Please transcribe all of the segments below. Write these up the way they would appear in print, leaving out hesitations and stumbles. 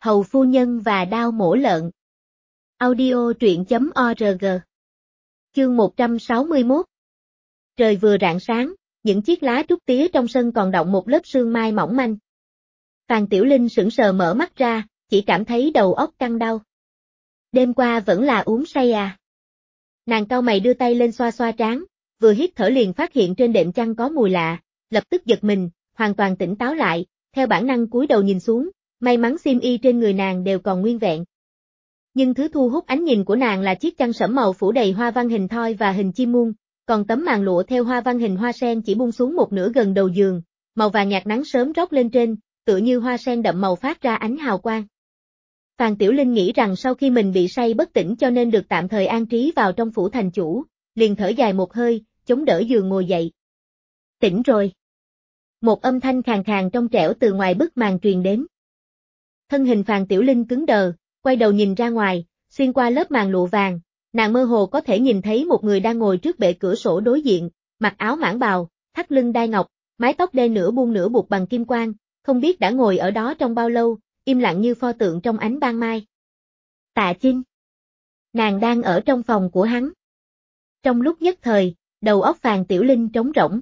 Hầu phu nhân và đao mổ lợn. Audio truyện.org. Chương 161. Trời vừa rạng sáng, những chiếc lá trúc tía trong sân còn đọng một lớp sương mai mỏng manh. Phàn Tiểu Linh sững sờ mở mắt ra, chỉ cảm thấy đầu óc căng đau. Đêm qua vẫn là uống say à? Nàng cau mày đưa tay lên xoa xoa trán, vừa hít thở liền phát hiện trên đệm chăn có mùi lạ, lập tức giật mình, hoàn toàn tỉnh táo lại, theo bản năng cúi đầu nhìn xuống, may mắn xiêm y trên người nàng đều còn nguyên vẹn. Nhưng thứ thu hút ánh nhìn của nàng là chiếc chăn sẫm màu phủ đầy hoa văn hình thoi và hình chim muông, còn tấm màn lụa theo hoa văn hình hoa sen chỉ buông xuống một nửa gần đầu giường, màu vàng nhạt nắng sớm rót lên trên, tựa như hoa sen đậm màu phát ra ánh hào quang. Phàn Tiểu Linh nghĩ rằng sau khi mình bị say bất tỉnh cho nên được tạm thời an trí vào trong phủ thành chủ, liền thở dài một hơi, chống đỡ giường ngồi dậy. Tỉnh rồi. Một âm thanh khàn khàn trong trẻo từ ngoài bức màn truyền đến. Thân hình Phàn Tiểu Linh cứng đờ, quay đầu nhìn ra ngoài, xuyên qua lớp màn lụa vàng, nàng mơ hồ có thể nhìn thấy một người đang ngồi trước bệ cửa sổ đối diện, mặc áo mãng bào, thắt lưng đai ngọc, mái tóc đen nửa buông nửa buộc bằng kim quang, không biết đã ngồi ở đó trong bao lâu, im lặng như pho tượng trong ánh ban mai. Tạ Chinh. Nàng đang ở trong phòng của hắn. Trong lúc nhất thời, đầu óc Phàn Tiểu Linh trống rỗng.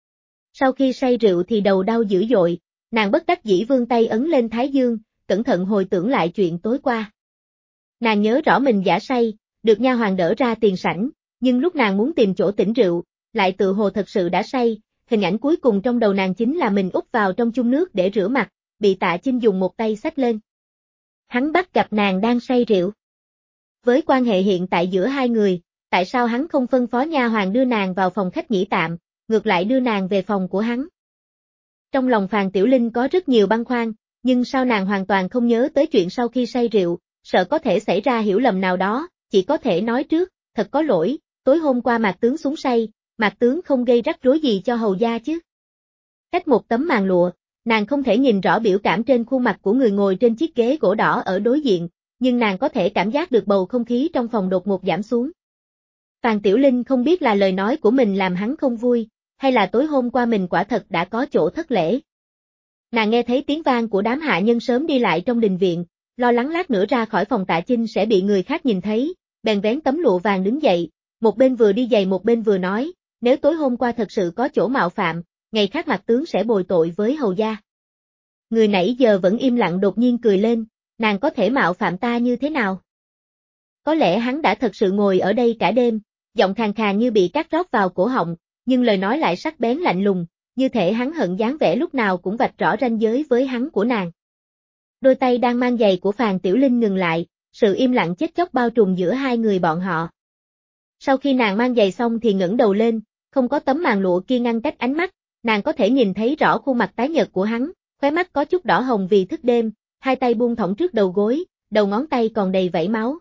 Sau khi say rượu thì đầu đau dữ dội, nàng bất đắc dĩ vươn tay ấn lên thái dương, cẩn thận hồi tưởng lại chuyện tối qua. Nàng nhớ rõ mình giả say, được nha hoàn đỡ ra tiền sảnh, nhưng lúc nàng muốn tìm chỗ tỉnh rượu, lại tự hồ thật sự đã say, hình ảnh cuối cùng trong đầu nàng chính là mình úp vào trong chung nước để rửa mặt, bị Tạ Chinh dùng một tay xách lên. Hắn bắt gặp nàng đang say rượu. Với quan hệ hiện tại giữa hai người, tại sao hắn không phân phó nha hoàn đưa nàng vào phòng khách nghỉ tạm, ngược lại đưa nàng về phòng của hắn? Trong lòng Phàn Tiểu Linh có rất nhiều băn khoăn, nhưng sao nàng hoàn toàn không nhớ tới chuyện sau khi say rượu, sợ có thể xảy ra hiểu lầm nào đó, chỉ có thể nói trước, thật có lỗi, tối hôm qua Mạc tướng xuống say, Mạc tướng không gây rắc rối gì cho hầu gia chứ. Cách một tấm màn lụa, nàng không thể nhìn rõ biểu cảm trên khuôn mặt của người ngồi trên chiếc ghế gỗ đỏ ở đối diện, nhưng nàng có thể cảm giác được bầu không khí trong phòng đột ngột giảm xuống. Phàn Tiểu Linh không biết là lời nói của mình làm hắn không vui, hay là tối hôm qua mình quả thật đã có chỗ thất lễ. Nàng nghe thấy tiếng vang của đám hạ nhân sớm đi lại trong đình viện, lo lắng lát nữa ra khỏi phòng Tạ Chinh sẽ bị người khác nhìn thấy, bèn vén tấm lụa vàng đứng dậy, một bên vừa đi giày một bên vừa nói, nếu tối hôm qua thật sự có chỗ mạo phạm, ngày khác Mạc tướng sẽ bồi tội với hầu gia. Người nãy giờ vẫn im lặng đột nhiên cười lên, nàng có thể mạo phạm ta như thế nào? Có lẽ hắn đã thật sự ngồi ở đây cả đêm, giọng khàn khàn như bị cát rót vào cổ họng, nhưng lời nói lại sắc bén lạnh lùng, như thể hắn hận dáng vẻ lúc nào cũng vạch rõ ranh giới với hắn của nàng. Đôi tay đang mang giày của Phàn Tiểu Linh ngừng lại, sự im lặng chết chóc bao trùm giữa hai người bọn họ. Sau khi nàng mang giày xong thì ngẩng đầu lên, không có tấm màn lụa kia ngăn cách ánh mắt, nàng có thể nhìn thấy rõ khuôn mặt tái nhợt của hắn, khóe mắt có chút đỏ hồng vì thức đêm, hai tay buông thõng trước đầu gối, đầu ngón tay còn đầy vảy máu.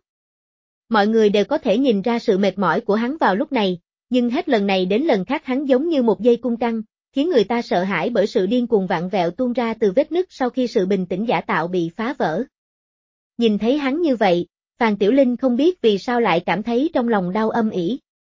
Mọi người đều có thể nhìn ra sự mệt mỏi của hắn vào lúc này, nhưng hết lần này đến lần khác hắn giống như một dây cung căng, khiến người ta sợ hãi bởi sự điên cuồng vặn vẹo tuôn ra từ vết nứt sau khi sự bình tĩnh giả tạo bị phá vỡ. Nhìn thấy hắn như vậy, Phàn Tiểu Linh không biết vì sao lại cảm thấy trong lòng đau âm ỉ.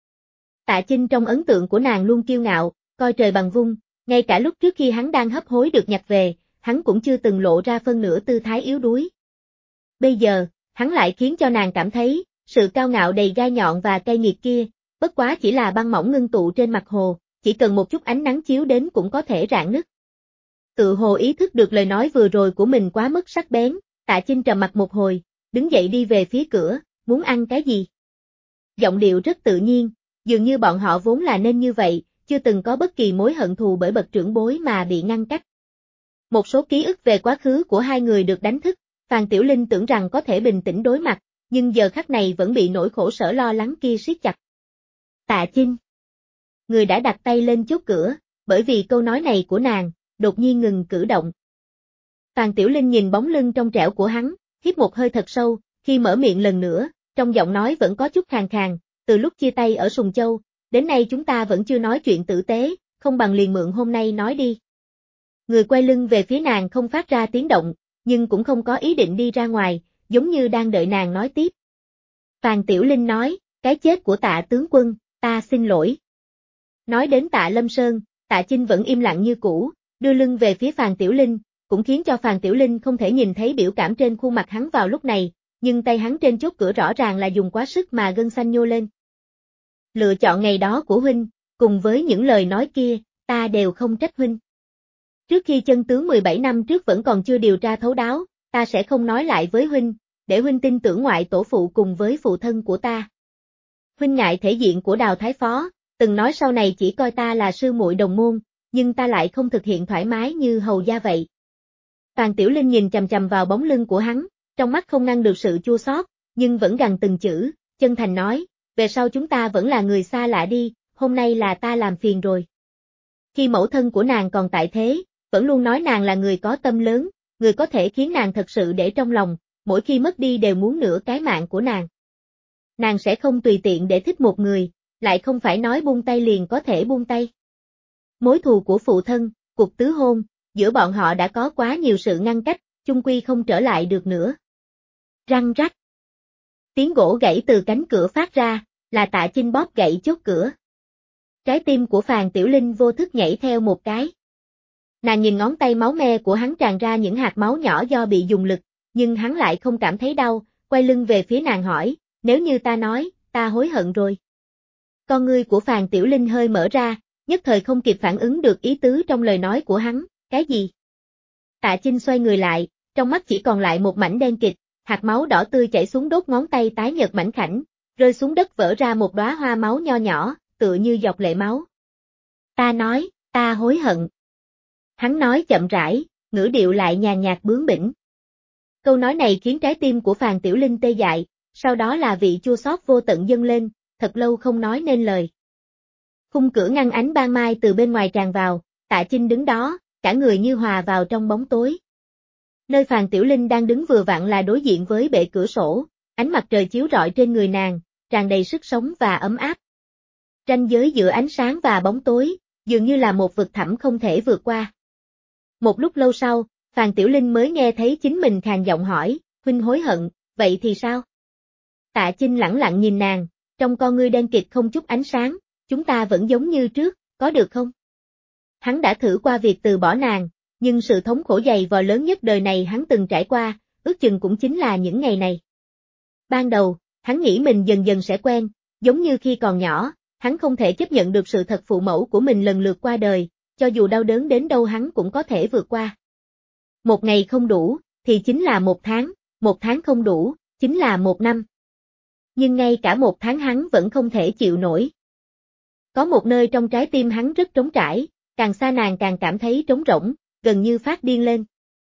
Tạ Chinh trong ấn tượng của nàng luôn kiêu ngạo, coi trời bằng vung, ngay cả lúc trước khi hắn đang hấp hối được nhặt về, hắn cũng chưa từng lộ ra phân nửa tư thái yếu đuối. Bây giờ, hắn lại khiến cho nàng cảm thấy, sự cao ngạo đầy gai nhọn và cay nghiệt kia, bất quá chỉ là băng mỏng ngưng tụ trên mặt hồ, chỉ cần một chút ánh nắng chiếu đến cũng có thể rạn nứt. Tự hồ ý thức được lời nói vừa rồi của mình quá mức sắc bén, Tạ Chinh trầm mặt một hồi, đứng dậy đi về phía cửa, muốn ăn cái gì? Giọng điệu rất tự nhiên, dường như bọn họ vốn là nên như vậy, chưa từng có bất kỳ mối hận thù bởi bậc trưởng bối mà bị ngăn cách. Một số ký ức về quá khứ của hai người được đánh thức, Phàn Tiểu Linh tưởng rằng có thể bình tĩnh đối mặt, nhưng giờ khắc này vẫn bị nỗi khổ sở lo lắng kia siết chặt. Tạ Chinh. Người đã đặt tay lên chốt cửa, bởi vì câu nói này của nàng, đột nhiên ngừng cử động. Phàn Tiểu Linh nhìn bóng lưng trong trẻo của hắn, hít một hơi thật sâu, khi mở miệng lần nữa, trong giọng nói vẫn có chút khàn khàn, từ lúc chia tay ở Sùng Châu, đến nay chúng ta vẫn chưa nói chuyện tử tế, không bằng liền mượn hôm nay nói đi. Người quay lưng về phía nàng không phát ra tiếng động, nhưng cũng không có ý định đi ra ngoài, giống như đang đợi nàng nói tiếp. Phàn Tiểu Linh nói, cái chết của Tạ tướng quân, ta xin lỗi. Nói đến Tạ Lâm Sơn, Tạ Chinh vẫn im lặng như cũ, đưa lưng về phía Phàn Tiểu Linh, cũng khiến cho Phàn Tiểu Linh không thể nhìn thấy biểu cảm trên khuôn mặt hắn vào lúc này, nhưng tay hắn trên chốt cửa rõ ràng là dùng quá sức mà gân xanh nhô lên. Lựa chọn ngày đó của huynh, cùng với những lời nói kia, ta đều không trách huynh. Trước khi chân tướng 17 năm trước vẫn còn chưa điều tra thấu đáo, ta sẽ không nói lại với huynh, để huynh tin tưởng ngoại tổ phụ cùng với phụ thân của ta. Huynh ngại thể diện của Đào Thái Phó, từng nói sau này chỉ coi ta là sư muội đồng môn, nhưng ta lại không thực hiện thoải mái như hầu gia vậy. Phàn Tiểu Linh nhìn chằm chằm vào bóng lưng của hắn, trong mắt không ngăn được sự chua xót, nhưng vẫn gằn từng chữ, chân thành nói, về sau chúng ta vẫn là người xa lạ đi, hôm nay là ta làm phiền rồi. Khi mẫu thân của nàng còn tại thế, vẫn luôn nói nàng là người có tâm lớn, người có thể khiến nàng thật sự để trong lòng, mỗi khi mất đi đều muốn nửa cái mạng của nàng. Nàng sẽ không tùy tiện để thích một người, lại không phải nói buông tay liền có thể buông tay. Mối thù của phụ thân, cuộc tứ hôn, giữa bọn họ đã có quá nhiều sự ngăn cách, chung quy không trở lại được nữa. Răng rắc. Tiếng gỗ gãy từ cánh cửa phát ra, là Tạ Chinh bóp gãy chốt cửa. Trái tim của Phàn Tiểu Linh vô thức nhảy theo một cái. Nàng nhìn ngón tay máu me của hắn tràn ra những hạt máu nhỏ do bị dùng lực, nhưng hắn lại không cảm thấy đau, quay lưng về phía nàng hỏi, nếu như ta nói, ta hối hận rồi. Con ngươi của Phàn Tiểu Linh hơi mở ra, nhất thời không kịp phản ứng được ý tứ trong lời nói của hắn, cái gì? Tạ Chinh xoay người lại, trong mắt chỉ còn lại một mảnh đen kịt, hạt máu đỏ tươi chảy xuống đốt ngón tay tái nhợt mảnh khảnh, rơi xuống đất vỡ ra một đóa hoa máu nho nhỏ, tựa như giọt lệ máu. Ta nói, ta hối hận. Hắn nói chậm rãi, ngữ điệu lại nhàn nhạt bướng bỉnh. Câu nói này khiến trái tim của Phàn Tiểu Linh tê dại, sau đó là vị chua xót vô tận dâng lên, thật lâu không nói nên lời. Khung cửa ngăn ánh ban mai từ bên ngoài tràn vào, Tạ Chinh đứng đó, cả người như hòa vào trong bóng tối. Nơi Phàn Tiểu Linh đang đứng vừa vặn là đối diện với bệ cửa sổ, ánh mặt trời chiếu rọi trên người nàng, tràn đầy sức sống và ấm áp. Ranh giới giữa ánh sáng và bóng tối, dường như là một vực thẳm không thể vượt qua. Một lúc lâu sau, Phàn Tiểu Linh mới nghe thấy chính mình khàn giọng hỏi, huynh hối hận, vậy thì sao? Tạ Chinh lẳng lặng nhìn nàng, trong con ngươi đen kịt không chút ánh sáng, chúng ta vẫn giống như trước, có được không? Hắn đã thử qua việc từ bỏ nàng, nhưng sự thống khổ dày vò lớn nhất đời này hắn từng trải qua, ước chừng cũng chính là những ngày này. Ban đầu, hắn nghĩ mình dần dần sẽ quen, giống như khi còn nhỏ, hắn không thể chấp nhận được sự thật phụ mẫu của mình lần lượt qua đời, cho dù đau đớn đến đâu hắn cũng có thể vượt qua. Một ngày không đủ, thì chính là một tháng không đủ, chính là một năm. Nhưng ngay cả một tháng hắn vẫn không thể chịu nổi. Có một nơi trong trái tim hắn rất trống trải, càng xa nàng càng cảm thấy trống rỗng, gần như phát điên lên.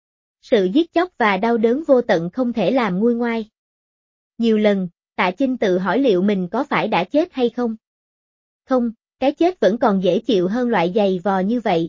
Sự giết chóc và đau đớn vô tận không thể làm nguôi ngoai. Nhiều lần, Tạ Chinh tự hỏi liệu mình có phải đã chết hay không? Không, cái chết vẫn còn dễ chịu hơn loại dày vò như vậy.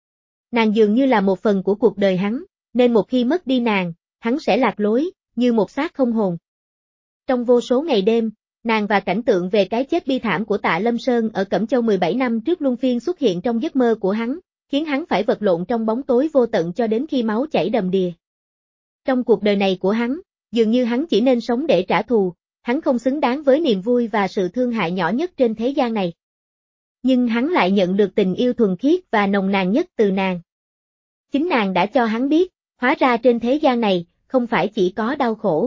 Nàng dường như là một phần của cuộc đời hắn, nên một khi mất đi nàng, hắn sẽ lạc lối, như một xác không hồn. Trong vô số ngày đêm, nàng và cảnh tượng về cái chết bi thảm của Tạ Lâm Sơn ở Cẩm Châu 17 năm trước luân phiên xuất hiện trong giấc mơ của hắn, khiến hắn phải vật lộn trong bóng tối vô tận cho đến khi máu chảy đầm đìa. Trong cuộc đời này của hắn, dường như hắn chỉ nên sống để trả thù, hắn không xứng đáng với niềm vui và sự thương hại nhỏ nhất trên thế gian này. Nhưng hắn lại nhận được tình yêu thuần khiết và nồng nàn nhất từ nàng. Chính nàng đã cho hắn biết, hóa ra trên thế gian này, không phải chỉ có đau khổ.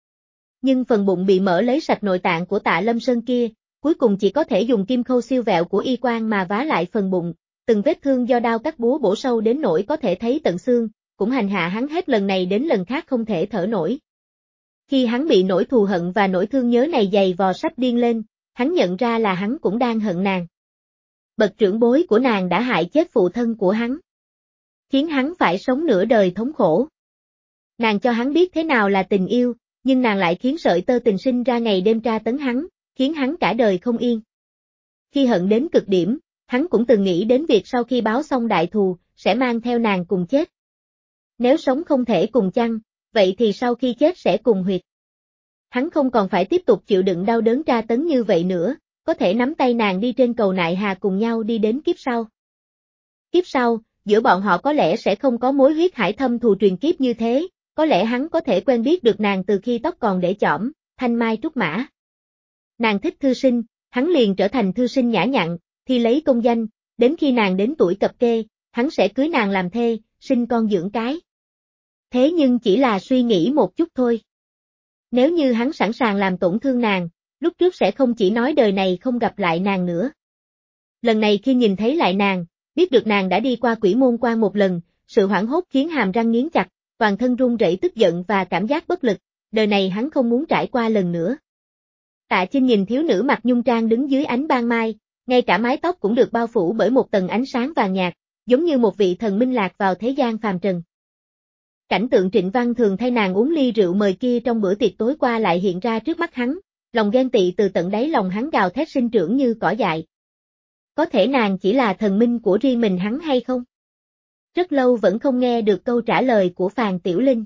Nhưng phần bụng bị mở lấy sạch nội tạng của Tạ Lâm Sơn kia, cuối cùng chỉ có thể dùng kim khâu siêu vẹo của y quan mà vá lại phần bụng, từng vết thương do đao cắt búa bổ sâu đến nỗi có thể thấy tận xương, cũng hành hạ hắn hết lần này đến lần khác không thể thở nổi. Khi hắn bị nỗi thù hận và nỗi thương nhớ này dày vò sắp điên lên, hắn nhận ra là hắn cũng đang hận nàng. Bậc trưởng bối của nàng đã hại chết phụ thân của hắn, khiến hắn phải sống nửa đời thống khổ. Nàng cho hắn biết thế nào là tình yêu, nhưng nàng lại khiến sợi tơ tình sinh ra ngày đêm tra tấn hắn, khiến hắn cả đời không yên. Khi hận đến cực điểm, hắn cũng từng nghĩ đến việc sau khi báo xong đại thù, sẽ mang theo nàng cùng chết. Nếu sống không thể cùng chăng, vậy thì sau khi chết sẽ cùng huyệt. Hắn không còn phải tiếp tục chịu đựng đau đớn tra tấn như vậy nữa, có thể nắm tay nàng đi trên cầu nại hà cùng nhau đi đến kiếp sau. Kiếp sau, giữa bọn họ có lẽ sẽ không có mối huyết hải thâm thù truyền kiếp như thế, có lẽ hắn có thể quen biết được nàng từ khi tóc còn để chỏm, thanh mai trúc mã. Nàng thích thư sinh, hắn liền trở thành thư sinh nhã nhặn, thi lấy công danh, đến khi nàng đến tuổi cập kê, hắn sẽ cưới nàng làm thê, sinh con dưỡng cái. Thế nhưng chỉ là suy nghĩ một chút thôi. Nếu như hắn sẵn sàng làm tổn thương nàng, lúc trước sẽ không chỉ nói đời này không gặp lại nàng nữa. Lần này khi nhìn thấy lại nàng, biết được nàng đã đi qua quỷ môn quan một lần, sự hoảng hốt khiến hàm răng nghiến chặt, toàn thân run rẩy tức giận và cảm giác bất lực, đời này hắn không muốn trải qua lần nữa. Tạ Chinh nhìn thiếu nữ mặc nhung trang đứng dưới ánh ban mai, ngay cả mái tóc cũng được bao phủ bởi một tầng ánh sáng vàng nhạt, giống như một vị thần minh lạc vào thế gian phàm trần. Cảnh tượng Trịnh Văn thường thay nàng uống ly rượu mời kia trong bữa tiệc tối qua lại hiện ra trước mắt hắn, lòng ghen tị từ tận đáy lòng hắn gào thét sinh trưởng như cỏ dại. Có thể nàng chỉ là thần minh của riêng mình hắn hay không? Rất lâu vẫn không nghe được câu trả lời của Phàn Tiểu Linh.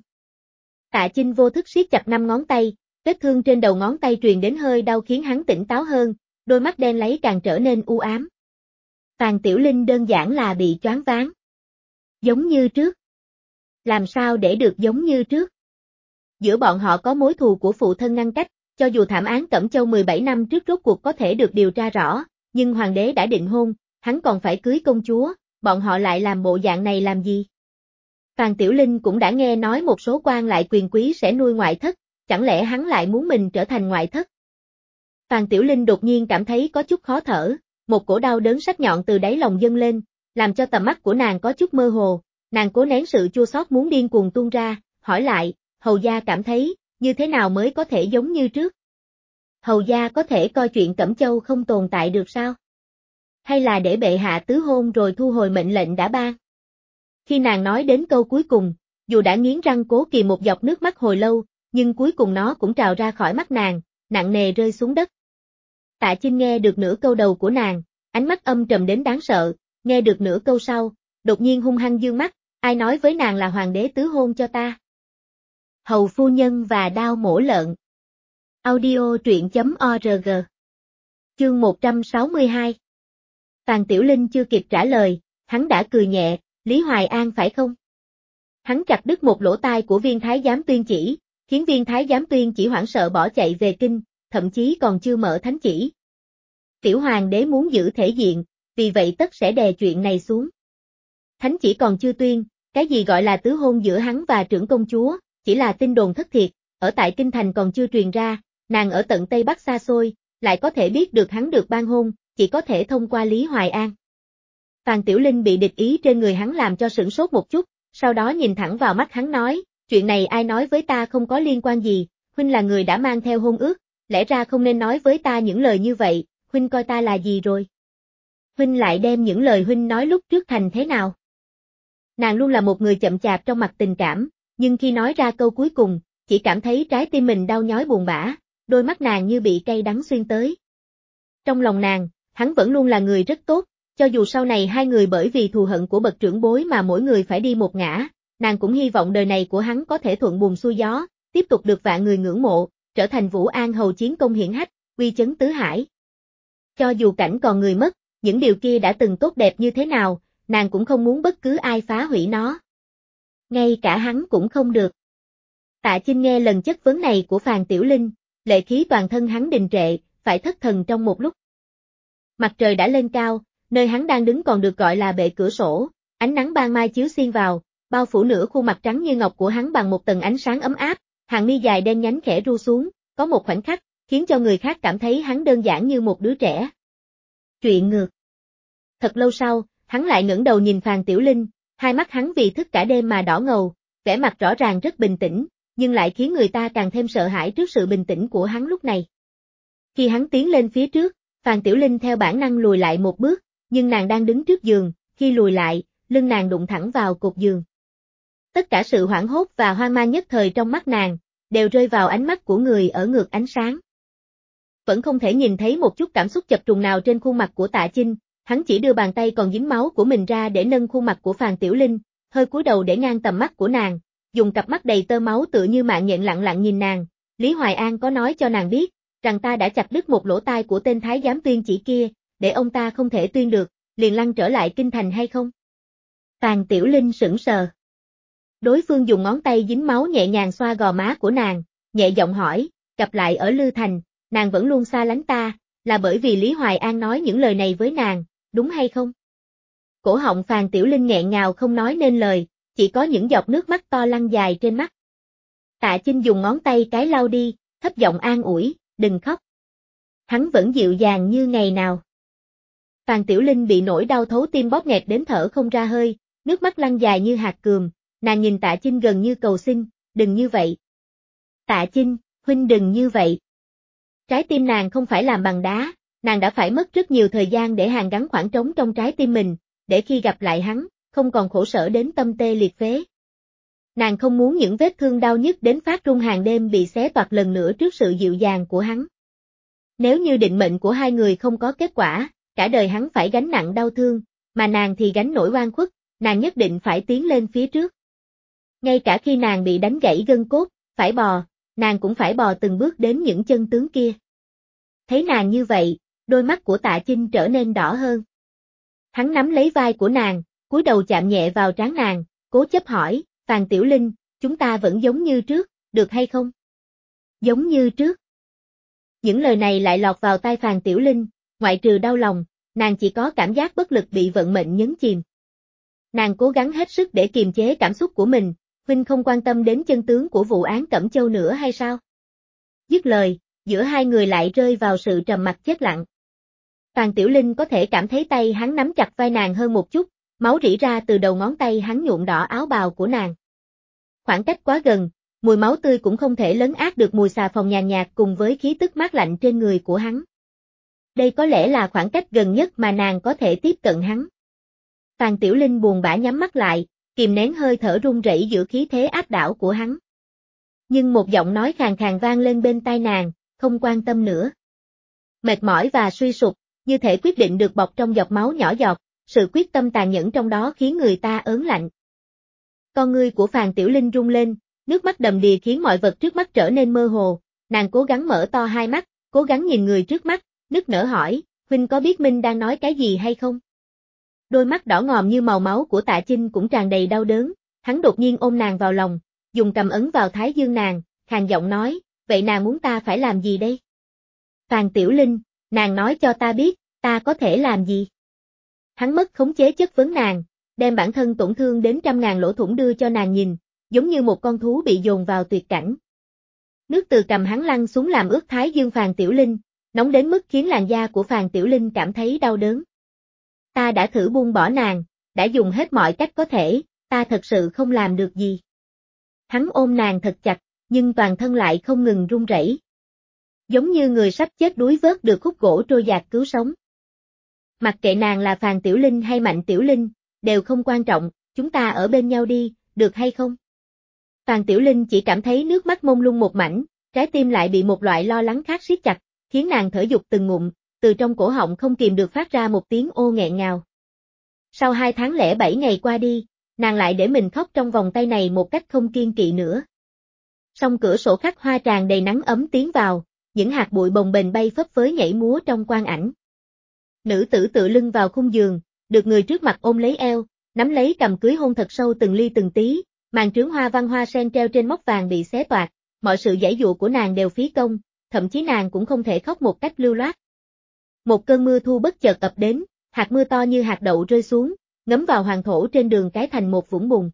Tạ Chinh vô thức siết chặt 5 ngón tay, vết thương trên đầu ngón tay truyền đến hơi đau khiến hắn tỉnh táo hơn, đôi mắt đen láy càng trở nên u ám. Phàn Tiểu Linh đơn giản là bị choáng váng. Giống như trước. Làm sao để được giống như trước? Giữa bọn họ có mối thù của phụ thân ngăn cách, cho dù thảm án Cẩm Châu 17 năm trước rốt cuộc có thể được điều tra rõ, nhưng hoàng đế đã định hôn, hắn còn phải cưới công chúa, bọn họ lại làm bộ dạng này làm gì? Phàn Tiểu Linh cũng đã nghe nói một số quan lại quyền quý sẽ nuôi ngoại thất, chẳng lẽ hắn lại muốn mình trở thành ngoại thất? Phàn Tiểu Linh đột nhiên cảm thấy có chút khó thở, một cổ đau đớn sắc nhọn từ đáy lòng dâng lên, làm cho tầm mắt của nàng có chút mơ hồ, nàng cố nén sự chua xót muốn điên cuồng tuôn ra, hỏi lại, hầu gia cảm thấy, như thế nào mới có thể giống như trước? Hầu gia có thể coi chuyện Cẩm Châu không tồn tại được sao? Hay là để bệ hạ tứ hôn rồi thu hồi mệnh lệnh đã ban? Khi nàng nói đến câu cuối cùng, dù đã nghiến răng cố kìm một giọt nước mắt hồi lâu, nhưng cuối cùng nó cũng trào ra khỏi mắt nàng, nặng nề rơi xuống đất. Tạ Chinh nghe được nửa câu đầu của nàng, ánh mắt âm trầm đến đáng sợ, nghe được nửa câu sau, đột nhiên hung hăng dương mắt, ai nói với nàng là hoàng đế tứ hôn cho ta? Hầu phu nhân và đao mổ lợn. Audio truyện.org. Chương 162. Phàn Tiểu Linh chưa kịp trả lời, hắn đã cười nhẹ, Lý Hoài An phải không? Hắn chặt đứt một lỗ tai của viên thái giám Tuyên Chỉ, khiến viên thái giám Tuyên Chỉ hoảng sợ bỏ chạy về kinh, thậm chí còn chưa mở thánh chỉ. Tiểu hoàng đế muốn giữ thể diện, vì vậy tất sẽ đè chuyện này xuống. Thánh chỉ còn chưa tuyên, cái gì gọi là tứ hôn giữa hắn và trưởng công chúa, chỉ là tin đồn thất thiệt, ở tại kinh thành còn chưa truyền ra, nàng ở tận Tây Bắc xa xôi, lại có thể biết được hắn được ban hôn, chỉ có thể thông qua Lý Hoài An. Phàn Tiểu Linh bị địch ý trên người hắn làm cho sửng sốt một chút, sau đó nhìn thẳng vào mắt hắn nói, chuyện này ai nói với ta không có liên quan gì, huynh là người đã mang theo hôn ước, lẽ ra không nên nói với ta những lời như vậy, huynh coi ta là gì rồi? Huynh lại đem những lời huynh nói lúc trước thành thế nào? Nàng luôn là một người chậm chạp trong mặt tình cảm, nhưng khi nói ra câu cuối cùng, chỉ cảm thấy trái tim mình đau nhói buồn bã, đôi mắt nàng như bị cay đắng xuyên tới. Trong lòng nàng, hắn vẫn luôn là người rất tốt, cho dù sau này hai người bởi vì thù hận của bậc trưởng bối mà mỗi người phải đi một ngã, nàng cũng hy vọng đời này của hắn có thể thuận buồm xuôi gió, tiếp tục được vạn người ngưỡng mộ, trở thành Vũ An hầu chiến công hiển hách, uy chấn tứ hải. Cho dù cảnh còn người mất, những điều kia đã từng tốt đẹp như thế nào, nàng cũng không muốn bất cứ ai phá hủy nó. Ngay cả hắn cũng không được. Tạ Chinh nghe lần chất vấn này của Phàn Tiểu Linh, lệ khí toàn thân hắn đình trệ, phải thất thần trong một lúc. Mặt trời đã lên cao, nơi hắn đang đứng còn được gọi là bệ cửa sổ, ánh nắng ban mai chiếu xiên vào, bao phủ nửa khuôn mặt trắng như ngọc của hắn bằng một tầng ánh sáng ấm áp, hàng mi dài đen nhánh khẽ ru xuống, có một khoảnh khắc, khiến cho người khác cảm thấy hắn đơn giản như một đứa trẻ. Chuyện ngược. Thật lâu sau, hắn lại ngẩng đầu nhìn Phàn Tiểu Linh, hai mắt hắn vì thức cả đêm mà đỏ ngầu, vẻ mặt rõ ràng rất bình tĩnh, nhưng lại khiến người ta càng thêm sợ hãi trước sự bình tĩnh của hắn lúc này. Khi hắn tiến lên phía trước, Phàn Tiểu Linh theo bản năng lùi lại một bước, nhưng nàng đang đứng trước giường, khi lùi lại, lưng nàng đụng thẳng vào cột giường. Tất cả sự hoảng hốt và hoang mang nhất thời trong mắt nàng, đều rơi vào ánh mắt của người ở ngược ánh sáng. Vẫn không thể nhìn thấy một chút cảm xúc chập trùng nào trên khuôn mặt của Tạ Chinh, hắn chỉ đưa bàn tay còn dính máu của mình ra để nâng khuôn mặt của Phàn Tiểu Linh, hơi cúi đầu để ngang tầm mắt của nàng, dùng cặp mắt đầy tơ máu tựa như mạng nhện lặng lặng nhìn nàng. Lý Hoài An có nói cho nàng biết, rằng ta đã chặt đứt một lỗ tai của tên thái giám Tuyên Chỉ kia, để ông ta không thể tuyên được, liền lăn trở lại kinh thành hay không? Phàn Tiểu Linh sững sờ. Đối phương dùng ngón tay dính máu nhẹ nhàng xoa gò má của nàng, nhẹ giọng hỏi, gặp lại ở Lư Thành, nàng vẫn luôn xa lánh ta, là bởi vì Lý Hoài An nói những lời này với nàng, đúng hay không? Cổ họng Phàn Tiểu Linh nghẹn ngào không nói nên lời, chỉ có những giọt nước mắt to lăn dài trên mắt. Tạ Chinh dùng ngón tay cái lau đi, thấp giọng an ủi, đừng khóc. Hắn vẫn dịu dàng như ngày nào. Phàn Tiểu Linh bị nỗi đau thấu tim bóp nghẹt đến thở không ra hơi, nước mắt lăn dài như hạt cườm, nàng nhìn Tạ Chinh gần như cầu xin, đừng như vậy. Tạ Chinh, huynh đừng như vậy. Trái tim nàng không phải làm bằng đá, nàng đã phải mất rất nhiều thời gian để hàn gắn khoảng trống trong trái tim mình, để khi gặp lại hắn, không còn khổ sở đến tâm tê liệt phế. Nàng không muốn những vết thương đau nhức đến phát run hàng đêm bị xé toạc lần nữa trước sự dịu dàng của hắn. Nếu như định mệnh của hai người không có kết quả, cả đời hắn phải gánh nặng đau thương, mà nàng thì gánh nỗi oan khuất, nàng nhất định phải tiến lên phía trước. Ngay cả khi nàng bị đánh gãy gân cốt, phải bò, nàng cũng phải bò từng bước đến những chân tướng kia. Thấy nàng như vậy, đôi mắt của Tạ Chinh trở nên đỏ hơn. Hắn nắm lấy vai của nàng, cúi đầu chạm nhẹ vào trán nàng, cố chấp hỏi, Phàn Tiểu Linh, chúng ta vẫn giống như trước, được hay không? Giống như trước. Những lời này lại lọt vào tai Phàn Tiểu Linh, ngoại trừ đau lòng, nàng chỉ có cảm giác bất lực bị vận mệnh nhấn chìm. Nàng cố gắng hết sức để kiềm chế cảm xúc của mình, huynh không quan tâm đến chân tướng của vụ án Cẩm Châu nữa hay sao? Dứt lời, giữa hai người lại rơi vào sự trầm mặc chết lặng. Phàn Tiểu Linh có thể cảm thấy tay hắn nắm chặt vai nàng hơn một chút, máu rỉ ra từ đầu ngón tay hắn nhuộm đỏ áo bào của nàng. Khoảng cách quá gần, mùi máu tươi cũng không thể lấn át được mùi xà phòng nhàn nhạt cùng với khí tức mát lạnh trên người của hắn. Đây có lẽ là khoảng cách gần nhất mà nàng có thể tiếp cận hắn. Phàn Tiểu Linh buồn bã nhắm mắt lại, kìm nén hơi thở run rẩy giữa khí thế áp đảo của hắn. Nhưng một giọng nói khàn khàn vang lên bên tai nàng, không quan tâm nữa. Mệt mỏi và suy sụp, như thể quyết định được bọc trong giọt máu nhỏ giọt, sự quyết tâm tàn nhẫn trong đó khiến người ta ớn lạnh. Con ngươi của Phàn Tiểu Linh rung lên, nước mắt đầm đìa khiến mọi vật trước mắt trở nên mơ hồ, nàng cố gắng mở to hai mắt, cố gắng nhìn người trước mắt, nức nở hỏi, huynh có biết Minh đang nói cái gì hay không? Đôi mắt đỏ ngòm như màu máu của Tạ Chinh cũng tràn đầy đau đớn, hắn đột nhiên ôm nàng vào lòng, dùng cầm ấn vào thái dương nàng, khàn giọng nói, vậy nàng muốn ta phải làm gì đây? Phàn Tiểu Linh, nàng nói cho ta biết, ta có thể làm gì? Hắn mất khống chế chất vấn nàng, đem bản thân tổn thương đến trăm ngàn lỗ thủng đưa cho nàng nhìn, giống như một con thú bị dồn vào tuyệt cảnh. Nước từ cằm hắn lăn xuống làm ướt thái dương Phàn Tiểu Linh, nóng đến mức khiến làn da của Phàn Tiểu Linh cảm thấy đau đớn. Ta đã thử buông bỏ nàng, đã dùng hết mọi cách có thể, ta thật sự không làm được gì. Hắn ôm nàng thật chặt, nhưng toàn thân lại không ngừng run rẩy. Giống như người sắp chết đuối vớt được khúc gỗ trôi dạt cứu sống. Mặc kệ nàng là Phàn Tiểu Linh hay Mạnh Tiểu Linh, đều không quan trọng, chúng ta ở bên nhau đi, được hay không? Phàn Tiểu Linh chỉ cảm thấy nước mắt mông lung một mảnh, trái tim lại bị một loại lo lắng khác siết chặt, khiến nàng thở dục từng ngụm, từ trong cổ họng không kìm được phát ra một tiếng ô nghẹn ngào. Sau 2 tháng lẻ 7 ngày qua đi, nàng lại để mình khóc trong vòng tay này một cách không kiêng kỵ nữa. Song cửa sổ khắc hoa tràn đầy nắng ấm tiến vào, những hạt bụi bồng bềnh bay phấp phới nhảy múa trong quang ảnh. Nữ tử tựa lưng vào khung giường, được người trước mặt ôm lấy eo, nắm lấy cầm cưới hôn thật sâu từng ly từng tí, màn trướng hoa văn hoa sen treo trên móc vàng bị xé toạc, mọi sự giãy dụa của nàng đều phí công, thậm chí nàng cũng không thể khóc một cách lưu loát. Một cơn mưa thu bất chợt ập đến, hạt mưa to như hạt đậu rơi xuống, ngấm vào hoàng thổ trên đường cái thành một vũng bùn.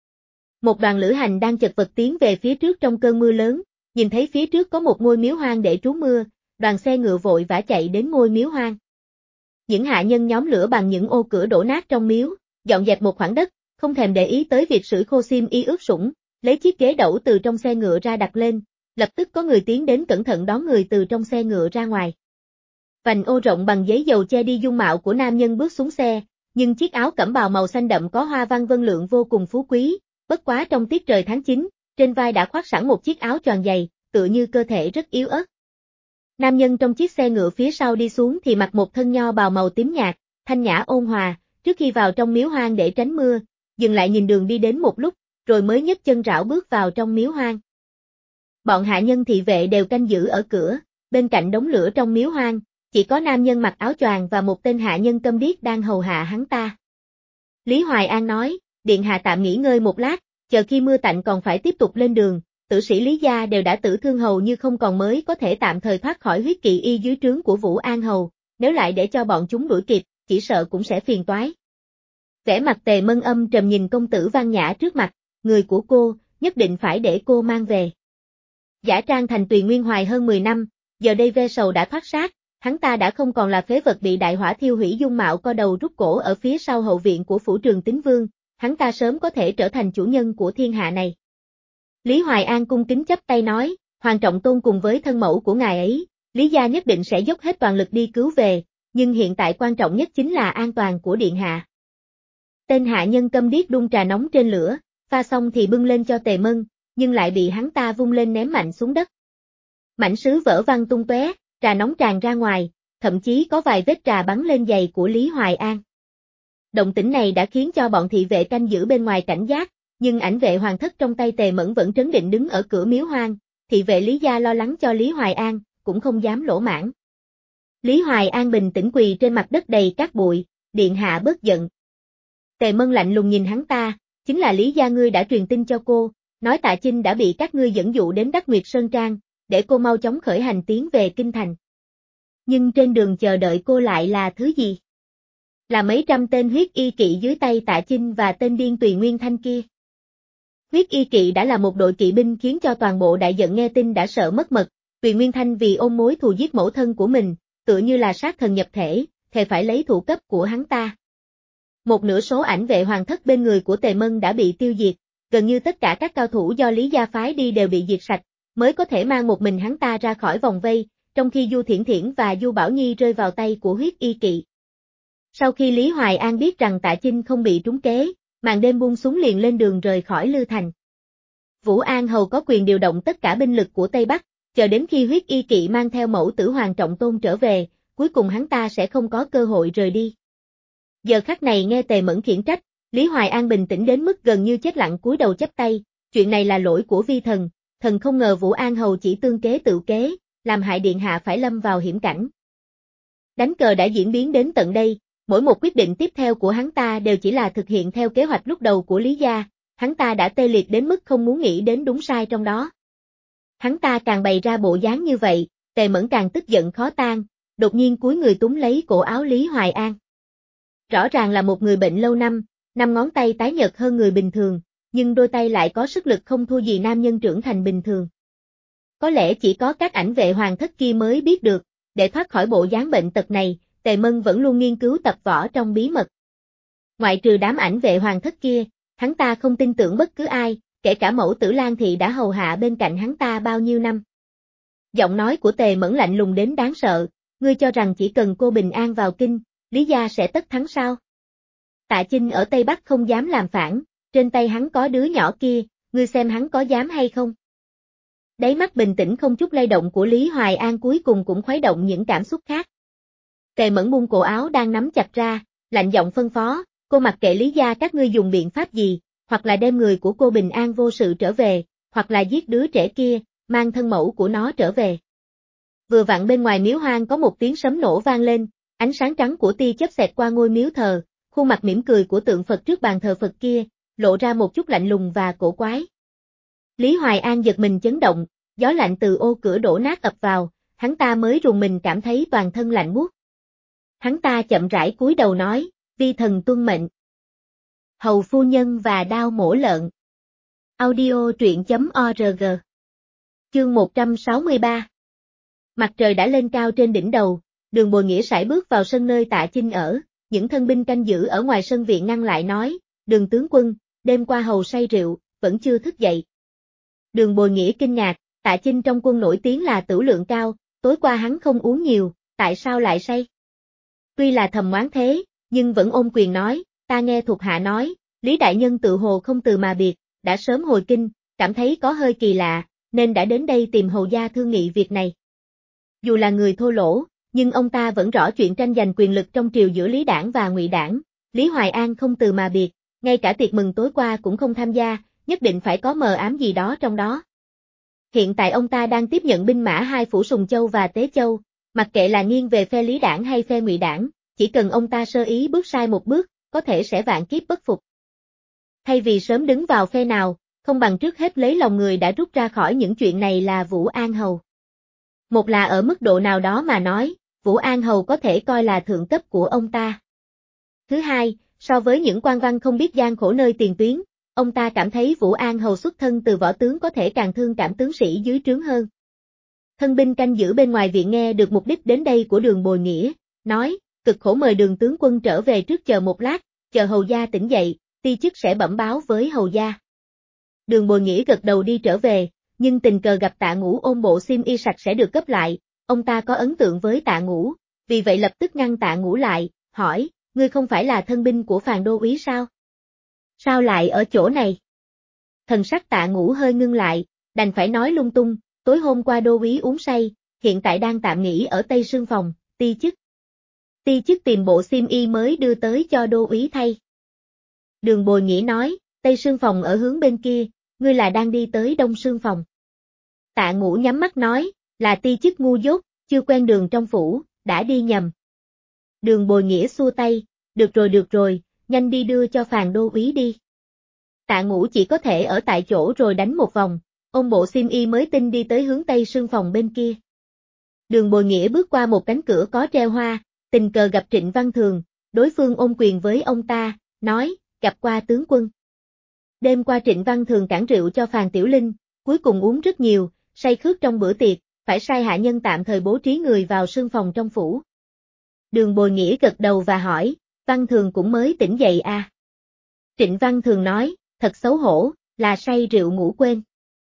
Một đoàn lữ hành đang chật vật tiến về phía trước trong cơn mưa lớn, nhìn thấy phía trước có một ngôi miếu hoang để trú mưa, đoàn xe ngựa vội vã chạy đến ngôi miếu hoang. Những hạ nhân nhóm lửa bằng những ô cửa đổ nát trong miếu, dọn dẹp một khoảng đất, không thèm để ý tới việc sưởi khô xiêm y ướt sũng, lấy chiếc ghế đẩu từ trong xe ngựa ra đặt lên, lập tức có người tiến đến cẩn thận đón người từ trong xe ngựa ra ngoài. Vành ô rộng bằng giấy dầu che đi dung mạo của nam nhân bước xuống xe, nhưng chiếc áo cẩm bào màu xanh đậm có hoa văn vân lượng vô cùng phú quý, bất quá trong tiết trời tháng 9, trên vai đã khoác sẵn một chiếc áo choàng dày, tựa như cơ thể rất yếu ớt. Nam nhân trong chiếc xe ngựa phía sau đi xuống thì mặc một thân nho bào màu tím nhạt, thanh nhã ôn hòa, trước khi vào trong miếu hoang để tránh mưa, dừng lại nhìn đường đi đến một lúc, rồi mới nhấc chân rảo bước vào trong miếu hoang. Bọn hạ nhân thị vệ đều canh giữ ở cửa, bên cạnh đống lửa trong miếu hoang, chỉ có nam nhân mặc áo choàng và một tên hạ nhân câm điếc đang hầu hạ hắn ta. Lý Hoài An nói, điện hạ tạm nghỉ ngơi một lát, chờ khi mưa tạnh còn phải tiếp tục lên đường, tử sĩ Lý gia đều đã tử thương hầu như không còn mới có thể tạm thời thoát khỏi huyết kỵ y dưới trướng của Vũ An hầu, nếu lại để cho bọn chúng đuổi kịp, chỉ sợ cũng sẽ phiền toái. Vẻ mặt Tề Mân âm trầm nhìn công tử Văn Nhã trước mặt, người của cô, nhất định phải để cô mang về. Giả trang thành Tùy Nguyên Hoài hơn 10 năm, giờ đây ve sầu đã thoát xác, hắn ta đã không còn là phế vật bị đại hỏa thiêu hủy dung mạo co đầu rút cổ ở phía sau hậu viện của phủ Trường Tín Vương, hắn ta sớm có thể trở thành chủ nhân của thiên hạ này. Lý Hoài An cung kính chắp tay nói, Hoàng Trọng Tôn cùng với thân mẫu của ngài ấy, Lý gia nhất định sẽ dốc hết toàn lực đi cứu về, nhưng hiện tại quan trọng nhất chính là an toàn của điện hạ. Tên hạ nhân câm điếc đun trà nóng trên lửa, pha xong thì bưng lên cho Tề Mân, nhưng lại bị hắn ta vung lên ném mạnh xuống đất. Mảnh sứ vỡ văng tung tóe, trà nóng tràn ra ngoài, thậm chí có vài vết trà bắn lên giày của Lý Hoài An. Động tĩnh này đã khiến cho bọn thị vệ canh giữ bên ngoài cảnh giác, nhưng ảnh vệ hoàng thất trong tay Tề Mẫn vẫn trấn định đứng ở cửa miếu hoang, thị vệ Lý gia lo lắng cho Lý Hoài An, cũng không dám lỗ mãng. Lý Hoài An bình tĩnh quỳ trên mặt đất đầy cát bụi, điện hạ bớt giận. Tề Mân lạnh lùng nhìn hắn ta, chính là Lý gia ngươi đã truyền tin cho cô, nói Tạ Chinh đã bị các ngươi dẫn dụ đến Đắc Nguyệt Sơn Trang, để cô mau chóng khởi hành tiến về Kinh Thành. Nhưng trên đường chờ đợi cô lại là thứ gì? Là mấy trăm tên huyết y kỵ dưới tay Tạ Chinh và tên điên Tùy Nguyên Thanh kia. Huyết y kỵ đã là một đội kỵ binh khiến cho toàn bộ đại trận nghe tin đã sợ mất mật, Tùy Nguyên Thanh vì ôm mối thù giết mẫu thân của mình, tựa như là sát thần nhập thể, thề phải lấy thủ cấp của hắn ta. Một nửa số ảnh vệ hoàng thất bên người của Tề Mân đã bị tiêu diệt, gần như tất cả các cao thủ do Lý gia phái đi đều bị diệt sạch, mới có thể mang một mình hắn ta ra khỏi vòng vây, trong khi Du Thiển Thiển và Du Bảo Nhi rơi vào tay của huyết y kỵ. Sau khi Lý Hoài An biết rằng Tạ Chinh không bị trúng kế, màn đêm buông xuống liền lên đường rời khỏi Lư Thành. Vũ An Hầu có quyền điều động tất cả binh lực của Tây Bắc, chờ đến khi huyết y kỵ mang theo mẫu tử Hoàng Trọng Tôn trở về, cuối cùng hắn ta sẽ không có cơ hội rời đi. Giờ khắc này nghe Tề Mẫn khiển trách, Lý Hoài An bình tĩnh đến mức gần như chết lặng cúi đầu chắp tay, chuyện này là lỗi của vi thần, thần không ngờ Vũ An Hầu chỉ tương kế tự kế, làm hại điện hạ phải lâm vào hiểm cảnh. Đánh cờ đã diễn biến đến tận đây, mỗi một quyết định tiếp theo của hắn ta đều chỉ là thực hiện theo kế hoạch lúc đầu của Lý gia, hắn ta đã tê liệt đến mức không muốn nghĩ đến đúng sai trong đó. Hắn ta càng bày ra bộ dáng như vậy, Tề Mẫn càng tức giận khó tán, đột nhiên cúi người túm lấy cổ áo Lý Hoài An. Rõ ràng là một người bệnh lâu năm, 5 ngón tay tái nhợt hơn người bình thường, nhưng đôi tay lại có sức lực không thua gì nam nhân trưởng thành bình thường. Có lẽ chỉ có các ảnh vệ hoàng thất kia mới biết được, để thoát khỏi bộ dáng bệnh tật này, Tề Mân vẫn luôn nghiên cứu tập võ trong bí mật. Ngoại trừ đám ảnh vệ hoàng thất kia, hắn ta không tin tưởng bất cứ ai, kể cả mẫu tử Lan Thị đã hầu hạ bên cạnh hắn ta bao nhiêu năm. Giọng nói của Tề Mẫn lạnh lùng đến đáng sợ, ngươi cho rằng chỉ cần cô bình an vào kinh, Lý gia sẽ tất thắng sao? Tạ Chinh ở Tây Bắc không dám làm phản, trên tay hắn có đứa nhỏ kia, ngươi xem hắn có dám hay không? Đáy mắt bình tĩnh không chút lay động của Lý Hoài An cuối cùng cũng khuấy động những cảm xúc khác. Tề Mẫn buông cổ áo đang nắm chặt ra, lạnh giọng phân phó, cô mặc kệ Lý gia các ngươi dùng biện pháp gì, hoặc là đem người của cô bình an vô sự trở về, hoặc là giết đứa trẻ kia, mang thân mẫu của nó trở về. Vừa vặn bên ngoài miếu hoang có một tiếng sấm nổ vang lên, ánh sáng trắng của tia chớp xẹt qua ngôi miếu thờ, khuôn mặt mỉm cười của tượng Phật trước bàn thờ Phật kia, lộ ra một chút lạnh lùng và cổ quái. Lý Hoài An giật mình chấn động, gió lạnh từ ô cửa đổ nát ập vào, hắn ta mới rùng mình cảm thấy toàn thân lạnh buốt. Hắn ta chậm rãi cúi đầu nói, vi thần tuân mệnh. Hầu phu nhân và đao mổ lợn. Audio truyện.org. Chương 163. Mặt trời đã lên cao trên đỉnh đầu, Đường Bồi Nghĩa sải bước vào sân nơi Tạ Chinh ở, những thân binh canh giữ ở ngoài sân viện ngăn lại nói, Đường tướng quân, đêm qua hầu say rượu, vẫn chưa thức dậy. Đường Bồi Nghĩa kinh ngạc, Tạ Chinh trong quân nổi tiếng là tửu lượng cao, tối qua hắn không uống nhiều, tại sao lại say? Tuy là thầm oán thế, nhưng vẫn ôm quyền nói, ta nghe thuộc hạ nói, Lý Đại Nhân tự hồ không từ mà biệt, đã sớm hồi kinh, cảm thấy có hơi kỳ lạ, nên đã đến đây tìm hầu gia thương nghị việc này. Dù là người thô lỗ, nhưng ông ta vẫn rõ chuyện tranh giành quyền lực trong triều giữa Lý Đảng và Ngụy Đảng. Lý Hoài An không từ mà biệt, ngay cả tiệc mừng tối qua cũng không tham gia, nhất định phải có mờ ám gì đó trong đó. Hiện tại ông ta đang tiếp nhận binh mã hai phủ Sùng Châu và Tế Châu, mặc kệ là nghiêng về phe Lý Đảng hay phe Ngụy Đảng, chỉ cần ông ta sơ ý bước sai một bước, có thể sẽ vạn kiếp bất phục. Thay vì sớm đứng vào phe nào, không bằng trước hết lấy lòng người đã rút ra khỏi những chuyện này là Vũ An Hầu. Một là ở mức độ nào đó mà nói, Vũ An Hầu có thể coi là thượng cấp của ông ta. Thứ hai, So với những quan văn không biết gian khổ nơi tiền tuyến, ông ta cảm thấy Vũ An Hầu xuất thân từ võ tướng có thể càng thương cảm tướng sĩ dưới trướng hơn. Thân binh canh giữ bên ngoài viện nghe được mục đích đến đây của Đường Bồi Nghĩa, nói, cực khổ mời Đường tướng quân trở về trước chờ một lát, chờ hầu gia tỉnh dậy, ti chức sẽ bẩm báo với hầu gia. Đường Bồi Nghĩa gật đầu đi trở về, nhưng tình cờ gặp Tạ Ngũ ôm bộ xiêm y sạch sẽ được cấp lại, ông ta có ấn tượng với Tạ Ngũ, vì vậy lập tức ngăn Tạ Ngũ lại, hỏi, ngươi không phải là thân binh của Phàn đô úy sao? Sao lại ở chỗ này? Thần sắc Tạ Ngũ hơi ngưng lại, đành phải nói lung tung, tối hôm qua đô úy uống say, hiện tại đang tạm nghỉ ở Tây Sương phòng, ti chức. Ti chức tìm bộ xiêm y mới đưa tới cho đô úy thay. Đường Bồi Nghĩa nói, Tây Sương phòng ở hướng bên kia, ngươi là đang đi tới Đông Sương phòng. Tạ Ngũ nhắm mắt nói, là ti chức ngu dốt, chưa quen đường trong phủ, đã đi nhầm. Đường Bồi Nghĩa xua tay, được rồi, nhanh đi đưa cho Phàn đô úy đi. Tạ Ngũ chỉ có thể ở tại chỗ rồi đánh một vòng, ôm bộ xiêm y mới tinh đi tới hướng Tây Sương phòng bên kia. Đường Bồi Nghĩa bước qua một cánh cửa có treo hoa, tình cờ gặp Trịnh Văn Thường, đối phương ôm quyền với ông ta, nói, gặp qua tướng quân. Đêm qua Trịnh Văn Thường cản rượu cho Phàn Tiểu Linh, cuối cùng uống rất nhiều, say khướt trong bữa tiệc, phải sai hạ nhân tạm thời bố trí người vào sương phòng trong phủ. Đường Bồi Nghĩa gật đầu và hỏi, Văn Thường cũng mới tỉnh dậy à? Trịnh Văn Thường nói, thật xấu hổ, là say rượu ngủ quên.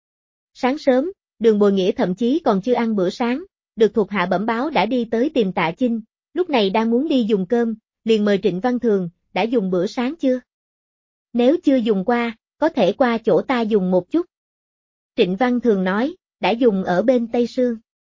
Sáng sớm, Đường Bồi Nghĩa thậm chí còn chưa ăn bữa sáng, được thuộc hạ bẩm báo đã đi tới tìm Tạ Chinh, lúc này đang muốn đi dùng cơm, liền mời Trịnh Văn Thường, đã dùng bữa sáng chưa? Nếu chưa dùng qua, có thể qua chỗ ta dùng một chút. Trịnh Văn Thường nói, đã dùng ở bên Tây Sương.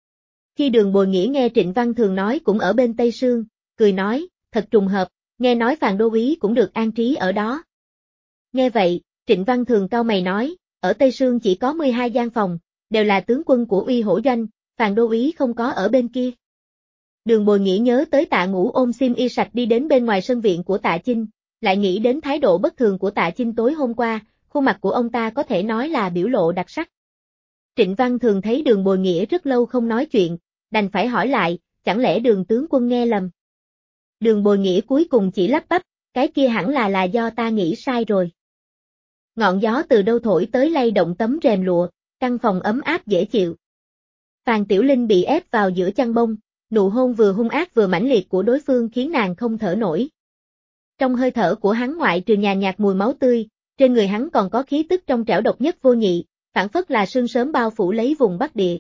Khi Đường Bồi Nghĩa nghe Trịnh Văn Thường nói cũng ở bên Tây Sương, cười nói, thật trùng hợp, nghe nói Phàn đô úy cũng được an trí ở đó. Nghe vậy, Trịnh Văn Thường cau mày nói, ở Tây Sương chỉ có 12 gian phòng, đều là tướng quân của Uy Hổ Doanh, Phàn đô úy không có ở bên kia. Đường Bồi Nghĩa nhớ tới Tạ Ngũ ôm xiêm y sạch đi đến bên ngoài sân viện của Tạ Chinh, lại nghĩ đến thái độ bất thường của Tạ Chinh tối hôm qua, khuôn mặt của ông ta có thể nói là biểu lộ đặc sắc. Trịnh Văn Thường thấy Đường Bồi Nghĩa rất lâu không nói chuyện, đành phải hỏi lại, chẳng lẽ Đường tướng quân nghe lầm? Đường Bồi Nghĩa cuối cùng chỉ lắp bắp, cái kia hẳn là do ta nghĩ sai rồi. Ngọn gió từ đâu thổi tới lay động tấm rèm lụa, căn phòng ấm áp dễ chịu. Phàn Tiểu Linh bị ép vào giữa chăn bông, nụ hôn vừa hung ác vừa mãnh liệt của đối phương khiến nàng không thở nổi. Trong hơi thở của hắn ngoại trừ nhàn nhạt mùi máu tươi, trên người hắn còn có khí tức trong trẻo độc nhất vô nhị, phảng phất là sương sớm bao phủ lấy vùng Bắc Địa.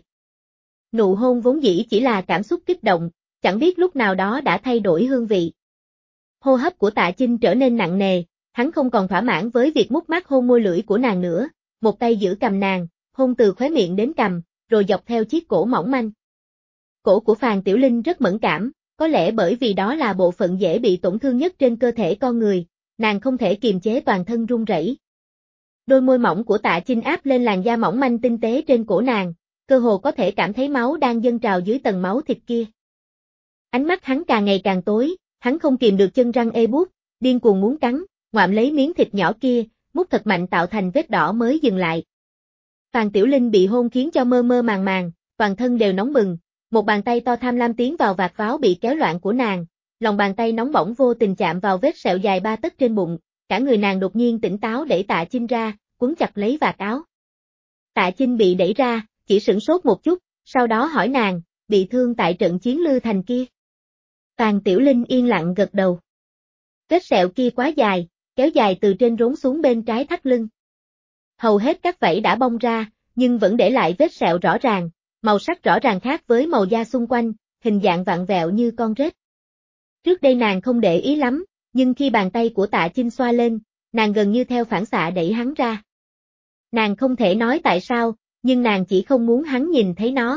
Nụ hôn vốn dĩ chỉ là cảm xúc kích động, chẳng biết lúc nào đó đã thay đổi hương vị. Hô hấp của Tạ Chinh trở nên nặng nề, hắn không còn thỏa mãn với việc mút mát hôn môi lưỡi của nàng nữa, một tay giữ cầm nàng, hôn từ khóe miệng đến cằm, rồi dọc theo chiếc cổ mỏng manh. Cổ của Phàn Tiểu Linh rất mẫn cảm, có lẽ bởi vì đó là bộ phận dễ bị tổn thương nhất trên cơ thể con người, nàng không thể kiềm chế toàn thân run rẩy. Đôi môi mỏng của Tạ Chinh áp lên làn da mỏng manh tinh tế trên cổ nàng, cơ hồ có thể cảm thấy máu đang dâng trào dưới tầng máu thịt kia. Ánh mắt hắn càng ngày càng tối, hắn không kìm được chân răng ê buốt, điên cuồng muốn cắn, ngoạm lấy miếng thịt nhỏ kia, mút thật mạnh tạo thành vết đỏ mới dừng lại. Phàn Tiểu Linh bị hôn khiến cho mơ mơ màng màng, toàn thân đều nóng bừng, một bàn tay to tham lam tiến vào vạt váo bị kéo loạn của nàng, lòng bàn tay nóng bỏng vô tình chạm vào vết sẹo dài 3 tấc trên bụng, cả người nàng đột nhiên tỉnh táo đẩy Tạ Chinh ra, quấn chặt lấy vạt áo. Tạ Chinh bị đẩy ra, chỉ sửng sốt một chút, sau đó hỏi nàng, bị thương tại trận chiến Lư Thành kia. Phàn Tiểu Linh yên lặng gật đầu. Vết sẹo kia quá dài, kéo dài từ trên rốn xuống bên trái thắt lưng. Hầu hết các vảy đã bong ra, nhưng vẫn để lại vết sẹo rõ ràng, màu sắc rõ ràng khác với màu da xung quanh, hình dạng vặn vẹo như con rết. Trước đây nàng không để ý lắm, nhưng khi bàn tay của Tạ Chinh xoa lên, nàng gần như theo phản xạ đẩy hắn ra. Nàng không thể nói tại sao, nhưng nàng chỉ không muốn hắn nhìn thấy nó.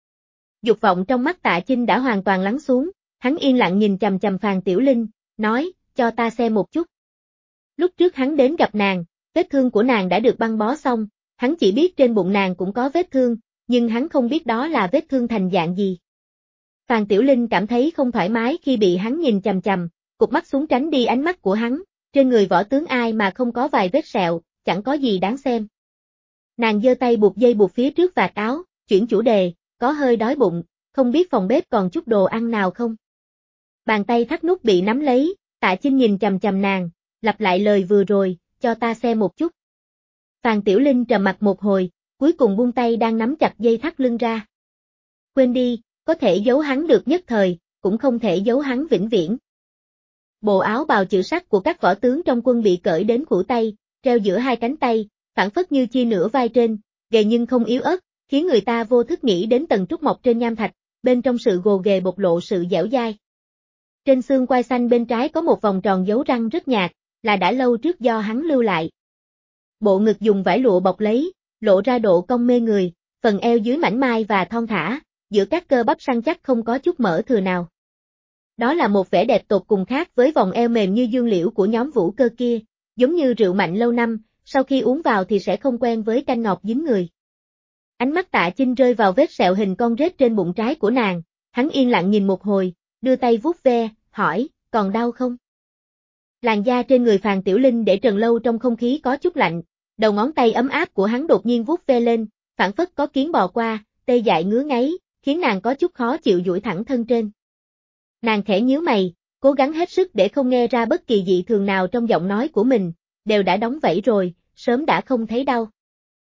Dục vọng trong mắt Tạ Chinh đã hoàn toàn lắng xuống, hắn yên lặng nhìn chằm chằm Phàn Tiểu Linh, nói, cho ta xem một chút. Lúc trước hắn đến gặp nàng, vết thương của nàng đã được băng bó xong, hắn chỉ biết trên bụng nàng cũng có vết thương, nhưng hắn không biết đó là vết thương thành dạng gì. Phàn Tiểu Linh cảm thấy không thoải mái khi bị hắn nhìn chằm chằm, cụp mắt xuống tránh đi ánh mắt của hắn, trên người võ tướng ai mà không có vài vết sẹo, chẳng có gì đáng xem. Nàng giơ tay buộc dây buộc phía trước vạt áo, chuyển chủ đề, có hơi đói bụng, không biết phòng bếp còn chút đồ ăn nào không. Bàn tay thắt nút bị nắm lấy, Tạ Chinh nhìn chằm chằm nàng, lặp lại lời vừa rồi, cho ta xem một chút. Phàn Tiểu Linh trầm mặt một hồi, cuối cùng buông tay đang nắm chặt dây thắt lưng ra. Quên đi, có thể giấu hắn được nhất thời, cũng không thể giấu hắn vĩnh viễn. Bộ áo bào chữ sắt của các võ tướng trong quân bị cởi đến khuỷu tay, treo giữa hai cánh tay, phảng phất như chia nửa vai trên, gầy nhưng không yếu ớt, khiến người ta vô thức nghĩ đến tầng trúc mộc trên nham thạch, bên trong sự gồ ghề bộc lộ sự dẻo dai. Trên xương quai xanh bên trái có một vòng tròn dấu răng rất nhạt, là đã lâu trước do hắn lưu lại. Bộ ngực dùng vải lụa bọc lấy, lộ ra độ cong mê người, phần eo dưới mảnh mai và thon thả, giữa các cơ bắp săn chắc không có chút mỡ thừa nào. Đó là một vẻ đẹp tột cùng khác với vòng eo mềm như dương liễu của nhóm Vũ Cơ kia, giống như rượu mạnh lâu năm, sau khi uống vào thì sẽ không quen với canh ngọt dính người. Ánh mắt Tạ Chinh rơi vào vết sẹo hình con rết trên bụng trái của nàng, hắn yên lặng nhìn một hồi, đưa tay vuốt ve, hỏi, còn đau không? Làn da trên người Phàn Tiểu Linh để trần lâu trong không khí có chút lạnh, đầu ngón tay ấm áp của hắn đột nhiên vuốt ve lên, phảng phất có kiến bò qua, tê dại ngứa ngáy, khiến nàng có chút khó chịu duỗi thẳng thân trên. Nàng khẽ nhíu mày, cố gắng hết sức để không nghe ra bất kỳ dị thường nào trong giọng nói của mình, đều đã đóng vảy rồi, sớm đã không thấy đau.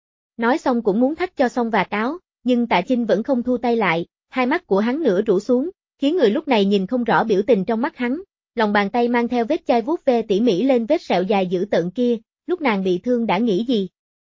Nói xong cũng muốn thắt cho xong và cáo, nhưng Tạ Chinh vẫn không thu tay lại, hai mắt của hắn nửa rũ xuống, khiến người lúc này nhìn không rõ biểu tình trong mắt hắn, lòng bàn tay mang theo vết chai vuốt ve tỉ mỉ lên vết sẹo dài dữ tợn kia, lúc nàng bị thương đã nghĩ gì?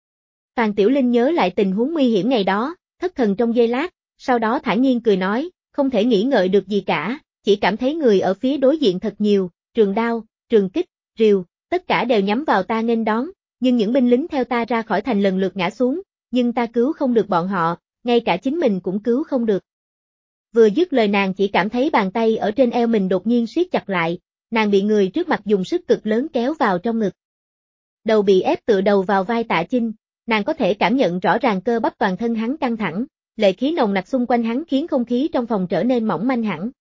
Phàn Tiểu Linh nhớ lại tình huống nguy hiểm ngày đó, thất thần trong giây lát, sau đó thản nhiên cười nói, không thể nghĩ ngợi được gì cả, chỉ cảm thấy người ở phía đối diện thật nhiều, trường đao, trường kích, rìu, tất cả đều nhắm vào ta nghênh đón, nhưng những binh lính theo ta ra khỏi thành lần lượt ngã xuống, nhưng ta cứu không được bọn họ, ngay cả chính mình cũng cứu không được. Vừa dứt lời nàng chỉ cảm thấy bàn tay ở trên eo mình đột nhiên siết chặt lại, nàng bị người trước mặt dùng sức cực lớn kéo vào trong ngực. Đầu bị ép tựa đầu vào vai Tạ Chinh, nàng có thể cảm nhận rõ ràng cơ bắp toàn thân hắn căng thẳng, lệ khí nồng nặc xung quanh hắn khiến không khí trong phòng trở nên mỏng manh hẳn.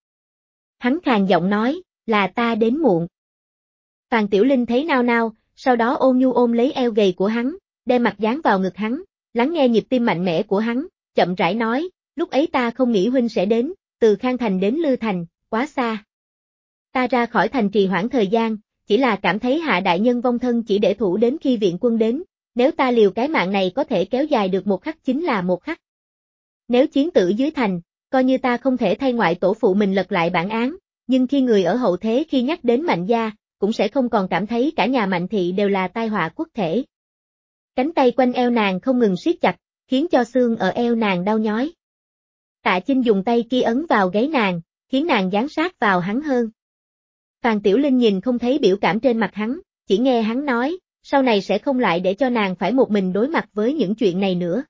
Hắn khàn giọng nói, là ta đến muộn. Phàn Tiểu Linh thấy nao nao, sau đó ôn nhu ôm lấy eo gầy của hắn, đem mặt dán vào ngực hắn, lắng nghe nhịp tim mạnh mẽ của hắn, chậm rãi nói, lúc ấy ta không nghĩ huynh sẽ đến, từ Khang Thành đến Lư Thành, quá xa. Ta ra khỏi thành trì hoãn thời gian, chỉ là cảm thấy Hạ đại nhân vong thân chỉ để thủ đến khi viện quân đến, nếu ta liều cái mạng này có thể kéo dài được một khắc chính là một khắc. Nếu chiến tử dưới thành, coi như ta không thể thay ngoại tổ phụ mình lật lại bản án, nhưng khi người ở hậu thế khi nhắc đến Mạnh gia, cũng sẽ không còn cảm thấy cả nhà Mạnh thị đều là tai họa quốc thể. Cánh tay quanh eo nàng không ngừng siết chặt, khiến cho xương ở eo nàng đau nhói. Tạ Chinh dùng tay kia ấn vào gáy nàng, khiến nàng dán sát vào hắn hơn. Phàn Tiểu Linh nhìn không thấy biểu cảm trên mặt hắn, chỉ nghe hắn nói, sau này sẽ không lại để cho nàng phải một mình đối mặt với những chuyện này nữa.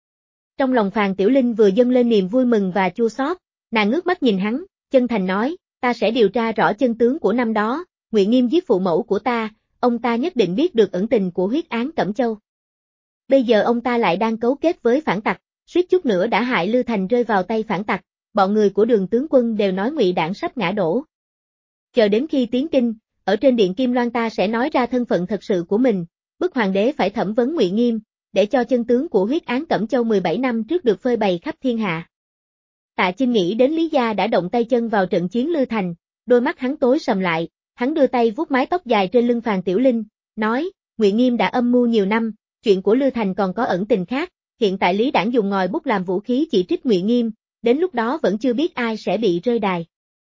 Trong lòng Phàn Tiểu Linh vừa dâng lên niềm vui mừng và chua xót, nàng ngước mắt nhìn hắn, chân thành nói, ta sẽ điều tra rõ chân tướng của năm đó, Ngụy Nghiêm giết phụ mẫu của ta, ông ta nhất định biết được ẩn tình của huyết án Cẩm Châu. Bây giờ ông ta lại đang cấu kết với phản tặc, suýt chút nữa đã hại Lư Thành rơi vào tay phản tặc, bọn người của Đường tướng quân đều nói Ngụy đảng sắp ngã đổ. Chờ đến khi tiến kinh, ở trên điện Kim Loan ta sẽ nói ra thân phận thật sự của mình, bức hoàng đế phải thẩm vấn Ngụy Nghiêm, để cho chân tướng của huyết án Cẩm Châu 17 năm trước được phơi bày khắp thiên hạ. Tạ Chinh nghĩ đến Lý Gia đã động tay chân vào trận chiến Lư Thành, đôi mắt hắn tối sầm lại, hắn đưa tay vuốt mái tóc dài trên lưng Phàn Tiểu Linh, nói, Ngụy Nghiêm đã âm mưu nhiều năm, chuyện của Lư Thành còn có ẩn tình khác, hiện tại Lý đảng dùng ngòi bút làm vũ khí chỉ trích Ngụy Nghiêm, đến lúc đó vẫn chưa biết ai sẽ bị rơi đài.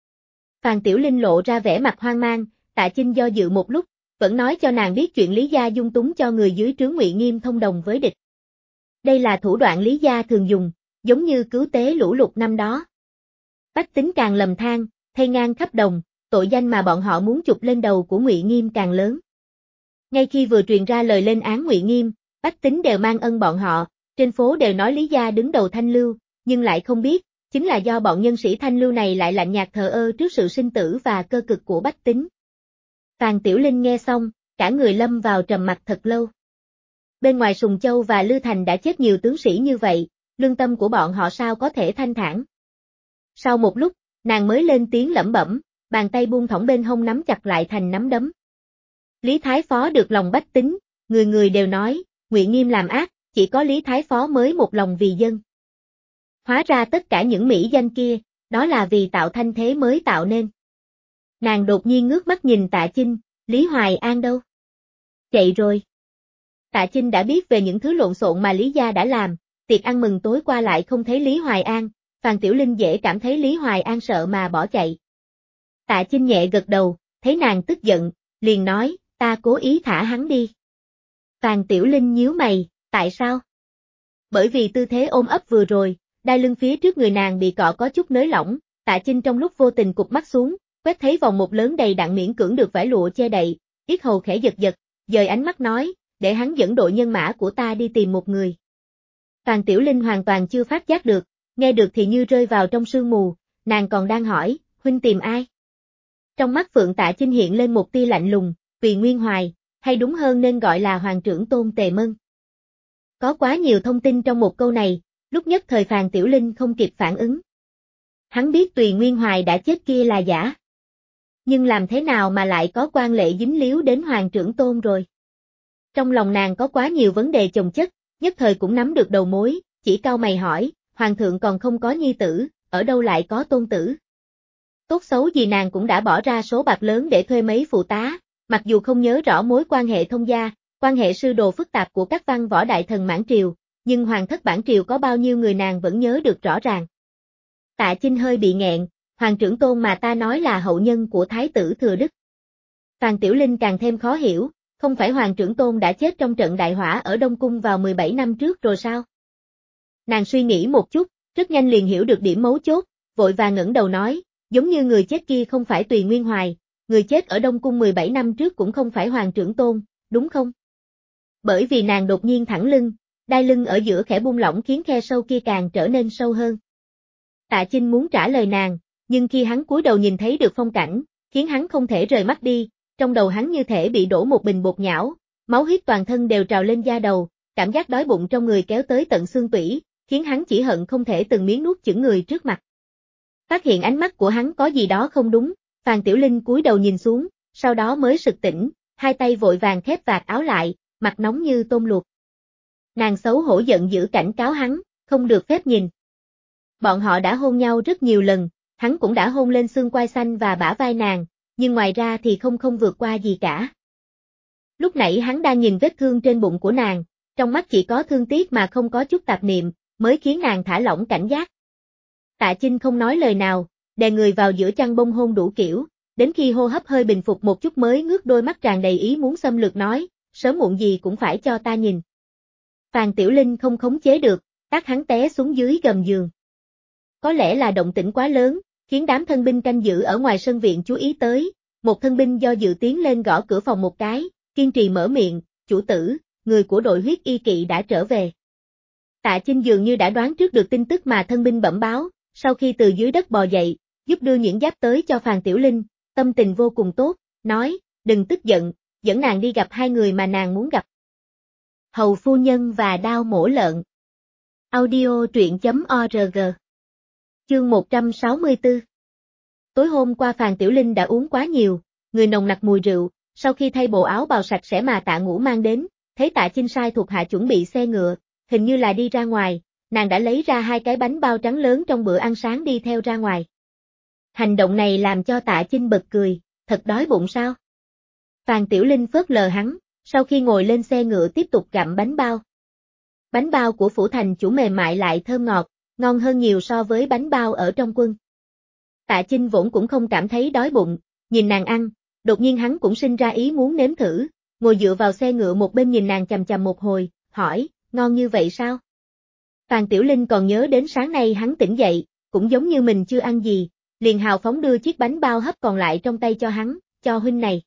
Phàn Tiểu Linh lộ ra vẻ mặt hoang mang, Tạ Chinh do dự một lúc, vẫn nói cho nàng biết chuyện Lý Gia dung túng cho người dưới trướng Ngụy Nghiêm thông đồng với địch. Đây là thủ đoạn Lý Gia thường dùng, giống như cứu tế lũ lụt năm đó. Bách tính càng lầm than, thay ngang khắp đồng, tội danh mà bọn họ muốn chụp lên đầu của Ngụy Nghiêm càng lớn. Ngay khi vừa truyền ra lời lên án Ngụy Nghiêm, bách tính đều mang ân bọn họ, trên phố đều nói Lý Gia đứng đầu Thanh Lưu, nhưng lại không biết, chính là do bọn nhân sĩ Thanh Lưu này lại lạnh nhạt thờ ơ trước sự sinh tử và cơ cực của bách tính. Phàn Tiểu Linh nghe xong, cả người lâm vào trầm mặc thật lâu. Bên ngoài Sùng Châu và Lư Thành đã chết nhiều tướng sĩ như vậy, lương tâm của bọn họ sao có thể thanh thản. Sau một lúc, nàng mới lên tiếng lẩm bẩm, bàn tay buông thõng bên hông nắm chặt lại thành nắm đấm. Lý Thái Phó được lòng bách tính, người người đều nói, Ngụy Nghiêm làm ác, chỉ có Lý Thái Phó mới một lòng vì dân. Hóa ra tất cả những mỹ danh kia, đó là vì tạo thanh thế mới tạo nên. Nàng đột nhiên ngước mắt nhìn Tạ Chinh, Lý Hoài An đâu? Chạy rồi. Tạ Chinh đã biết về những thứ lộn xộn mà Lý gia đã làm, tiệc ăn mừng tối qua lại không thấy Lý Hoài An, Phan Tiểu Linh dễ cảm thấy Lý Hoài An sợ mà bỏ chạy. Tạ Chinh nhẹ gật đầu, thấy nàng tức giận, liền nói, ta cố ý thả hắn đi. Phan Tiểu Linh nhíu mày, tại sao? Bởi vì tư thế ôm ấp vừa rồi, đai lưng phía trước người nàng bị cọ có chút nới lỏng, Tạ Chinh trong lúc vô tình cụp mắt xuống, quét thấy vòng một lớn đầy đặn miễn cưỡng được vải lụa che đậy, yết hầu khẽ giật giật, dời ánh mắt nói, để hắn dẫn đội nhân mã của ta đi tìm một người. Phan Tiểu Linh hoàn toàn chưa phát giác được, nghe được thì như rơi vào trong sương mù, nàng còn đang hỏi, huynh tìm ai? Trong mắt Phượng Tạ Chinh hiện lên một tia lạnh lùng, Tùy Nguyên Hoài, hay đúng hơn nên gọi là Hoàng trưởng Tôn Tề Mân. Có quá nhiều thông tin trong một câu này, lúc nhất thời Phan Tiểu Linh không kịp phản ứng. Hắn biết Tùy Nguyên Hoài đã chết kia là giả. Nhưng làm thế nào mà lại có quan lệ dính líu đến Hoàng trưởng Tôn rồi? Trong lòng nàng có quá nhiều vấn đề chồng chất, nhất thời cũng nắm được đầu mối, chỉ cau mày hỏi, Hoàng thượng còn không có nhi tử, ở đâu lại có tôn tử? Tốt xấu gì nàng cũng đã bỏ ra số bạc lớn để thuê mấy phụ tá, mặc dù không nhớ rõ mối quan hệ thông gia, quan hệ sư đồ phức tạp của các văn võ đại thần Mãn Triều, nhưng Hoàng thất Bản Triều có bao nhiêu người nàng vẫn nhớ được rõ ràng. Tạ Chinh hơi bị nghẹn, Hoàng trưởng Tôn mà ta nói là hậu nhân của Thái tử Thừa Đức. Phan Tiểu Linh càng thêm khó hiểu, không phải Hoàng trưởng Tôn đã chết trong trận đại hỏa ở Đông Cung vào 17 năm trước rồi sao? Nàng suy nghĩ một chút, rất nhanh liền hiểu được điểm mấu chốt, vội vàng ngẩng đầu nói, giống như người chết kia không phải Tùy Nguyên Hoài, người chết ở Đông Cung 17 năm trước cũng không phải Hoàng trưởng Tôn, đúng không? Bởi vì nàng đột nhiên thẳng lưng, đai lưng ở giữa khẽ buông lỏng khiến khe sâu kia càng trở nên sâu hơn. Tạ Chinh muốn trả lời nàng, nhưng khi hắn cúi đầu nhìn thấy được phong cảnh, khiến hắn không thể rời mắt đi, trong đầu hắn như thể bị đổ một bình bột nhão, máu huyết toàn thân đều trào lên da đầu, cảm giác đói bụng trong người kéo tới tận xương tủy, khiến hắn chỉ hận không thể từng miếng nuốt chửng người trước mặt. Phát hiện ánh mắt của hắn có gì đó không đúng, Phan Tiểu Linh cúi đầu nhìn xuống, sau đó mới sực tỉnh, hai tay vội vàng khép vạt áo lại, mặt nóng như tôm luộc. Nàng xấu hổ giận dữ cảnh cáo hắn, không được phép nhìn. Bọn họ đã hôn nhau rất nhiều lần, hắn cũng đã hôn lên xương quai xanh và bả vai nàng, nhưng ngoài ra thì không vượt qua gì cả. Lúc nãy hắn đang nhìn vết thương trên bụng của nàng, trong mắt chỉ có thương tiếc mà không có chút tạp niệm, mới khiến nàng thả lỏng cảnh giác. Tạ Chinh không nói lời nào, đè người vào giữa chăn bông hôn đủ kiểu, đến khi hô hấp hơi bình phục một chút mới ngước đôi mắt tràn đầy ý muốn xâm lược nói, sớm muộn gì cũng phải cho ta nhìn. Phan Tiểu Linh không khống chế được, tát hắn té xuống dưới gầm giường. Có lẽ là động tĩnh quá lớn, khiến đám thân binh canh giữ ở ngoài sân viện chú ý tới, một thân binh do dự tiến lên gõ cửa phòng một cái, kiên trì mở miệng, chủ tử, người của đội huyết y kỵ đã trở về. Tạ Chinh dường như đã đoán trước được tin tức mà thân binh bẩm báo, sau khi từ dưới đất bò dậy, giúp đưa những giáp tới cho Phan Tiểu Linh, tâm tình vô cùng tốt, nói, đừng tức giận, dẫn nàng đi gặp hai người mà nàng muốn gặp. Hầu phu nhân và đao mổ lợn. Audio truyện.org. Chương 164. Tối hôm qua Phan Tiểu Linh đã uống quá nhiều, người nồng nặc mùi rượu, sau khi thay bộ áo bào sạch sẽ mà Tạ Ngũ mang đến, thấy Tạ Chinh sai thuộc hạ chuẩn bị xe ngựa, hình như là đi ra ngoài, nàng đã lấy ra hai cái bánh bao trắng lớn trong bữa ăn sáng đi theo ra ngoài. Hành động này làm cho Tạ Chinh bật cười, thật đói bụng sao? Phan Tiểu Linh phớt lờ hắn, sau khi ngồi lên xe ngựa tiếp tục gặm bánh bao. Bánh bao của Phủ Thành Chủ mềm mại lại thơm ngọt, ngon hơn nhiều so với bánh bao ở trong quân. Tạ Chinh vốn cũng không cảm thấy đói bụng, nhìn nàng ăn, đột nhiên hắn cũng sinh ra ý muốn nếm thử, ngồi dựa vào xe ngựa một bên nhìn nàng chằm chằm một hồi, hỏi, ngon như vậy sao? Phan Tiểu Linh còn nhớ đến sáng nay hắn tỉnh dậy, cũng giống như mình chưa ăn gì, liền hào phóng đưa chiếc bánh bao hấp còn lại trong tay cho hắn, cho huynh này.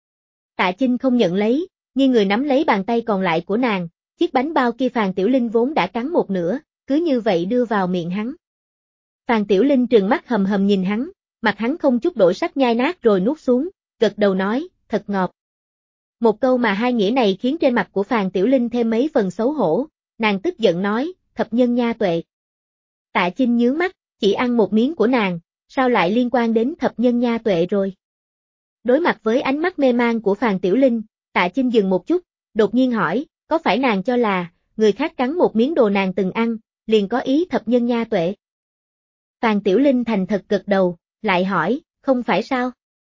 Tạ Chinh không nhận lấy, nghiêng người nắm lấy bàn tay còn lại của nàng, chiếc bánh bao kia Phan Tiểu Linh vốn đã cắn một nửa, cứ như vậy đưa vào miệng hắn. Phan Tiểu Linh trừng mắt hầm hầm nhìn hắn, mặt hắn không chút đổi sắc nhai nát rồi nuốt xuống, gật đầu nói, thật ngọt. Một câu mà hai nghĩa này khiến trên mặt của Phan Tiểu Linh thêm mấy phần xấu hổ, nàng tức giận nói, thập nhân nha tuệ. Tạ Chinh nhướng mắt, chỉ ăn một miếng của nàng, sao lại liên quan đến thập nhân nha tuệ rồi? Đối mặt với ánh mắt mê man của Phan Tiểu Linh, Tạ Chinh dừng một chút, đột nhiên hỏi, có phải nàng cho là, người khác cắn một miếng đồ nàng từng ăn, liền có ý thập nhân nha tuệ? Phan Tiểu Linh thành thật gật đầu, lại hỏi, không phải sao?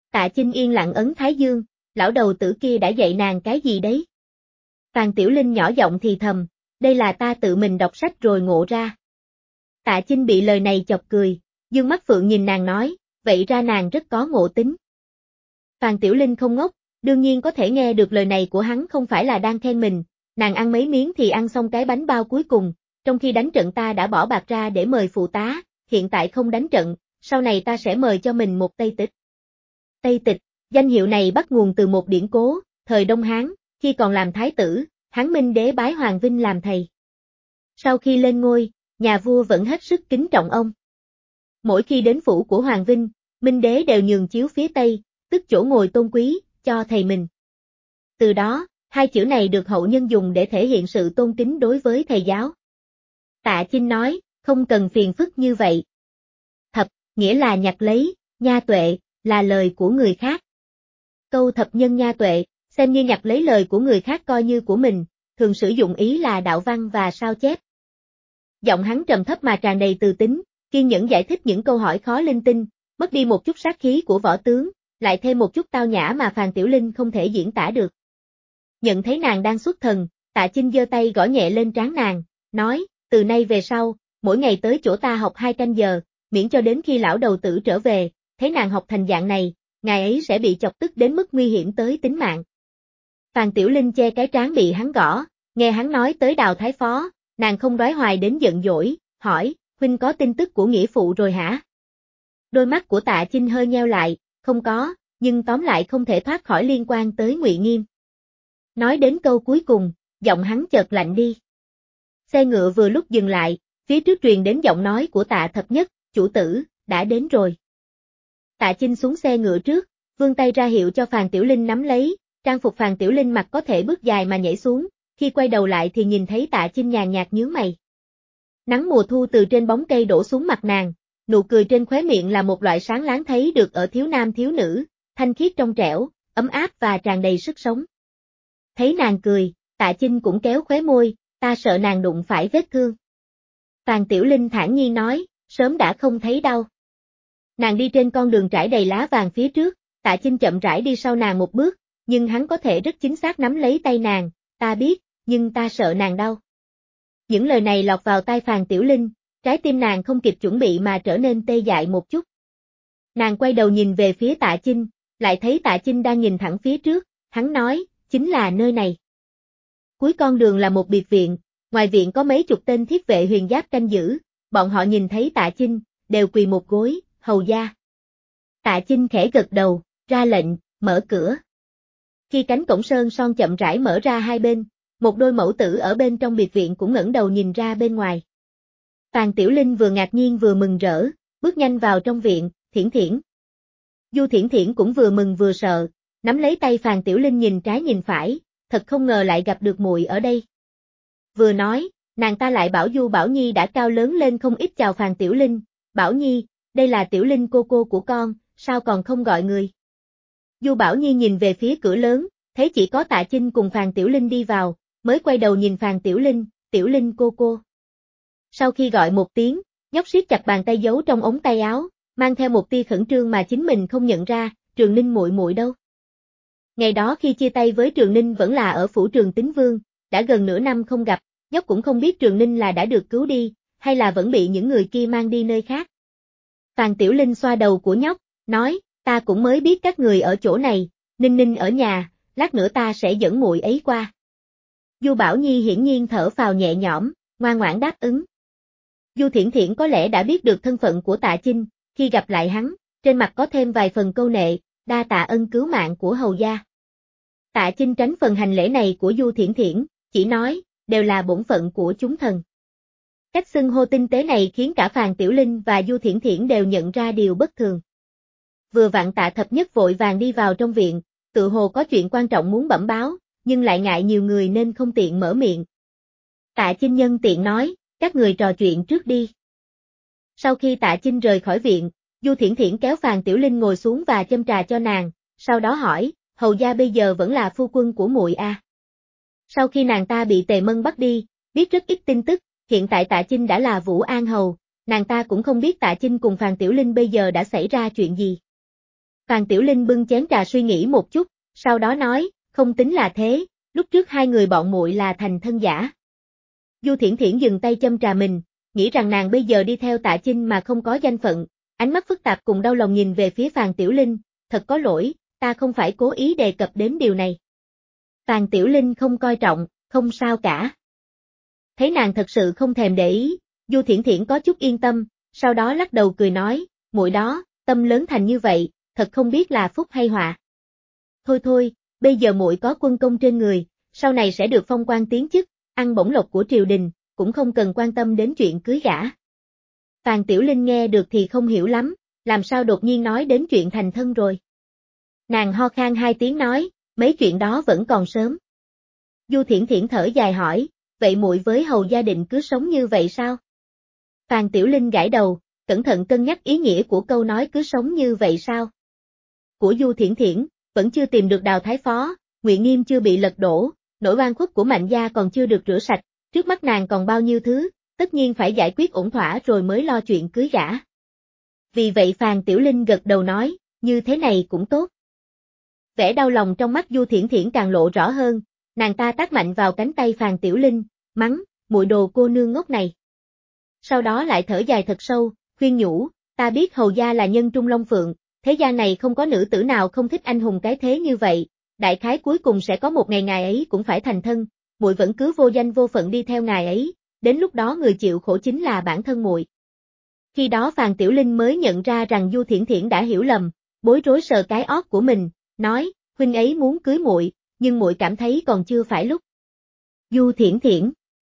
Tạ Chinh yên lặng ấn thái dương, lão đầu tử kia đã dạy nàng cái gì đấy? Phàn Tiểu Linh nhỏ giọng thì thầm, đây là ta tự mình đọc sách rồi ngộ ra. Tạ Chinh bị lời này chọc cười, dương mắt phượng nhìn nàng nói, vậy ra nàng rất có ngộ tính. Phàn Tiểu Linh không ngốc, đương nhiên có thể nghe được lời này của hắn không phải là đang khen mình, nàng ăn mấy miếng thì ăn xong cái bánh bao cuối cùng, trong khi đánh trận ta đã bỏ bạc ra để mời phụ tá, hiện tại không đánh trận, sau này ta sẽ mời cho mình một Tây Tịch. Tây Tịch, danh hiệu này bắt nguồn từ một điển cố, thời Đông Hán, khi còn làm thái tử, Hán Minh đế bái Hoàng Vinh làm thầy. Sau khi lên ngôi, nhà vua vẫn hết sức kính trọng ông. Mỗi khi đến phủ của Hoàng Vinh, Minh đế đều nhường chiếu phía Tây, tức chỗ ngồi tôn quý, cho thầy mình. Từ đó, hai chữ này được hậu nhân dùng để thể hiện sự tôn kính đối với thầy giáo. Tạ Chinh nói, không cần phiền phức như vậy. Thập, nghĩa là nhặt lấy, nha tuệ, là lời của người khác. Câu thập nhân nha tuệ, xem như nhặt lấy lời của người khác coi như của mình, thường sử dụng ý là đạo văn và sao chép. Giọng hắn trầm thấp mà tràn đầy từ tính, kiên nhẫn giải thích những câu hỏi khó linh tinh, mất đi một chút sát khí của võ tướng, lại thêm một chút tao nhã mà Phàn Tiểu Linh không thể diễn tả được. Nhận thấy nàng đang xuất thần, Tạ Chinh giơ tay gõ nhẹ lên trán nàng, nói, từ nay về sau, mỗi ngày tới chỗ ta học 2 canh giờ, miễn cho đến khi lão đầu tử trở về, thấy nàng học thành dạng này, ngài ấy sẽ bị chọc tức đến mức nguy hiểm tới tính mạng. Phàn Tiểu Linh che cái trán bị hắn gõ, nghe hắn nói tới Đào Thái Phó, nàng không đoái hoài đến giận dỗi, hỏi, huynh có tin tức của nghĩa phụ rồi hả? Đôi mắt của Tạ Chinh hơi nheo lại, không có, nhưng tóm lại không thể thoát khỏi liên quan tới Ngụy Nghiêm. Nói đến câu cuối cùng, giọng hắn chợt lạnh đi. Xe ngựa vừa lúc dừng lại, phía trước truyền đến giọng nói của Tạ Thập Nhất, chủ tử, đã đến rồi. Tạ Chinh xuống xe ngựa trước, vươn tay ra hiệu cho Phàn Tiểu Linh nắm lấy, trang phục Phàn Tiểu Linh mặc có thể bước dài mà nhảy xuống, khi quay đầu lại thì nhìn thấy Tạ Chinh nhàn nhạt nhướng mày. Nắng mùa thu từ trên bóng cây đổ xuống mặt nàng, nụ cười trên khóe miệng là một loại sáng láng thấy được ở thiếu nam thiếu nữ, thanh khiết trong trẻo, ấm áp và tràn đầy sức sống. Thấy nàng cười, Tạ Chinh cũng kéo khóe môi, ta sợ nàng đụng phải vết thương. Phàn Tiểu Linh thản nhiên nói, sớm đã không thấy đau. Nàng đi trên con đường trải đầy lá vàng phía trước, Tạ Chinh chậm rãi đi sau nàng một bước, nhưng hắn có thể rất chính xác nắm lấy tay nàng, ta biết, nhưng ta sợ nàng đau. Những lời này lọt vào tai Phàn Tiểu Linh, trái tim nàng không kịp chuẩn bị mà trở nên tê dại một chút. Nàng quay đầu nhìn về phía Tạ Chinh, lại thấy Tạ Chinh đang nhìn thẳng phía trước, hắn nói, chính là nơi này. Cuối con đường là một biệt viện, ngoài viện có mấy chục tên thiết vệ huyền giáp canh giữ, bọn họ nhìn thấy Tạ Chinh, đều quỳ một gối, hầu gia. Tạ Chinh khẽ gật đầu, ra lệnh, mở cửa. Khi cánh cổng sơn son chậm rãi mở ra hai bên, một đôi mẫu tử ở bên trong biệt viện cũng ngẩng đầu nhìn ra bên ngoài. Phàn Tiểu Linh vừa ngạc nhiên vừa mừng rỡ, bước nhanh vào trong viện, Thiển Thiển. Du Thiển Thiển cũng vừa mừng vừa sợ, nắm lấy tay Phàn Tiểu Linh nhìn trái nhìn phải, thật không ngờ lại gặp được muội ở đây. Vừa nói, nàng ta lại bảo Du Bảo Nhi đã cao lớn lên không ít chào Phàn Tiểu Linh, Bảo Nhi, đây là Tiểu Linh cô cô của con, sao còn không gọi người. Du Bảo Nhi nhìn về phía cửa lớn, thấy chỉ có Tạ Chinh cùng Phàn Tiểu Linh đi vào, mới quay đầu nhìn Phàn Tiểu Linh cô cô. Sau khi gọi một tiếng, nhóc siết chặt bàn tay giấu trong ống tay áo, mang theo một tia khẩn trương mà chính mình không nhận ra, Trường Ninh muội muội đâu. Ngày đó khi chia tay với Trường Ninh vẫn là ở phủ Trường Tín Vương, đã gần nửa năm không gặp, nhóc cũng không biết Trường Ninh là đã được cứu đi, hay là vẫn bị những người kia mang đi nơi khác. Phàn Tiểu Linh xoa đầu của nhóc, nói, ta cũng mới biết các người ở chỗ này, Ninh Ninh ở nhà, lát nữa ta sẽ dẫn muội ấy qua. Du Bảo Nhi hiển nhiên thở phào nhẹ nhõm, ngoan ngoãn đáp ứng. Du Thiển Thiển có lẽ đã biết được thân phận của Tạ Chinh, khi gặp lại hắn, trên mặt có thêm vài phần câu nệ, đa tạ ân cứu mạng của hầu gia. Tạ Chinh tránh phần hành lễ này của Du Thiển Thiển, chỉ nói, đều là bổn phận của chúng thần. Cách xưng hô tinh tế này khiến cả Phàn Tiểu Linh và Du Thiển Thiển đều nhận ra điều bất thường. Vừa vặn Tạ Thập Nhất vội vàng đi vào trong viện, tự hồ có chuyện quan trọng muốn bẩm báo, nhưng lại ngại nhiều người nên không tiện mở miệng. Tạ Chinh nhân tiện nói, các người trò chuyện trước đi. Sau khi Tạ Chinh rời khỏi viện, Du Thiển Thiển kéo Phàn Tiểu Linh ngồi xuống và châm trà cho nàng, sau đó hỏi, hầu gia bây giờ vẫn là phu quân của muội à? Sau khi nàng ta bị Tề Mân bắt đi, biết rất ít tin tức, hiện tại Tạ Chinh đã là Vũ An hầu, nàng ta cũng không biết Tạ Chinh cùng Phàn Tiểu Linh bây giờ đã xảy ra chuyện gì. Phàn Tiểu Linh bưng chén trà suy nghĩ một chút, sau đó nói, không tính là thế, lúc trước hai người bọn muội là thành thân giả. Du Thiển Thiển dừng tay châm trà mình, nghĩ rằng nàng bây giờ đi theo Tạ Chinh mà không có danh phận, ánh mắt phức tạp cùng đau lòng nhìn về phía Phàn Tiểu Linh, thật có lỗi, ta không phải cố ý đề cập đến điều này. Phàn Tiểu Linh không coi trọng, không sao cả. Thấy nàng thật sự không thèm để ý, Du Thiển Thiển có chút yên tâm, sau đó lắc đầu cười nói, muội đó, tâm lớn thành như vậy, thật không biết là phúc hay họa. Thôi thôi, bây giờ muội có quân công trên người, sau này sẽ được phong quan tiến chức, ăn bổng lộc của triều đình, cũng không cần quan tâm đến chuyện cưới gả. Phàn Tiểu Linh nghe được thì không hiểu lắm, làm sao đột nhiên nói đến chuyện thành thân rồi. Nàng ho khan hai tiếng nói, mấy chuyện đó vẫn còn sớm. Du Thiển Thiển thở dài hỏi, vậy muội với hầu gia định cứ sống như vậy sao? Phàn Tiểu Linh gãi đầu, cẩn thận cân nhắc ý nghĩa của câu nói cứ sống như vậy sao? Của Du Thiển Thiển, vẫn chưa tìm được Đào Thái Phó, Ngụy Nghiêm chưa bị lật đổ, nỗi oan khuất của Mạnh gia còn chưa được rửa sạch, trước mắt nàng còn bao nhiêu thứ, tất nhiên phải giải quyết ổn thỏa rồi mới lo chuyện cưới gả. Vì vậy Phàn Tiểu Linh gật đầu nói, như thế này cũng tốt. Vẻ đau lòng trong mắt Du Thiển Thiển càng lộ rõ hơn, nàng ta tát mạnh vào cánh tay Phàn Tiểu Linh, mắng, muội đồ cô nương ngốc này. Sau đó lại thở dài thật sâu, khuyên nhủ, ta biết hầu gia là nhân trung long phượng, thế gian này không có nữ tử nào không thích anh hùng cái thế như vậy, đại khái cuối cùng sẽ có một ngày ngài ấy cũng phải thành thân, muội vẫn cứ vô danh vô phận đi theo ngài ấy, đến lúc đó người chịu khổ chính là bản thân muội. Khi đó Phàn Tiểu Linh mới nhận ra rằng Du Thiển Thiển đã hiểu lầm, bối rối sờ cái ót của mình, nói, huynh ấy muốn cưới muội, nhưng muội cảm thấy còn chưa phải lúc. Du Thiển Thiển.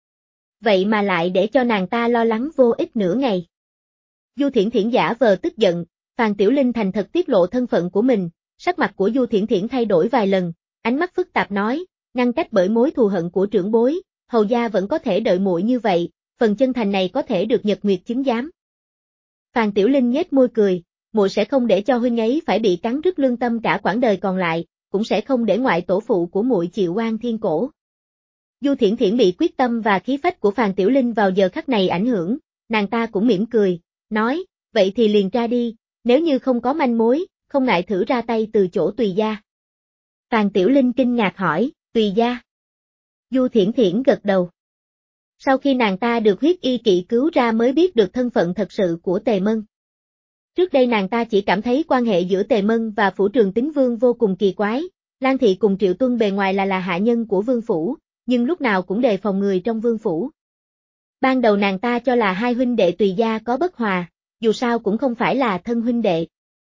Vậy mà lại để cho nàng ta lo lắng vô ích nửa ngày. Du Thiển Thiển giả vờ tức giận, Phàn Tiểu Linh thành thật tiết lộ thân phận của mình, sắc mặt của Du Thiển Thiển thay đổi vài lần, ánh mắt phức tạp nói, ngăn cách bởi mối thù hận của trưởng bối, hầu gia vẫn có thể đợi muội như vậy, phần chân thành này có thể được Nhật Nguyệt chứng giám. Phàn Tiểu Linh nhếch môi cười, muội sẽ không để cho huynh ấy phải bị cắn rứt lương tâm cả quãng đời còn lại, cũng sẽ không để ngoại tổ phụ của muội chịu oan thiên cổ. Du Thiển Thiển bị quyết tâm và khí phách của Phàn Tiểu Linh vào giờ khắc này ảnh hưởng, nàng ta cũng mỉm cười, nói, vậy thì liền ra đi, nếu như không có manh mối, không ngại thử ra tay từ chỗ Tùy gia. Phàn Tiểu Linh kinh ngạc hỏi, Tùy gia? Du Thiển Thiển gật đầu. Sau khi nàng ta được huyết y kỵ cứu ra mới biết được thân phận thật sự của Tề Mân. Trước đây nàng ta chỉ cảm thấy quan hệ giữa Tề Mân và Phủ Trường Tín Vương vô cùng kỳ quái, Lan Thị cùng Triệu Tuân bề ngoài là hạ nhân của Vương Phủ, nhưng lúc nào cũng đề phòng người trong Vương Phủ. Ban đầu nàng ta cho là hai huynh đệ Tùy gia có bất hòa, dù sao cũng không phải là thân huynh đệ.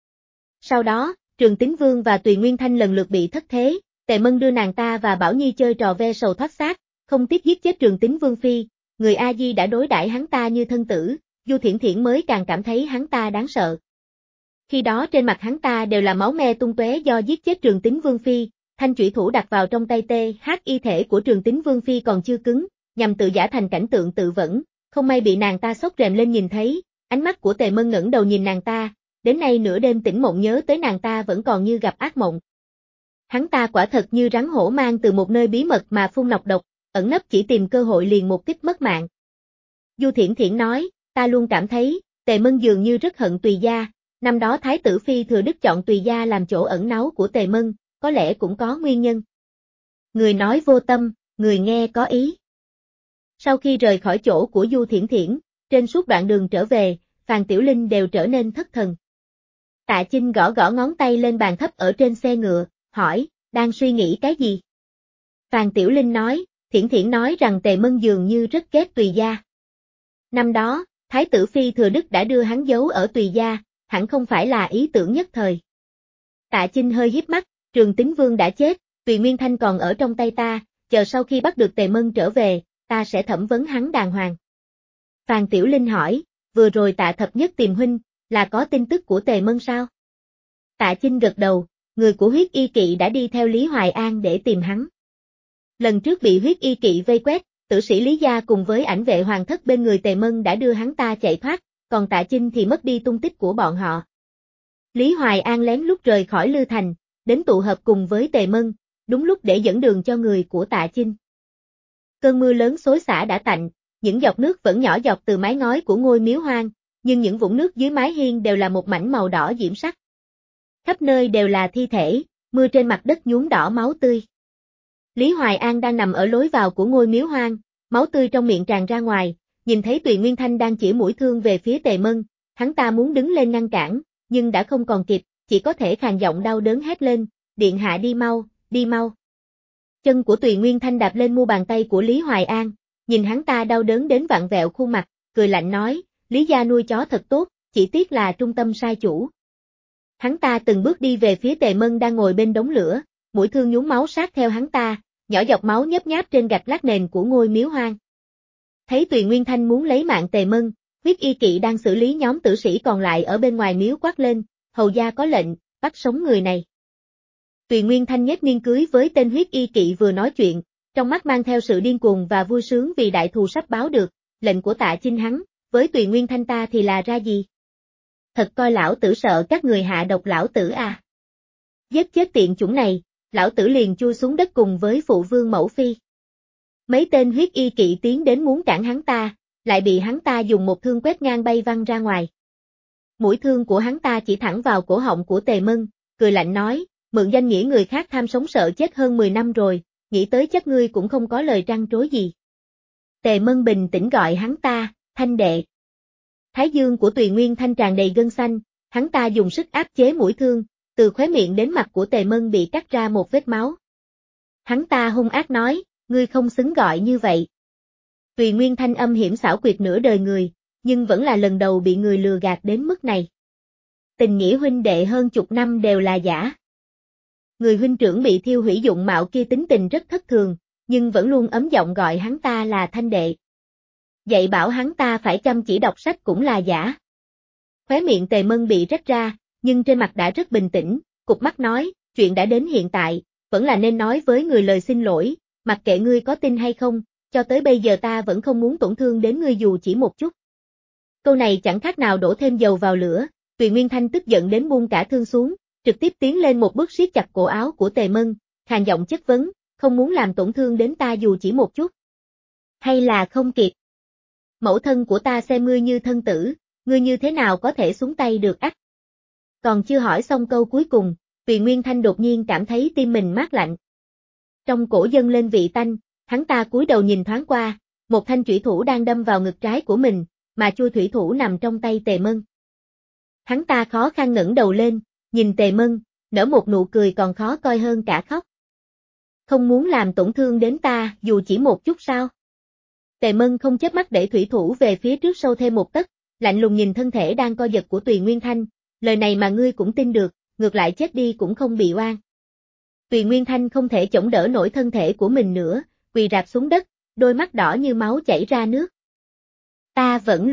Sau đó, Trường Tín Vương và Tùy Nguyên Thanh lần lượt bị thất thế, Tề Mân đưa nàng ta và Bảo Nhi chơi trò ve sầu thoát xác, không tiếc giết chết Trường Tín Vương phi, người A Di đã đối đãi hắn ta như thân tử, Du Thiển Thiển mới càng cảm thấy hắn ta đáng sợ. Khi đó trên mặt hắn ta đều là máu me tung tóe do giết chết Trường Tín Vương phi, thanh chủy thủ đặt vào trong tay y thể của Trường Tín Vương phi còn chưa cứng, nhằm tự giả thành cảnh tượng tự vẫn, không may bị nàng ta xốc rèm lên nhìn thấy, ánh mắt của Tề Mân ngẩng đầu nhìn nàng ta, đến nay nửa đêm tỉnh mộng nhớ tới nàng ta vẫn còn như gặp ác mộng. Hắn ta quả thật như rắn hổ mang từ một nơi bí mật mà phun nọc độc, ẩn nấp chỉ tìm cơ hội liền một kích mất mạng. Du Thiển Thiển nói, ta luôn cảm thấy, Tề Mân dường như rất hận Tùy gia, năm đó Thái tử Phi Thừa Đức chọn Tùy gia làm chỗ ẩn náu của Tề Mân, có lẽ cũng có nguyên nhân. Người nói vô tâm, người nghe có ý. Sau khi rời khỏi chỗ của Du Thiển Thiển, trên suốt đoạn đường trở về, Phàn Tiểu Linh đều trở nên thất thần. Tạ Chinh gõ gõ ngón tay lên bàn thấp ở trên xe ngựa, hỏi, đang suy nghĩ cái gì? Phàn Tiểu Linh nói, Thiển Thiển nói rằng Tề Mân dường như rất ghét Tùy gia. Năm đó, Thái tử Phi Thừa Đức đã đưa hắn giấu ở Tùy gia, hẳn không phải là ý tưởng nhất thời. Tạ Chinh hơi híp mắt, Trường Tín Vương đã chết, Tùy Nguyên Thanh còn ở trong tay ta, chờ sau khi bắt được Tề Mân trở về, ta sẽ thẩm vấn hắn đàng hoàng. Phàn Tiểu Linh hỏi, vừa rồi Tạ Thập Nhất tìm huynh, là có tin tức của Tề Mân sao? Tạ Chinh gật đầu, người của huyết y kỵ đã đi theo Lý Hoài An để tìm hắn. Lần trước bị huyết y kỵ vây quét, tử sĩ Lý Gia cùng với ảnh vệ hoàng thất bên người Tề Mân đã đưa hắn ta chạy thoát, còn Tạ Chinh thì mất đi tung tích của bọn họ. Lý Hoài An lén lút rời khỏi Lư Thành, đến tụ hợp cùng với Tề Mân, đúng lúc để dẫn đường cho người của Tạ Chinh. Cơn mưa lớn xối xả đã tạnh, những giọt nước vẫn nhỏ giọt từ mái ngói của ngôi miếu hoang, nhưng những vũng nước dưới mái hiên đều là một mảnh màu đỏ diễm sắc. Khắp nơi đều là thi thể, mưa trên mặt đất nhuốm đỏ máu tươi. Lý Hoài An đang nằm ở lối vào của ngôi miếu hoang, máu tươi trong miệng tràn ra ngoài, nhìn thấy Tùy Nguyên Thanh đang chĩa mũi thương về phía Tề Mân, hắn ta muốn đứng lên ngăn cản, nhưng đã không còn kịp, chỉ có thể khàn giọng đau đớn hét lên, điện hạ đi mau, đi mau. Chân của Tùy Nguyên Thanh đạp lên mu bàn tay của Lý Hoài An, nhìn hắn ta đau đớn đến vặn vẹo khuôn mặt, cười lạnh nói, Lý gia nuôi chó thật tốt, chỉ tiếc là trung tâm sai chủ. Hắn ta từng bước đi về phía Tề Mân đang ngồi bên đống lửa, mũi thương nhúng máu sát theo hắn ta, nhỏ giọt máu nhớp nháp trên gạch lát nền của ngôi miếu hoang. Thấy Tùy Nguyên Thanh muốn lấy mạng Tề Mân, huyết y kỵ đang xử lý nhóm tử sĩ còn lại ở bên ngoài miếu quát lên, hầu gia có lệnh, bắt sống người này. Tùy Nguyên Thanh nhếch miệng cưới với tên huyết y kỵ vừa nói chuyện, trong mắt mang theo sự điên cuồng và vui sướng vì đại thù sắp báo được, lệnh của Tạ Chinh hắn, với Tùy Nguyên Thanh ta thì là ra gì? Thật coi lão tử sợ các người hạ độc lão tử à? Giết chết tiện chủng này, lão tử liền chui xuống đất cùng với phụ vương mẫu phi. Mấy tên huyết y kỵ tiến đến muốn cản hắn ta, lại bị hắn ta dùng một thương quét ngang bay văng ra ngoài. Mũi thương của hắn ta chỉ thẳng vào cổ họng của Tề Mân, cười lạnh nói, mượn danh nghĩa người khác tham sống sợ chết hơn 10 năm rồi, nghĩ tới chắc ngươi cũng không có lời trăn trối gì. Tề Mân bình tĩnh gọi hắn ta, Thanh đệ. Thái dương của Tùy Nguyên Thanh tràn đầy gân xanh, hắn ta dùng sức áp chế mũi thương, từ khóe miệng đến mặt của Tề Mân bị cắt ra một vết máu. Hắn ta hung ác nói, ngươi không xứng gọi như vậy. Tùy Nguyên Thanh âm hiểm xảo quyệt nửa đời người, nhưng vẫn là lần đầu bị người lừa gạt đến mức này. Tình nghĩa huynh đệ hơn chục năm đều là giả. Người huynh trưởng bị thiêu hủy dụng mạo kia tính tình rất thất thường, nhưng vẫn luôn ấm giọng gọi hắn ta là Thanh đệ. Dạy bảo hắn ta phải chăm chỉ đọc sách cũng là giả. Khóe miệng Tề Mân bị rách ra, nhưng trên mặt đã rất bình tĩnh, cụp mắt nói, chuyện đã đến hiện tại, vẫn là nên nói với người lời xin lỗi, mặc kệ ngươi có tin hay không, cho tới bây giờ ta vẫn không muốn tổn thương đến ngươi dù chỉ một chút. Câu này chẳng khác nào đổ thêm dầu vào lửa, Tùy Nguyên Thanh tức giận đến buông cả thương xuống, trực tiếp tiến lên một bước siết chặt cổ áo của Tề Mân, khàn giọng chất vấn, không muốn làm tổn thương đến ta dù chỉ một chút. Hay là không kịp? Mẫu thân của ta xem ngươi như thân tử, ngươi như thế nào có thể xuống tay được ắt? Còn chưa hỏi xong câu cuối cùng, Tùy Nguyên Thanh đột nhiên cảm thấy tim mình mát lạnh. Trong cổ dâng lên vị tanh, hắn ta cúi đầu nhìn thoáng qua, một thanh chủy thủ đang đâm vào ngực trái của mình, mà chui thủy thủ nằm trong tay Tề Mân. Hắn ta khó khăn ngẩng đầu lên, nhìn Tề Mân, nở một nụ cười còn khó coi hơn cả khóc. Không muốn làm tổn thương đến ta, dù chỉ một chút sao? Tề Mân không chớp mắt để thủy thủ về phía trước sâu thêm một tấc, lạnh lùng nhìn thân thể đang co giật của Tùy Nguyên Thanh, lời này mà ngươi cũng tin được, ngược lại chết đi cũng không bị oan. Tùy Nguyên Thanh không thể chống đỡ nổi thân thể của mình nữa, quỳ rạp xuống đất, đôi mắt đỏ như máu chảy ra nước. Ta vẫn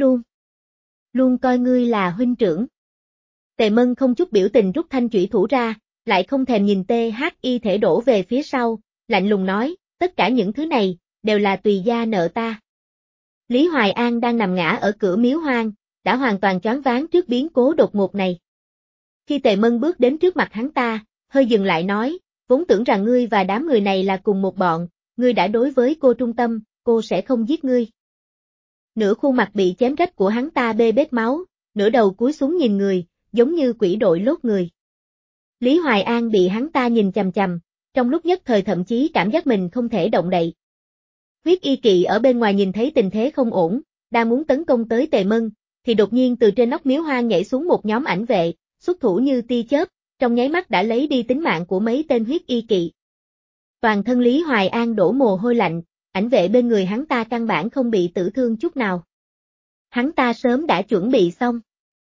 luôn coi ngươi là huynh trưởng. Tề Mân không chút biểu tình rút thanh chủy thủ ra, lại không thèm nhìn THI thể đổ về phía sau, lạnh lùng nói, tất cả những thứ này, đều là Tùy gia nợ ta. Lý Hoài An đang nằm ngã ở cửa miếu hoang, đã hoàn toàn choáng váng trước biến cố đột ngột này. Khi Tề Mân bước đến trước mặt hắn ta, hơi dừng lại nói, vốn tưởng rằng ngươi và đám người này là cùng một bọn, ngươi đã đối với cô trung tâm, cô sẽ không giết ngươi. Nửa khuôn mặt bị chém rách của hắn ta bê bết máu, nửa đầu cúi xuống nhìn người, giống như quỷ đội lốt người. Lý Hoài An bị hắn ta nhìn chằm chằm, trong lúc nhất thời thậm chí cảm giác mình không thể động đậy. Huyết y kỵ ở bên ngoài nhìn thấy tình thế không ổn, đang muốn tấn công tới Tề Mân, thì đột nhiên từ trên nóc miếu hoang nhảy xuống một nhóm ảnh vệ, xuất thủ như tia chớp, trong nháy mắt đã lấy đi tính mạng của mấy tên huyết y kỵ. Toàn thân Lý Hoài An đổ mồ hôi lạnh, ảnh vệ bên người hắn ta căn bản không bị tử thương chút nào. Hắn ta sớm đã chuẩn bị xong.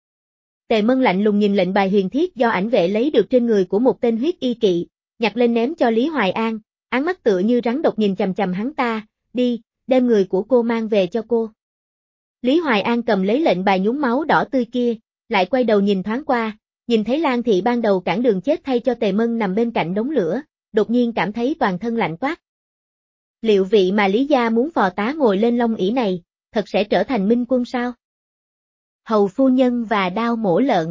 Tề Mân lạnh lùng nhìn lệnh bài huyền thiết do ảnh vệ lấy được trên người của một tên huyết y kỵ, nhặt lên ném cho Lý Hoài An, áng mắt tựa như rắn độc nhìn chằm chằm hắn ta, đi, đem người của cô mang về cho cô. Lý Hoài An cầm lấy lệnh bài nhúng máu đỏ tươi kia, lại quay đầu nhìn thoáng qua, nhìn thấy Lan Thị ban đầu cản đường chết thay cho Tề Mân nằm bên cạnh đống lửa, đột nhiên cảm thấy toàn thân lạnh toát. Liệu vị mà Lý gia muốn phò tá ngồi lên long ỷ này, thật sẽ trở thành minh quân sao? Hầu phu nhân và đao mổ lợn.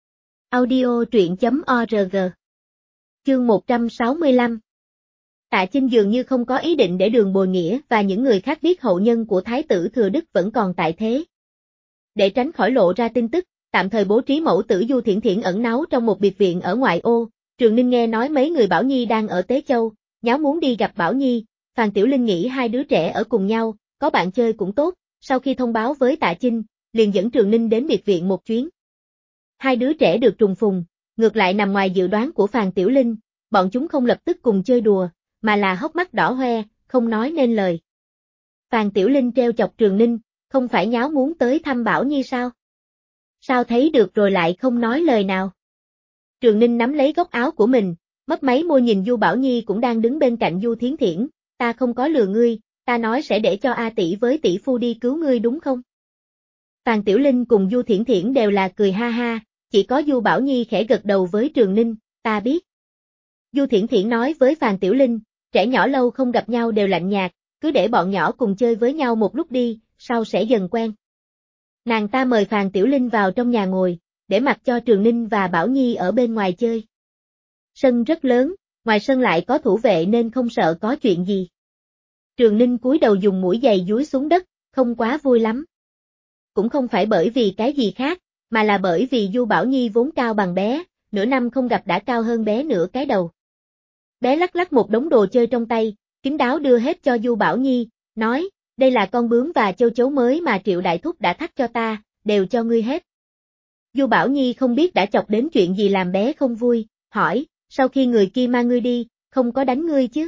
Audio truyện.org. Chương 165. Tạ Chinh dường như không có ý định để Đường Bồi Nghĩa và những người khác biết hậu nhân của Thái tử Thừa Đức vẫn còn tại thế. Để tránh khỏi lộ ra tin tức, tạm thời bố trí mẫu tử Du Thiển Thiển ẩn náu trong một biệt viện ở ngoại ô. Trường Ninh nghe nói mấy người Bảo Nhi đang ở Tế Châu, nháo muốn đi gặp Bảo Nhi. Phàn Tiểu Linh nghĩ hai đứa trẻ ở cùng nhau, có bạn chơi cũng tốt, sau khi thông báo với Tạ Chinh, liền dẫn Trường Ninh đến biệt viện một chuyến. Hai đứa trẻ được trùng phùng, ngược lại nằm ngoài dự đoán của Phàn Tiểu Linh, bọn chúng không lập tức cùng chơi đùa, mà là hốc mắt đỏ hoe, không nói nên lời. Phàn Tiểu Linh treo chọc Trường Ninh, không phải nháo muốn tới thăm Bảo Nhi sao? Sao thấy được rồi lại không nói lời nào? Trường Ninh nắm lấy góc áo của mình, mấp máy môi nhìn Du Bảo Nhi cũng đang đứng bên cạnh Du Thiến Thiển, ta không có lừa ngươi, ta nói sẽ để cho A tỷ với tỷ phu đi cứu ngươi đúng không? Phàn Tiểu Linh cùng Du Thiển Thiển đều là cười ha ha, chỉ có Du Bảo Nhi khẽ gật đầu với Trường Ninh, ta biết. Du Thiển Thiển nói với Phàn Tiểu Linh, trẻ nhỏ lâu không gặp nhau đều lạnh nhạt, cứ để bọn nhỏ cùng chơi với nhau một lúc đi, sau sẽ dần quen. Nàng ta mời Phàn Tiểu Linh vào trong nhà ngồi, để mặc cho Trường Ninh và Bảo Nhi ở bên ngoài chơi. Sân rất lớn, ngoài sân lại có thủ vệ nên không sợ có chuyện gì. Trường Ninh cúi đầu dùng mũi giày dúi xuống đất, không quá vui lắm. Cũng không phải bởi vì cái gì khác, mà là bởi vì Du Bảo Nhi vốn cao bằng bé, nửa năm không gặp đã cao hơn bé nửa cái đầu. Bé lắc lắc một đống đồ chơi trong tay, kín đáo đưa hết cho Du Bảo Nhi, nói, đây là con bướm và châu chấu mới mà Triệu Đại Thúc đã thắt cho ta, đều cho ngươi hết. Du Bảo Nhi không biết đã chọc đến chuyện gì làm bé không vui, hỏi, sau khi người kia mang ngươi đi, không có đánh ngươi chứ?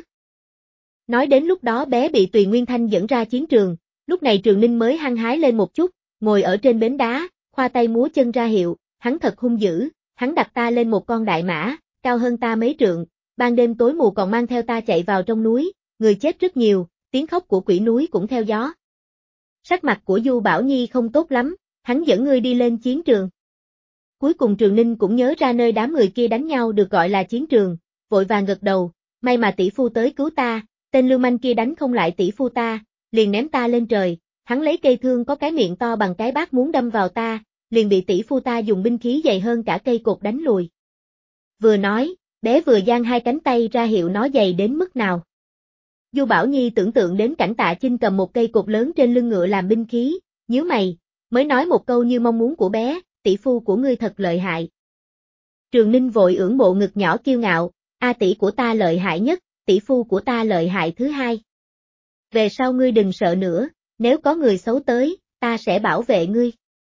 Nói đến lúc đó bé bị Tùy Nguyên Thanh dẫn ra chiến trường, lúc này Trường Ninh mới hăng hái lên một chút, ngồi ở trên bến đá, khoa tay múa chân ra hiệu, hắn thật hung dữ, hắn đặt ta lên một con đại mã, cao hơn ta mấy trượng, ban đêm tối mù còn mang theo ta chạy vào trong núi, người chết rất nhiều, tiếng khóc của quỷ núi cũng theo gió. Sắc mặt của Du Bảo Nhi không tốt lắm, hắn dẫn ngươi đi lên chiến trường. Cuối cùng Trường Ninh cũng nhớ ra nơi đám người kia đánh nhau được gọi là chiến trường, vội vàng gật đầu, may mà tỷ phu tới cứu ta, tên lưu manh kia đánh không lại tỷ phu ta, liền ném ta lên trời, hắn lấy cây thương có cái miệng to bằng cái bát muốn đâm vào ta, liền bị tỷ phu ta dùng binh khí dày hơn cả cây cột đánh lùi. Vừa nói, bé vừa giang hai cánh tay ra hiệu nó dày đến mức nào. Du Bảo Nhi tưởng tượng đến cảnh Tạ Chinh cầm một cây cột lớn trên lưng ngựa làm binh khí, nhíu mày, mới nói một câu như mong muốn của bé, tỷ phu của ngươi thật lợi hại. Trường Ninh vội ưỡn bộ ngực nhỏ kiêu ngạo, A tỷ của ta lợi hại nhất, tỷ phu của ta lợi hại thứ hai. Về sau ngươi đừng sợ nữa, nếu có người xấu tới, ta sẽ bảo vệ ngươi.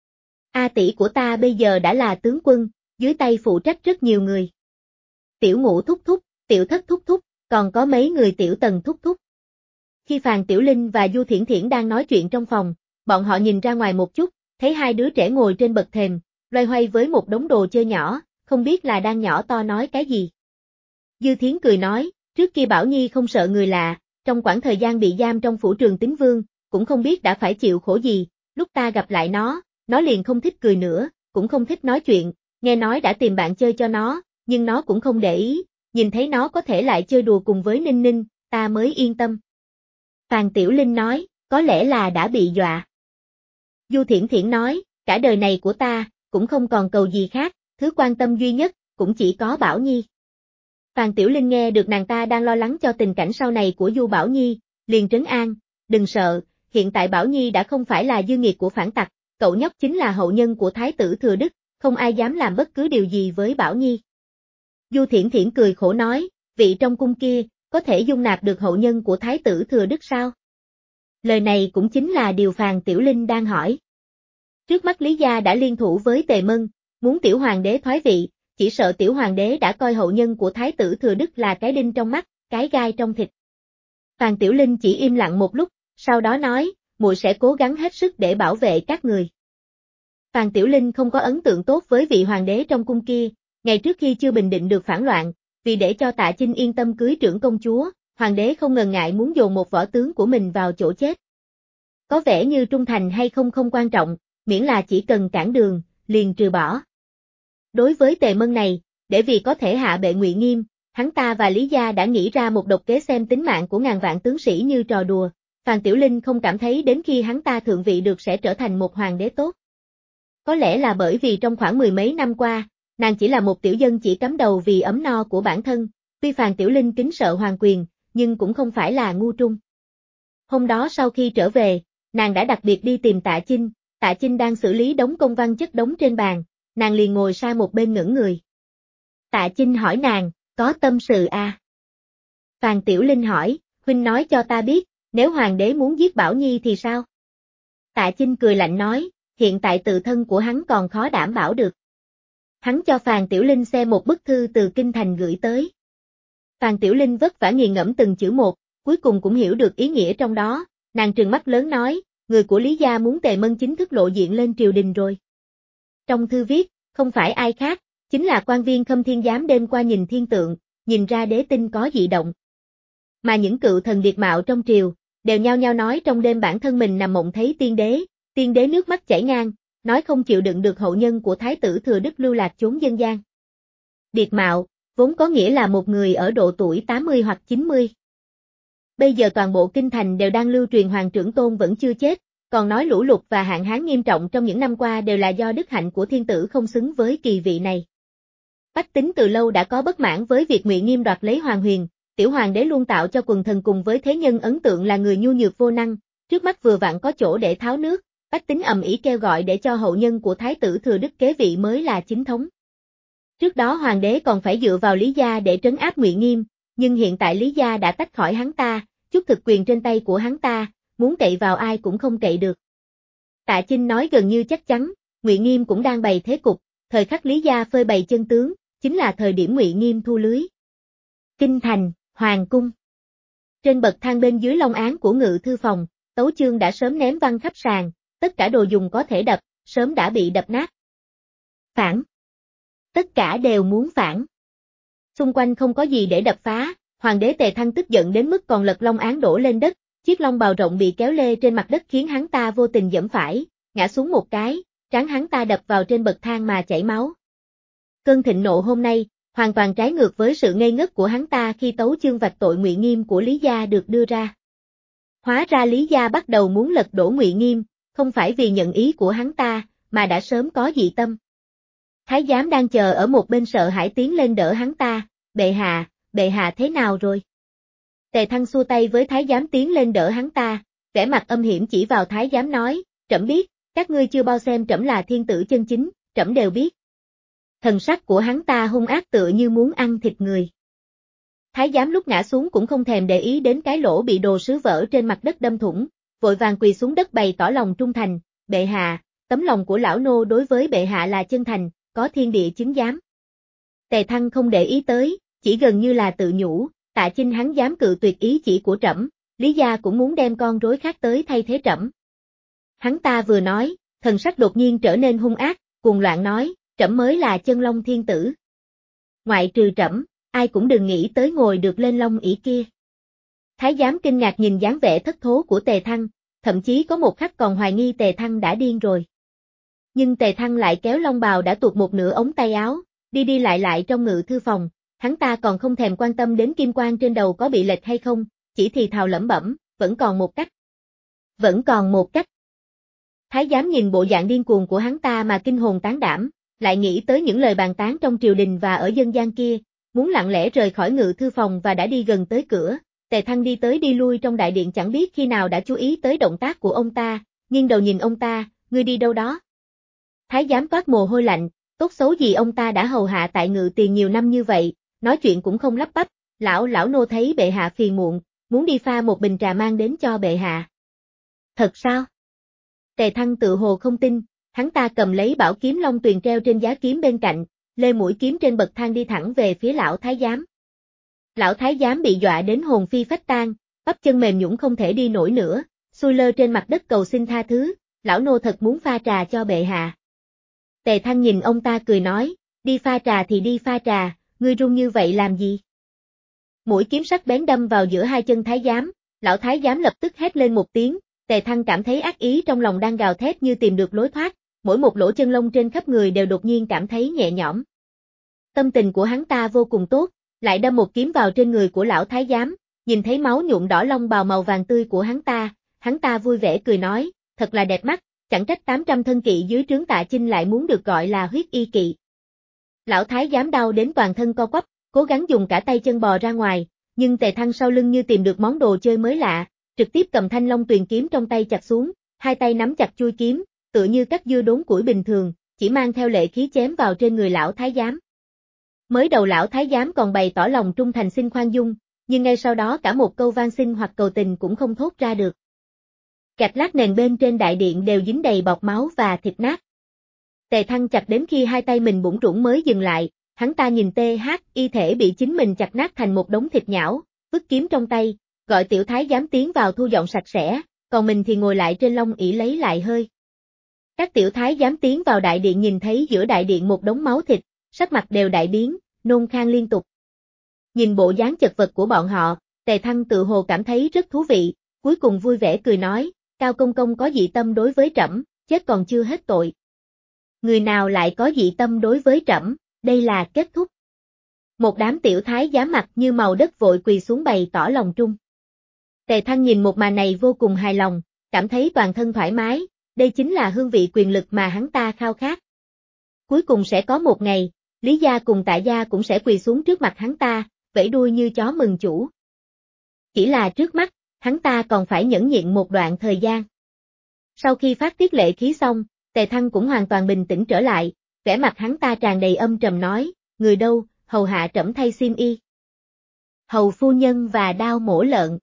A tỷ của ta bây giờ đã là tướng quân, dưới tay phụ trách rất nhiều người. Tiểu Ngũ thúc thúc, Tiểu Thất thúc thúc, còn có mấy người Tiểu Tần thúc thúc. Khi Phàn Tiểu Linh và Du Thiển Thiển đang nói chuyện trong phòng, bọn họ nhìn ra ngoài một chút, thấy hai đứa trẻ ngồi trên bậc thềm, loay hoay với một đống đồ chơi nhỏ, không biết là đang nhỏ to nói cái gì. Dư Thiến cười nói, trước kia Bảo Nhi không sợ người lạ, trong quãng thời gian bị giam trong phủ Trường Tín Vương, cũng không biết đã phải chịu khổ gì, lúc ta gặp lại nó liền không thích cười nữa, cũng không thích nói chuyện, nghe nói đã tìm bạn chơi cho nó, nhưng nó cũng không để ý, nhìn thấy nó có thể lại chơi đùa cùng với Ninh Ninh, ta mới yên tâm. Phàn Tiểu Linh nói, có lẽ là đã bị dọa. Du Thiển Thiển nói, cả đời này của ta, cũng không còn cầu gì khác, thứ quan tâm duy nhất, cũng chỉ có Bảo Nhi. Phàn Tiểu Linh nghe được nàng ta đang lo lắng cho tình cảnh sau này của Du Bảo Nhi, liền trấn an, đừng sợ, hiện tại Bảo Nhi đã không phải là dư nghiệt của phản tặc, cậu nhóc chính là hậu nhân của Thái tử Thừa Đức, không ai dám làm bất cứ điều gì với Bảo Nhi. Du Thiển Thiển cười khổ nói, vị trong cung kia, có thể dung nạp được hậu nhân của Thái tử Thừa Đức sao? Lời này cũng chính là điều Phàn Tiểu Linh đang hỏi. Trước mắt Lý Gia đã liên thủ với Tề Mân, muốn tiểu hoàng đế thoái vị, chỉ sợ tiểu hoàng đế đã coi hậu nhân của Thái tử Thừa Đức là cái đinh trong mắt, cái gai trong thịt. Phàn Tiểu Linh chỉ im lặng một lúc, sau đó nói, muội sẽ cố gắng hết sức để bảo vệ các người. Phàn Tiểu Linh không có ấn tượng tốt với vị hoàng đế trong cung kia, ngày trước khi chưa bình định được phản loạn, vì để cho Tạ Chinh yên tâm cưới trưởng công chúa, hoàng đế không ngần ngại muốn dồn một võ tướng của mình vào chỗ chết. Có vẻ như trung thành hay không không quan trọng, miễn là chỉ cần cản đường, liền trừ bỏ. Đối với Tề Mân này, để vì có thể hạ bệ Ngụy Nghiêm, hắn ta và Lý Gia đã nghĩ ra một độc kế xem tính mạng của ngàn vạn tướng sĩ như trò đùa, Phàn Tiểu Linh không cảm thấy đến khi hắn ta thượng vị được sẽ trở thành một hoàng đế tốt. Có lẽ là bởi vì trong khoảng mười mấy năm qua, nàng chỉ là một tiểu dân chỉ cắm đầu vì ấm no của bản thân, tuy Phàn Tiểu Linh kính sợ hoàng quyền, nhưng cũng không phải là ngu trung. Hôm đó sau khi trở về, nàng đã đặc biệt đi tìm Tạ Tạ Chinh đang xử lý đống công văn chất đống trên bàn, nàng liền ngồi sang một bên ngẩn người. Tạ Chinh hỏi nàng, có tâm sự à? Phàn Tiểu Linh hỏi, huynh nói cho ta biết, nếu hoàng đế muốn giết Bảo Nhi thì sao? Tạ Chinh cười lạnh nói, hiện tại tự thân của hắn còn khó đảm bảo được. Hắn cho Phàn Tiểu Linh xem một bức thư từ kinh thành gửi tới. Phàn Tiểu Linh vất vả nghiền ngẫm từng chữ một, cuối cùng cũng hiểu được ý nghĩa trong đó, nàng trừng mắt lớn nói, người của Lý gia muốn Tề Mân chính thức lộ diện lên triều đình rồi. Trong thư viết, không phải ai khác, chính là quan viên Khâm Thiên Giám đêm qua nhìn thiên tượng, nhìn ra đế tinh có dị động. Mà những cựu thần điệt mạo trong triều, đều nhao nhao nói trong đêm bản thân mình nằm mộng thấy tiên đế nước mắt chảy ngang, nói không chịu đựng được hậu nhân của thái tử Thừa Đức lưu lạc trốn dân gian. Điệt mạo, vốn có nghĩa là một người ở độ tuổi 80 hoặc 90. Bây giờ toàn bộ kinh thành đều đang lưu truyền Hoàng Trưởng Tôn vẫn chưa chết, còn nói lũ lụt và hạn hán nghiêm trọng trong những năm qua đều là do đức hạnh của thiên tử không xứng với kỳ vị này. Bách tính từ lâu đã có bất mãn với việc Ngụy Nghiêm đoạt lấy Hoàng Huyền, tiểu hoàng đế luôn tạo cho quần thần cùng với thế nhân ấn tượng là người nhu nhược vô năng, trước mắt vừa vặn có chỗ để tháo nước, bách tính ầm ĩ kêu gọi để cho hậu nhân của thái tử Thừa Đức kế vị mới là chính thống. Trước đó hoàng đế còn phải dựa vào Lý gia để trấn áp Ngụy Nghiêm, nhưng hiện tại Lý gia đã tách khỏi hắn ta, chút thực quyền trên tay của hắn ta, muốn cậy vào ai cũng không cậy được. Tạ Chinh nói gần như chắc chắn, Ngụy Nghiêm cũng đang bày thế cục, thời khắc Lý gia phơi bày chân tướng, chính là thời điểm Ngụy Nghiêm thu lưới. Kinh thành, hoàng cung. Trên bậc thang bên dưới long án của ngự thư phòng, Tấu Chương đã sớm ném văng khắp sàn, tất cả đồ dùng có thể đập, sớm đã bị đập nát. Phản. Tất cả đều muốn phản. Xung quanh không có gì để đập phá, hoàng đế Tề Thăng tức giận đến mức còn lật long án đổ lên đất, chiếc long bào rộng bị kéo lê trên mặt đất khiến hắn ta vô tình giẫm phải, ngã xuống một cái, trán hắn ta đập vào trên bậc thang mà chảy máu. Cơn thịnh nộ hôm nay, hoàn toàn trái ngược với sự ngây ngất của hắn ta khi Tấu Chương vạch tội Ngụy Nghiêm của Lý gia được đưa ra. Hóa ra Lý gia bắt đầu muốn lật đổ Ngụy Nghiêm, không phải vì nhận ý của hắn ta, mà đã sớm có dị tâm. Thái giám đang chờ ở một bên sợ hãi tiến lên đỡ hắn ta, bệ hạ thế nào rồi? Tề Thăng xua tay với thái giám tiến lên đỡ hắn ta, vẻ mặt âm hiểm chỉ vào thái giám nói, trẫm biết, các ngươi chưa bao xem trẫm là thiên tử chân chính, trẫm đều biết. Thần sắc của hắn ta hung ác tựa như muốn ăn thịt người. Thái giám lúc ngã xuống cũng không thèm để ý đến cái lỗ bị đồ sứ vỡ trên mặt đất đâm thủng, vội vàng quỳ xuống đất bày tỏ lòng trung thành, bệ hạ, tấm lòng của lão nô đối với bệ hạ là chân thành, có thiên địa chứng giám. Tề Thăng không để ý tới, chỉ gần như là tự nhủ, Tạ Chinh hắn dám cự tuyệt ý chỉ của trẫm, Lý gia cũng muốn đem con rối khác tới thay thế trẫm. Hắn ta vừa nói, thần sắc đột nhiên trở nên hung ác, cuồng loạn nói, trẫm mới là chân long thiên tử. Ngoại trừ trẫm, ai cũng đừng nghĩ tới ngồi được lên long ỷ kia. Thái giám kinh ngạc nhìn dáng vẻ thất thố của Tề Thăng, thậm chí có một khắc còn hoài nghi Tề Thăng đã điên rồi. Nhưng Tề Thăng lại kéo long bào đã tuột một nửa ống tay áo, đi lại trong ngự thư phòng, hắn ta còn không thèm quan tâm đến kim quan trên đầu có bị lệch hay không, chỉ thì thào lẩm bẩm, vẫn còn một cách. Vẫn còn một cách. Thái giám nhìn bộ dạng điên cuồng của hắn ta mà kinh hồn tán đảm, lại nghĩ tới những lời bàn tán trong triều đình và ở dân gian kia, muốn lặng lẽ rời khỏi ngự thư phòng và đã đi gần tới cửa. Tề Thăng đi tới đi lui trong đại điện chẳng biết khi nào đã chú ý tới động tác của ông ta, nghiêng đầu nhìn ông ta, ngươi đi đâu đó? Thái giám toát mồ hôi lạnh, tốt xấu gì ông ta đã hầu hạ tại ngự tiền nhiều năm như vậy, nói chuyện cũng không lắp bắp, lão nô thấy bệ hạ phiền muộn, muốn đi pha một bình trà mang đến cho bệ hạ. Thật sao? Tề Thăng tự hồ không tin, hắn ta cầm lấy bảo kiếm long tuyền treo trên giá kiếm bên cạnh, lê mũi kiếm trên bậc thang đi thẳng về phía lão thái giám. Lão thái giám bị dọa đến hồn phi phách tán, bắp chân mềm nhũn không thể đi nổi nữa, xuôi lơ trên mặt đất cầu xin tha thứ, lão nô thật muốn pha trà cho bệ hạ. Tề Thăng nhìn ông ta cười nói, đi pha trà thì đi pha trà, ngươi run như vậy làm gì? Mũi kiếm sắc bén đâm vào giữa hai chân thái giám, lão thái giám lập tức hét lên một tiếng, Tề Thăng cảm thấy ác ý trong lòng đang gào thét như tìm được lối thoát, mỗi một lỗ chân lông trên khắp người đều đột nhiên cảm thấy nhẹ nhõm. Tâm tình của hắn ta vô cùng tốt, lại đâm một kiếm vào trên người của lão thái giám, nhìn thấy máu nhuộm đỏ lông bào màu vàng tươi của hắn ta vui vẻ cười nói, thật là đẹp mắt, chẳng trách 800 thân kỵ dưới trướng Tạ Chinh lại muốn được gọi là huyết y kỵ. Lão thái giám đau đến toàn thân co quắp, cố gắng dùng cả tay chân bò ra ngoài, nhưng Tề Thăng sau lưng như tìm được món đồ chơi mới lạ, trực tiếp cầm thanh long tuyền kiếm trong tay chặt xuống, hai tay nắm chặt chuôi kiếm, tựa như cắt dưa đốn củi bình thường, chỉ mang theo lệ khí chém vào trên người lão thái giám. Mới đầu lão thái giám còn bày tỏ lòng trung thành xin khoan dung, nhưng ngay sau đó cả một câu van xin hoặc cầu tình cũng không thốt ra được. Gạch lát nền bên trên đại điện đều dính đầy bọt máu và thịt nát. Tề Thăng chặt đến khi hai tay mình bủn rủn mới dừng lại, hắn ta nhìn y thể bị chính mình chặt nát thành một đống thịt nhão, vứt kiếm trong tay, gọi tiểu thái giám tiến vào thu dọn sạch sẽ, còn mình thì ngồi lại trên long ỷ lấy lại hơi. Các tiểu thái giám tiến vào đại điện nhìn thấy giữa đại điện một đống máu thịt, sắc mặt đều đại biến, nôn khan liên tục. Nhìn bộ dáng chật vật của bọn họ, Tề Thăng tự hồ cảm thấy rất thú vị, cuối cùng vui vẻ cười nói, Cao công công có dị tâm đối với trẫm, chết còn chưa hết tội. Người nào lại có dị tâm đối với trẫm, đây là kết thúc. Một đám tiểu thái giám mặt như màu đất vội quỳ xuống bày tỏ lòng trung. Tề Thăng nhìn một màn này vô cùng hài lòng, cảm thấy toàn thân thoải mái, đây chính là hương vị quyền lực mà hắn ta khao khát. Cuối cùng sẽ có một ngày, Lý gia cùng Tạ gia cũng sẽ quỳ xuống trước mặt hắn ta, vẫy đuôi như chó mừng chủ. Chỉ là trước mắt, hắn ta còn phải nhẫn nhịn một đoạn thời gian. Sau khi phát tiết lệ khí xong, Tề Thăng cũng hoàn toàn bình tĩnh trở lại, vẻ mặt hắn ta tràn đầy âm trầm nói, người đâu, hầu hạ trẫm thay xiêm y. Hầu phu nhân và đao mổ lợn.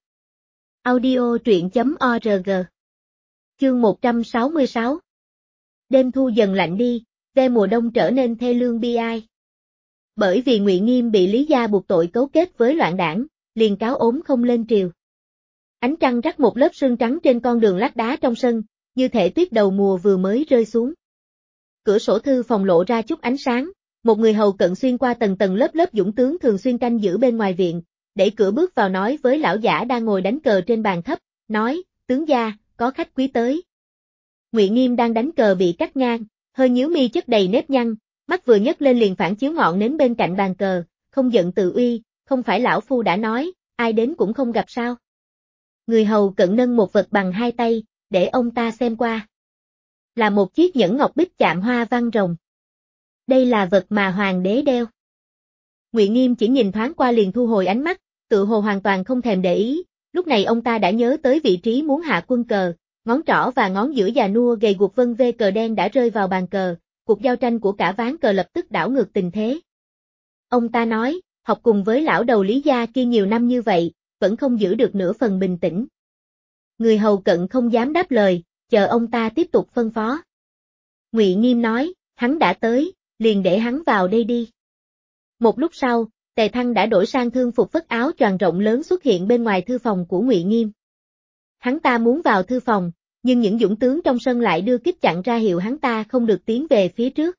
Audio truyện.org. Chương 166. Đêm thu dần lạnh đi, ve mùa đông trở nên thê lương bi ai. Bởi vì Ngụy Nghiêm bị Lý gia buộc tội cấu kết với loạn đảng, liền cáo ốm không lên triều. Ánh trăng rắc một lớp sương trắng trên con đường lát đá trong sân, như thể tuyết đầu mùa vừa mới rơi xuống. Cửa sổ thư phòng lộ ra chút ánh sáng, một người hầu cận xuyên qua tầng tầng lớp lớp dũng tướng thường xuyên canh giữ bên ngoài viện, đẩy cửa bước vào nói với lão giả đang ngồi đánh cờ trên bàn thấp, nói, tướng gia, có khách quý tới. Ngụy Nghiêm đang đánh cờ bị cắt ngang, hơi nhíu mi chất đầy nếp nhăn, mắt vừa nhấc lên liền phản chiếu ngọn nến bên cạnh bàn cờ, không giận tự uy, không phải lão phu đã nói, ai đến cũng không gặp sao. Người hầu cận nâng một vật bằng hai tay, để ông ta xem qua. Là một chiếc nhẫn ngọc bích chạm hoa văn rồng. Đây là vật mà hoàng đế đeo. Ngụy Nghiêm chỉ nhìn thoáng qua liền thu hồi ánh mắt, tự hồ hoàn toàn không thèm để ý, lúc này ông ta đã nhớ tới vị trí muốn hạ quân cờ, ngón trỏ và ngón giữa già nua gầy guộc vân vê cờ đen đã rơi vào bàn cờ, cuộc giao tranh của cả ván cờ lập tức đảo ngược tình thế. Ông ta nói, học cùng với lão đầu Lý gia kia nhiều năm như vậy, vẫn không giữ được nửa phần bình tĩnh. Người hầu cận không dám đáp lời, chờ ông ta tiếp tục phân phó. Ngụy Nghiêm nói, hắn đã tới, liền để hắn vào đây đi. Một lúc sau, Tề Thăng đã đổi sang thương phục phất áo choàng rộng lớn xuất hiện bên ngoài thư phòng của Ngụy Nghiêm. Hắn ta muốn vào thư phòng, nhưng những dũng tướng trong sân lại đưa kích chặn ra hiệu hắn ta không được tiến về phía trước.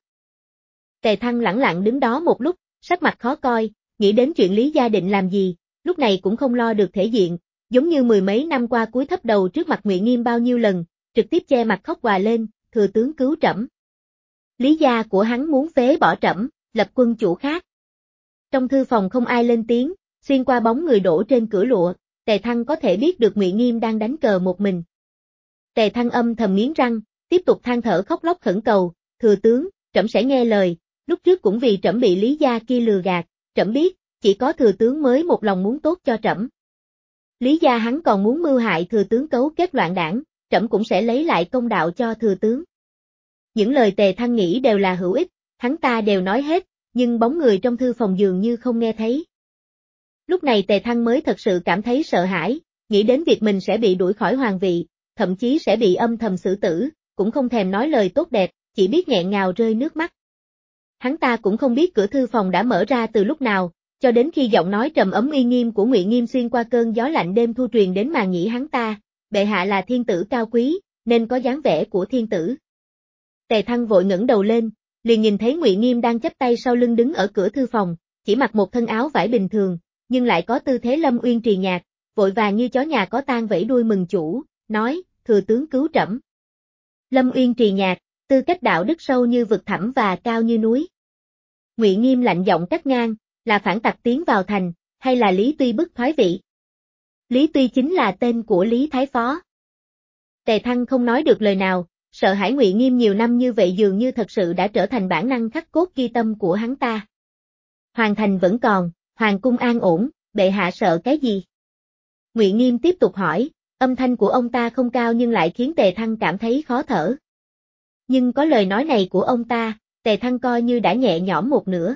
Tề Thăng lẳng lặng đứng đó một lúc, sắc mặt khó coi, nghĩ đến chuyện Lý gia định làm gì, lúc này cũng không lo được thể diện, giống như mười mấy năm qua cúi thấp đầu trước mặt Ngụy Nghiêm bao nhiêu lần, trực tiếp che mặt khóc òa lên, thừa tướng cứu trẫm. Lý gia của hắn muốn phế bỏ trẫm, lập quân chủ khác. Trong thư phòng không ai lên tiếng, xuyên qua bóng người đổ trên cửa lụa, Tề Thăng có thể biết được Ngụy Nghiêm đang đánh cờ một mình. Tề Thăng âm thầm nghiến răng, tiếp tục than thở khóc lóc khẩn cầu, thừa tướng, trẫm sẽ nghe lời, lúc trước cũng vì trẫm bị Lý gia kia lừa gạt, trẫm biết, chỉ có thừa tướng mới một lòng muốn tốt cho trẫm. Lý gia hắn còn muốn mưu hại thừa tướng cấu kết loạn đảng, trẫm cũng sẽ lấy lại công đạo cho thừa tướng. Những lời Tề Thăng nghĩ đều là hữu ích, hắn ta đều nói hết, nhưng bóng người trong thư phòng dường như không nghe thấy. Lúc này Tề Thăng mới thật sự cảm thấy sợ hãi, nghĩ đến việc mình sẽ bị đuổi khỏi hoàng vị, thậm chí sẽ bị âm thầm xử tử, cũng không thèm nói lời tốt đẹp, chỉ biết nghẹn ngào rơi nước mắt. Hắn ta cũng không biết cửa thư phòng đã mở ra từ lúc nào, cho đến khi giọng nói trầm ấm uy nghiêm của Ngụy Nghiêm xuyên qua cơn gió lạnh đêm thu truyền đến màng nhĩ hắn ta, bệ hạ là thiên tử cao quý, nên có dáng vẻ của thiên tử. Tề Thăng vội ngẩng đầu lên, liền nhìn thấy Ngụy Nghiêm đang chắp tay sau lưng đứng ở cửa thư phòng, chỉ mặc một thân áo vải bình thường, nhưng lại có tư thế lâm uyên trì nhạc, vội vàng như chó nhà có tang vẫy đuôi mừng chủ, nói, thừa tướng cứu trẫm. Lâm uyên trì nhạc, tư cách đạo đức sâu như vực thẳm và cao như núi. Ngụy Nghiêm lạnh giọng cắt ngang, là phản tặc tiến vào thành, hay là Lý Tuy bức thoái vị? Lý Tuy chính là tên của Lý Thái Phó. Tề Thăng không nói được lời nào, sợ hãi Ngụy Nghiêm nhiều năm như vậy dường như thật sự đã trở thành bản năng khắc cốt ghi tâm của hắn ta. Hoàng thành vẫn còn, hoàng cung an ổn, bệ hạ sợ cái gì? Ngụy Nghiêm tiếp tục hỏi, âm thanh của ông ta không cao nhưng lại khiến Tề Thăng cảm thấy khó thở. Nhưng có lời nói này của ông ta, Tề Thăng coi như đã nhẹ nhõm một nửa.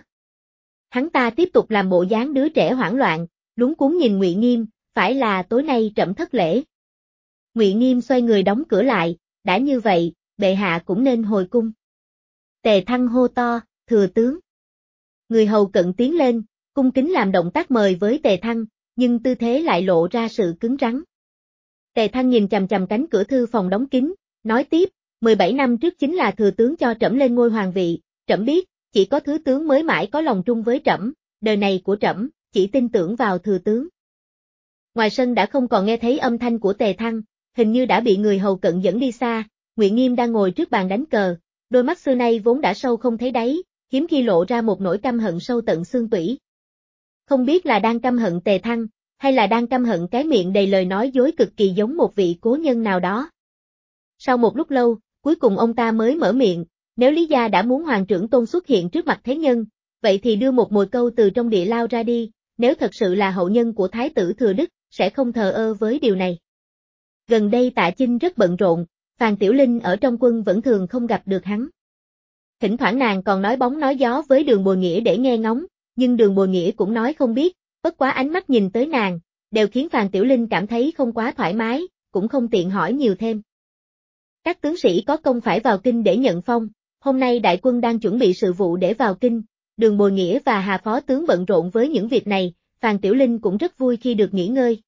Hắn ta tiếp tục làm bộ dáng đứa trẻ hoảng loạn, luống cuống nhìn Ngụy Nghiêm, phải là tối nay trẫm thất lễ. Ngụy Nghiêm xoay người đóng cửa lại, đã như vậy, bệ hạ cũng nên hồi cung. Tề Thăng hô to, thừa tướng. Người hầu cận tiến lên, cung kính làm động tác mời với Tề Thăng, nhưng tư thế lại lộ ra sự cứng rắn. Tề Thăng nhìn chằm chằm cánh cửa thư phòng đóng kín, nói tiếp, 17 năm trước chính là thừa tướng cho trẫm lên ngôi hoàng vị, trẫm biết, chỉ có thứ tướng mới mãi có lòng trung với trẫm, đời này của trẫm, chỉ tin tưởng vào thừa tướng. Ngoài sân đã không còn nghe thấy âm thanh của Tề Thăng, hình như đã bị người hầu cận dẫn đi xa, Ngụy Nghiêm đang ngồi trước bàn đánh cờ, đôi mắt xưa nay vốn đã sâu không thấy đáy, hiếm khi lộ ra một nỗi căm hận sâu tận xương tủy. Không biết là đang căm hận Tề Thăng, hay là đang căm hận cái miệng đầy lời nói dối cực kỳ giống một vị cố nhân nào đó. Sau một lúc lâu, cuối cùng ông ta mới mở miệng, nếu Lý gia đã muốn hoàng trưởng tôn xuất hiện trước mặt thế nhân, vậy thì đưa một mồi câu từ trong địa lao ra đi, nếu thật sự là hậu nhân của Thái tử Thừa Đức, sẽ không thờ ơ với điều này. Gần đây Tạ Chinh rất bận rộn, Phàn Tiểu Linh ở trong quân vẫn thường không gặp được hắn. Thỉnh thoảng nàng còn nói bóng nói gió với Đường Bồi Nghĩa để nghe ngóng, nhưng Đường Bồi Nghĩa cũng nói không biết, bất quá ánh mắt nhìn tới nàng, đều khiến Phàn Tiểu Linh cảm thấy không quá thoải mái, cũng không tiện hỏi nhiều thêm. Các tướng sĩ có công phải vào kinh để nhận phong, hôm nay đại quân đang chuẩn bị sự vụ để vào kinh, Đường Bồi Nghĩa và Hà Phó tướng bận rộn với những việc này, Phàn Tiểu Linh cũng rất vui khi được nghỉ ngơi.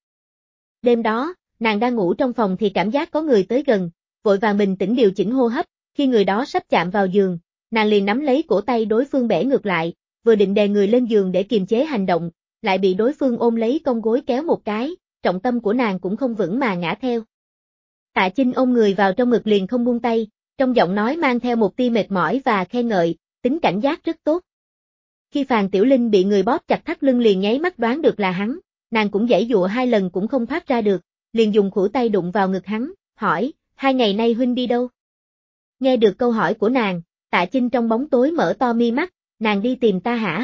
Đêm đó, nàng đang ngủ trong phòng thì cảm giác có người tới gần, vội vàng bình tĩnh điều chỉnh hô hấp, khi người đó sắp chạm vào giường, nàng liền nắm lấy cổ tay đối phương bẻ ngược lại, vừa định đè người lên giường để kiềm chế hành động, lại bị đối phương ôm lấy cong gối kéo một cái, trọng tâm của nàng cũng không vững mà ngã theo. Tạ Chinh ôm người vào trong ngực liền không buông tay, trong giọng nói mang theo một tia mệt mỏi và khen ngợi, tính cảnh giác rất tốt. Khi Phàn Tiểu Linh bị người bóp chặt thắt lưng liền nháy mắt đoán được là hắn, nàng cũng giãy giụa 2 lần cũng không thoát ra được, liền dùng khuỷu tay đụng vào ngực hắn, hỏi, 2 ngày nay huynh đi đâu? Nghe được câu hỏi của nàng, Tạ Chinh trong bóng tối mở to mi mắt, nàng đi tìm ta hả?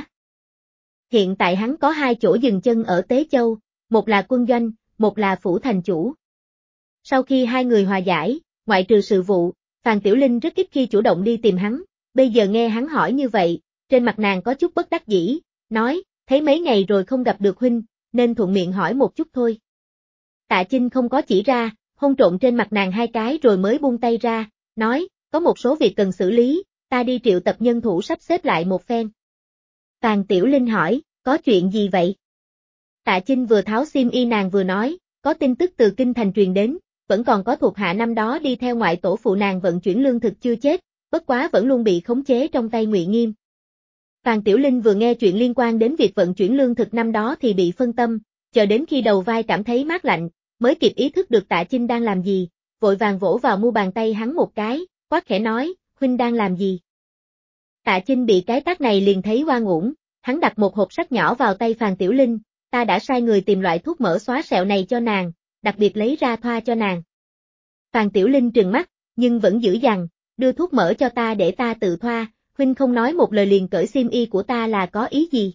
Hiện tại hắn có 2 chỗ dừng chân ở Tế Châu, một là quân doanh, một là phủ thành chủ. Sau khi 2 người hòa giải, ngoại trừ sự vụ, Phàn Tiểu Linh rất ít khi chủ động đi tìm hắn, bây giờ nghe hắn hỏi như vậy, trên mặt nàng có chút bất đắc dĩ, nói, thấy mấy ngày rồi không gặp được huynh, nên thuận miệng hỏi một chút thôi. Tạ Chinh không có chỉ ra, hôn trộn trên mặt nàng 2 cái rồi mới buông tay ra, nói, có một số việc cần xử lý, ta đi triệu tập nhân thủ sắp xếp lại một phen. Phàn Tiểu Linh hỏi, có chuyện gì vậy? Tạ Chinh vừa tháo xiêm y nàng vừa nói, có tin tức từ kinh thành truyền đến, vẫn còn có thuộc hạ năm đó đi theo ngoại tổ phụ nàng vận chuyển lương thực chưa chết, bất quá vẫn luôn bị khống chế trong tay Ngụy Nghiêm. Phàn Tiểu Linh vừa nghe chuyện liên quan đến việc vận chuyển lương thực năm đó thì bị phân tâm, chờ đến khi đầu vai cảm thấy mát lạnh, mới kịp ý thức được Tạ Chinh đang làm gì, vội vàng vỗ vào mu bàn tay hắn một cái, quát khẽ nói, huynh đang làm gì? Tạ Chinh bị cái tát này liền thấy oan uổng, hắn đặt một hộp sắt nhỏ vào tay Phàn Tiểu Linh, ta đã sai người tìm loại thuốc mỡ xóa sẹo này cho nàng, đặc biệt lấy ra thoa cho nàng. Phàn Tiểu Linh trừng mắt, nhưng vẫn giữ dằn, đưa thuốc mỡ cho ta để ta tự thoa, huynh không nói một lời liền cởi xiêm y của ta là có ý gì?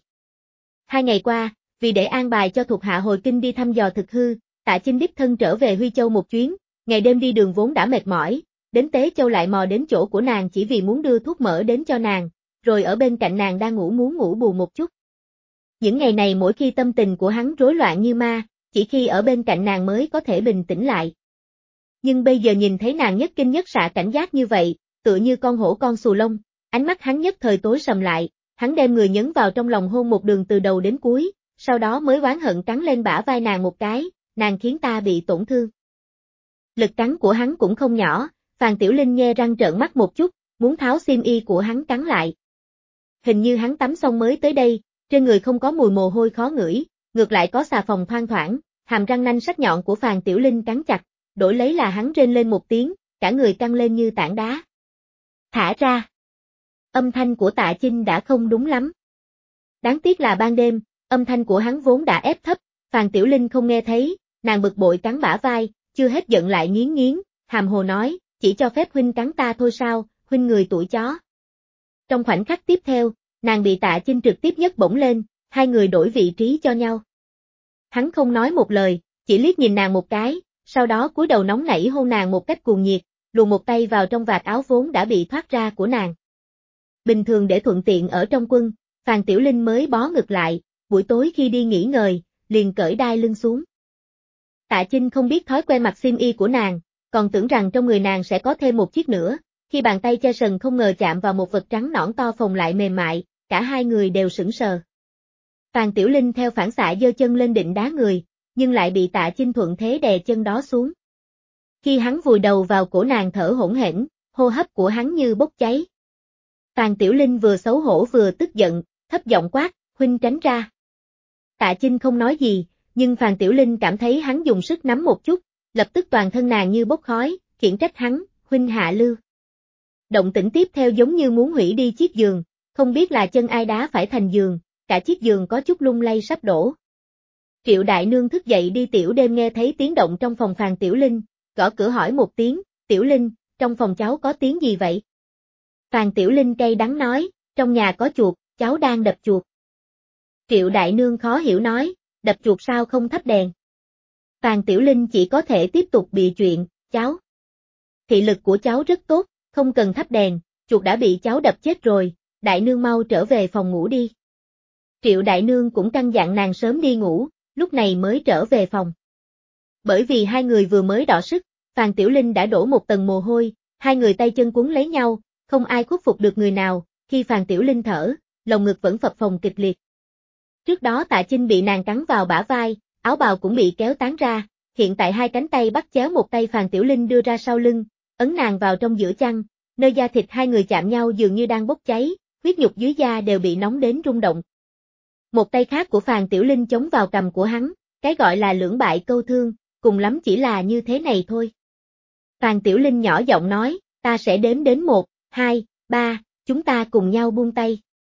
2 ngày qua, vì để an bài cho thuộc hạ hồi kinh đi thăm dò thực hư, Tạ Chinh đích thân trở về Huy Châu một chuyến, ngày đêm đi đường vốn đã mệt mỏi, đến Tế Châu lại mò đến chỗ của nàng chỉ vì muốn đưa thuốc mỡ đến cho nàng, rồi ở bên cạnh nàng đang ngủ muốn ngủ bù một chút. Những ngày này mỗi khi tâm tình của hắn rối loạn như ma, chỉ khi ở bên cạnh nàng mới có thể bình tĩnh lại. Nhưng bây giờ nhìn thấy nàng nhất kinh nhất xạ cảnh giác như vậy, tựa như con hổ con xù lông, ánh mắt hắn nhất thời tối sầm lại, hắn đem người nhấn vào trong lòng hôn một đường từ đầu đến cuối, sau đó mới oán hận cắn lên bả vai nàng một cái, nàng khiến ta bị tổn thương. Lực cắn của hắn cũng không nhỏ, Phàn Tiểu Linh nhe răng trợn mắt một chút, muốn tháo xiêm y của hắn cắn lại. Hình như hắn tắm xong mới tới đây, trên người không có mùi mồ hôi khó ngửi, ngược lại có xà phòng thoang thoảng, hàm răng nanh sắc nhọn của Phàn Tiểu Linh cắn chặt, đổi lấy là hắn rên lên một tiếng, cả người căng lên như tảng đá. Thả ra. Âm thanh của Tạ Chinh đã không đúng lắm. Đáng tiếc là ban đêm, âm thanh của hắn vốn đã ép thấp, Phàn Tiểu Linh không nghe thấy, nàng bực bội cắn bả vai, chưa hết giận lại nghiến nghiến, hàm hồ nói, chỉ cho phép huynh cắn ta thôi sao, huynh người tuổi chó. Trong khoảnh khắc tiếp theo, nàng bị Tạ Chinh trực tiếp nhấc bổng lên, 2 người đổi vị trí cho nhau. Hắn không nói một lời, chỉ liếc nhìn nàng một cái, sau đó cúi đầu nóng nảy hôn nàng một cách cuồng nhiệt, luồn một tay vào trong vạt áo vốn đã bị thoát ra của nàng. Bình thường để thuận tiện ở trong quân, Phàn Tiểu Linh mới bó ngực lại, buổi tối khi đi nghỉ ngơi, liền cởi đai lưng xuống. Tạ Chinh không biết thói quen mặc xiêm y của nàng, còn tưởng rằng trong người nàng sẽ có thêm một chiếc nữa, khi bàn tay che sần không ngờ chạm vào một vật trắng nõn to phồng lại mềm mại, cả hai người đều sững sờ. Phàn Tiểu Linh theo phản xạ giơ chân lên định đá người, nhưng lại bị Tạ Chinh thuận thế đè chân đó xuống. Khi hắn vùi đầu vào cổ nàng thở hổn hển, hô hấp của hắn như bốc cháy. Phàn Tiểu Linh vừa xấu hổ vừa tức giận, thấp giọng quát, huynh tránh ra. Tạ Chinh không nói gì, nhưng Phàn Tiểu Linh cảm thấy hắn dùng sức nắm một chút, lập tức toàn thân nàng như bốc khói, khiển trách hắn, huynh hạ lưu. Động tĩnh tiếp theo giống như muốn hủy đi chiếc giường, không biết là chân ai đá phải thành giường, cả chiếc giường có chút lung lay sắp đổ. Triệu đại nương thức dậy đi tiểu đêm nghe thấy tiếng động trong phòng Phàn Tiểu Linh, gõ cửa hỏi một tiếng, Tiểu Linh, trong phòng cháu có tiếng gì vậy? Phàn Tiểu Linh cay đắng nói, trong nhà có chuột, cháu đang đập chuột. Triệu đại nương khó hiểu nói, đập chuột sao không thắp đèn? Phàn Tiểu Linh chỉ có thể tiếp tục bịa chuyện, cháu. Thị lực của cháu rất tốt, không cần thắp đèn, chuột đã bị cháu đập chết rồi, đại nương mau trở về phòng ngủ đi. Triệu đại nương cũng căn dặn nàng sớm đi ngủ, lúc này mới trở về phòng. Bởi vì hai người vừa mới đọ sức, Phàn Tiểu Linh đã đổ một tầng mồ hôi, hai người tay chân cuốn lấy nhau, không ai khuất phục được người nào, khi Phàn Tiểu Linh thở, lồng ngực vẫn phập phồng kịch liệt. Trước đó Tạ Chinh bị nàng cắn vào bả vai, áo bào cũng bị kéo tán ra, hiện tại hai cánh tay bắt chéo một tay Phàn Tiểu Linh đưa ra sau lưng, ấn nàng vào trong giữa chăn, nơi da thịt hai người chạm nhau dường như đang bốc cháy, huyết nhục dưới da đều bị nóng đến rung động. Một tay khác của Phàn Tiểu Linh chống vào cằm của hắn, cái gọi là lưỡng bại câu thương, cùng lắm chỉ là như thế này thôi. Phàn Tiểu Linh nhỏ giọng nói, ta sẽ đếm đến 1, 2, 3, chúng ta cùng nhau buông tay.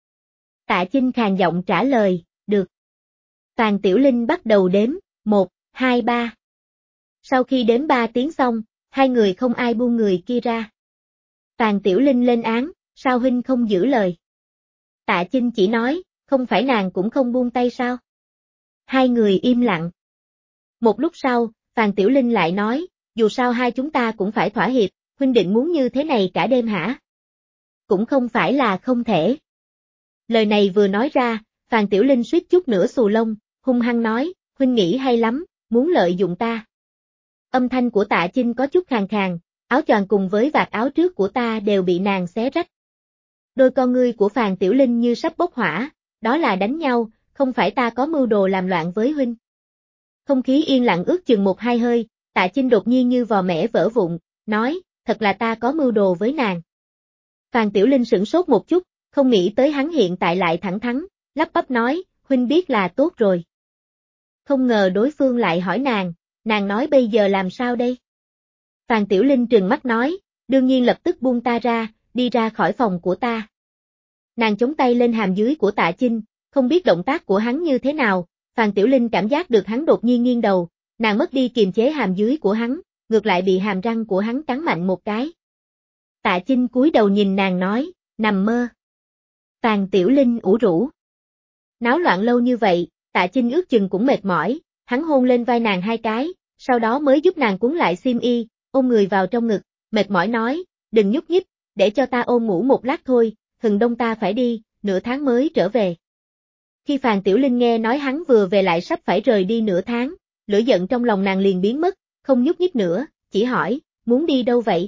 Tạ Chinh khàn giọng trả lời, được. Phàn Tiểu Linh bắt đầu đếm, 1, 2, 3. Sau khi đếm 3 tiếng xong, hai người không ai buông người kia ra. Phàn Tiểu Linh lên án, sao huynh không giữ lời? Tạ Chinh chỉ nói, không phải nàng cũng không buông tay sao? Hai người im lặng. Một lúc sau, Phàn Tiểu Linh lại nói, dù sao hai chúng ta cũng phải thỏa hiệp, huynh định muốn như thế này cả đêm hả? Cũng không phải là không thể. Lời này vừa nói ra, Phàn Tiểu Linh suýt chút nữa xù lông, hung hăng nói, huynh nghĩ hay lắm, muốn lợi dụng ta. Âm thanh của Tạ Chinh có chút khàn khàn, áo choàng cùng với vạt áo trước của ta đều bị nàng xé rách. Đôi con ngươi của Phàn Tiểu Linh như sắp bốc hỏa, đó là đánh nhau, không phải ta có mưu đồ làm loạn với huynh. Không khí yên lặng ước chừng 1-2 hơi, Tạ Chinh đột nhiên như vò mẻ vỡ vụn, nói, thật là ta có mưu đồ với nàng. Phàn Tiểu Linh sửng sốt một chút, không nghĩ tới hắn hiện tại lại thẳng thắn, lắp bắp nói, huynh biết là tốt rồi. Không ngờ đối phương lại hỏi nàng nói bây giờ làm sao đây? Phàn Tiểu Linh trừng mắt nói, đương nhiên lập tức buông ta ra, đi ra khỏi phòng của ta. Nàng chống tay lên hàm dưới của Tạ Chinh, không biết động tác của hắn như thế nào, Phàn Tiểu Linh cảm giác được hắn đột nhiên nghiêng đầu, nàng mất đi kiềm chế hàm dưới của hắn, ngược lại bị hàm răng của hắn cắn mạnh một cái. Tạ Chinh cúi đầu nhìn nàng nói, nằm mơ. Phàn Tiểu Linh ủ rũ. Náo loạn lâu như vậy, Tạ Chinh ước chừng cũng mệt mỏi, hắn hôn lên vai nàng 2 cái, sau đó mới giúp nàng cuốn lại xiêm y, ôm người vào trong ngực, mệt mỏi nói, đừng nhúc nhích, để cho ta ôm ngủ một lát thôi, hừng đông ta phải đi, nửa tháng mới trở về. Khi Phàn Tiểu Linh nghe nói hắn vừa về lại sắp phải rời đi nửa tháng, lửa giận trong lòng nàng liền biến mất, không nhúc nhích nữa, chỉ hỏi, muốn đi đâu vậy?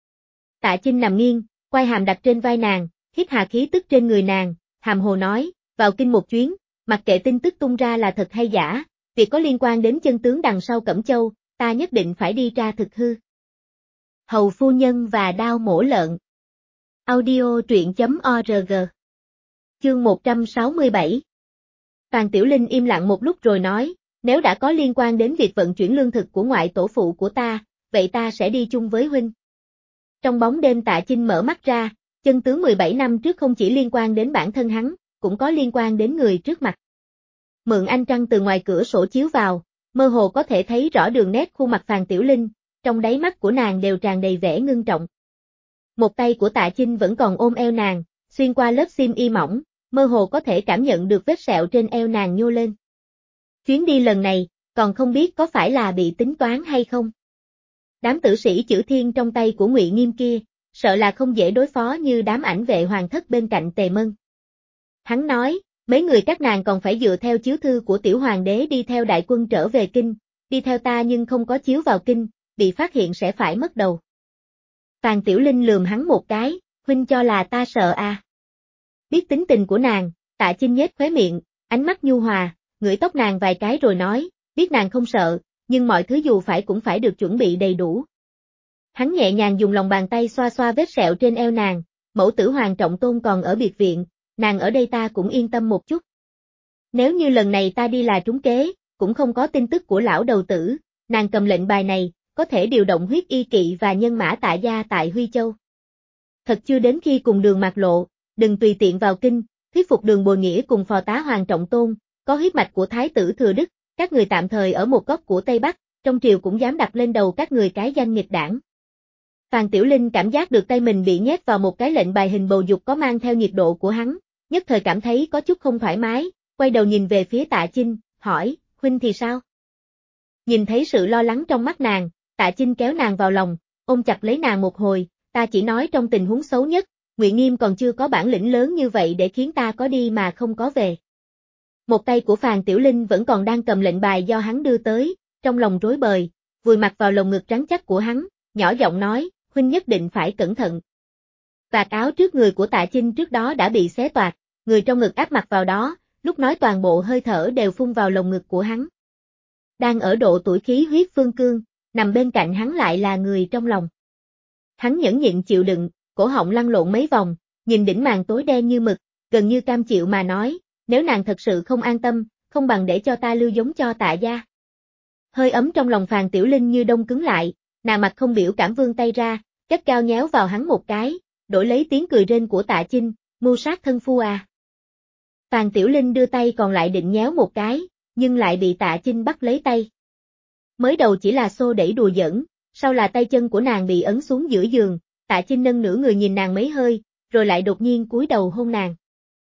Tạ Chinh nằm nghiêng, quai hàm đặt trên vai nàng, hít hà khí tức trên người nàng, hàm hồ nói, vào kinh một chuyến, mặc kệ tin tức tung ra là thật hay giả, việc có liên quan đến chân tướng đằng sau Cẩm Châu, ta nhất định phải đi tra thực hư. Hầu phu nhân và đao mổ lợn. Audio truyện.org. Chương 167. Phàn Tiểu Linh im lặng một lúc rồi nói, nếu đã có liên quan đến việc vận chuyển lương thực của ngoại tổ phụ của ta, vậy ta sẽ đi chung với huynh. Trong bóng đêm Tạ Chinh mở mắt ra, chân tướng 17 năm trước không chỉ liên quan đến bản thân hắn, cũng có liên quan đến người trước mặt. Mượn ánh trăng từ ngoài cửa sổ chiếu vào, mơ hồ có thể thấy rõ đường nét khuôn mặt Phàn Tiểu Linh, trong đáy mắt của nàng đều tràn đầy vẻ ngưng trọng. Một tay của Tạ Chinh vẫn còn ôm eo nàng, xuyên qua lớp xiêm y mỏng, mơ hồ có thể cảm nhận được vết sẹo trên eo nàng nhô lên. Chuyến đi lần này, còn không biết có phải là bị tính toán hay không. Đám tử sĩ chữ thiên trong tay của Ngụy Nghiêm kia, sợ là không dễ đối phó như đám ảnh vệ hoàng thất bên cạnh Tề Mân. Hắn nói, mấy người các nàng còn phải dựa theo chiếu thư của tiểu hoàng đế đi theo đại quân trở về kinh, đi theo ta nhưng không có chiếu vào kinh, bị phát hiện sẽ phải mất đầu. Phàn Tiểu Linh lườm hắn một cái, huynh cho là ta sợ à. Biết tính tình của nàng, Tạ Chinh nhếch khóe miệng, ánh mắt nhu hòa, ngửi tóc nàng vài cái rồi nói, biết nàng không sợ, nhưng mọi thứ dù phải cũng phải được chuẩn bị đầy đủ. Hắn nhẹ nhàng dùng lòng bàn tay xoa xoa vết sẹo trên eo nàng, mẫu tử Hoàng Trọng Tôn còn ở biệt viện, nàng ở đây ta cũng yên tâm một chút. Nếu như lần này ta đi là trúng kế, cũng không có tin tức của lão đầu tử, nàng cầm lệnh bài này, có thể điều động huyết y kỵ và nhân mã Tạ gia tại Huy Châu. Thật chưa đến khi cùng Đường mạc lộ, đừng tùy tiện vào kinh, thuyết phục Đường Bồi Nghĩa cùng phò tá Hoàng Trọng Tôn, có huyết mạch của Thái tử Thừa Đức, các người tạm thời ở một góc của Tây Bắc, trong triều cũng dám đặt lên đầu các người cái danh nghịch đảng. Phàn Tiểu Linh cảm giác được tay mình bị nhét vào một cái lệnh bài hình bầu dục có mang theo nhiệt độ của hắn, nhất thời cảm thấy có chút không thoải mái, quay đầu nhìn về phía Tạ Chinh, hỏi, huynh thì sao? Nhìn thấy sự lo lắng trong mắt nàng, Tạ Chinh kéo nàng vào lòng, ôm chặt lấy nàng một hồi, ta chỉ nói trong tình huống xấu nhất, Ngụy Nghiêm còn chưa có bản lĩnh lớn như vậy để khiến ta có đi mà không có về. Một tay của Phàn Tiểu Linh vẫn còn đang cầm lệnh bài do hắn đưa tới, trong lòng rối bời, vùi mặt vào lồng ngực rắn chắc của hắn, nhỏ giọng nói, huynh nhất định phải cẩn thận. Vạt áo trước người của Tạ Chinh trước đó đã bị xé toạc, người trong ngực áp mặt vào đó, lúc nói toàn bộ hơi thở đều phun vào lồng ngực của hắn. Đang ở độ tuổi khí huyết phương cương, nằm bên cạnh hắn lại là người trong lòng. Hắn nhẫn nhịn chịu đựng, cổ họng lăn lộn mấy vòng, nhìn đỉnh màn tối đen như mực, gần như cam chịu mà nói, nếu nàng thật sự không an tâm, không bằng để cho ta lưu giống cho Tạ gia. Hơi ấm trong lòng Phàn Tiểu Linh như đông cứng lại, nàng mặt không biểu cảm vươn tay ra, gắt cao nhéo vào hắn một cái, đổi lấy tiếng cười rên của Tạ Chinh, mưu sát thân phu à. Phàn Tiểu Linh đưa tay còn lại định nhéo một cái, nhưng lại bị Tạ Chinh bắt lấy tay. Mới đầu chỉ là xô đẩy đùa giỡn, sau là tay chân của nàng bị ấn xuống giữa giường, Tạ Chinh nâng nửa người nhìn nàng mấy hơi, rồi lại đột nhiên cúi đầu hôn nàng.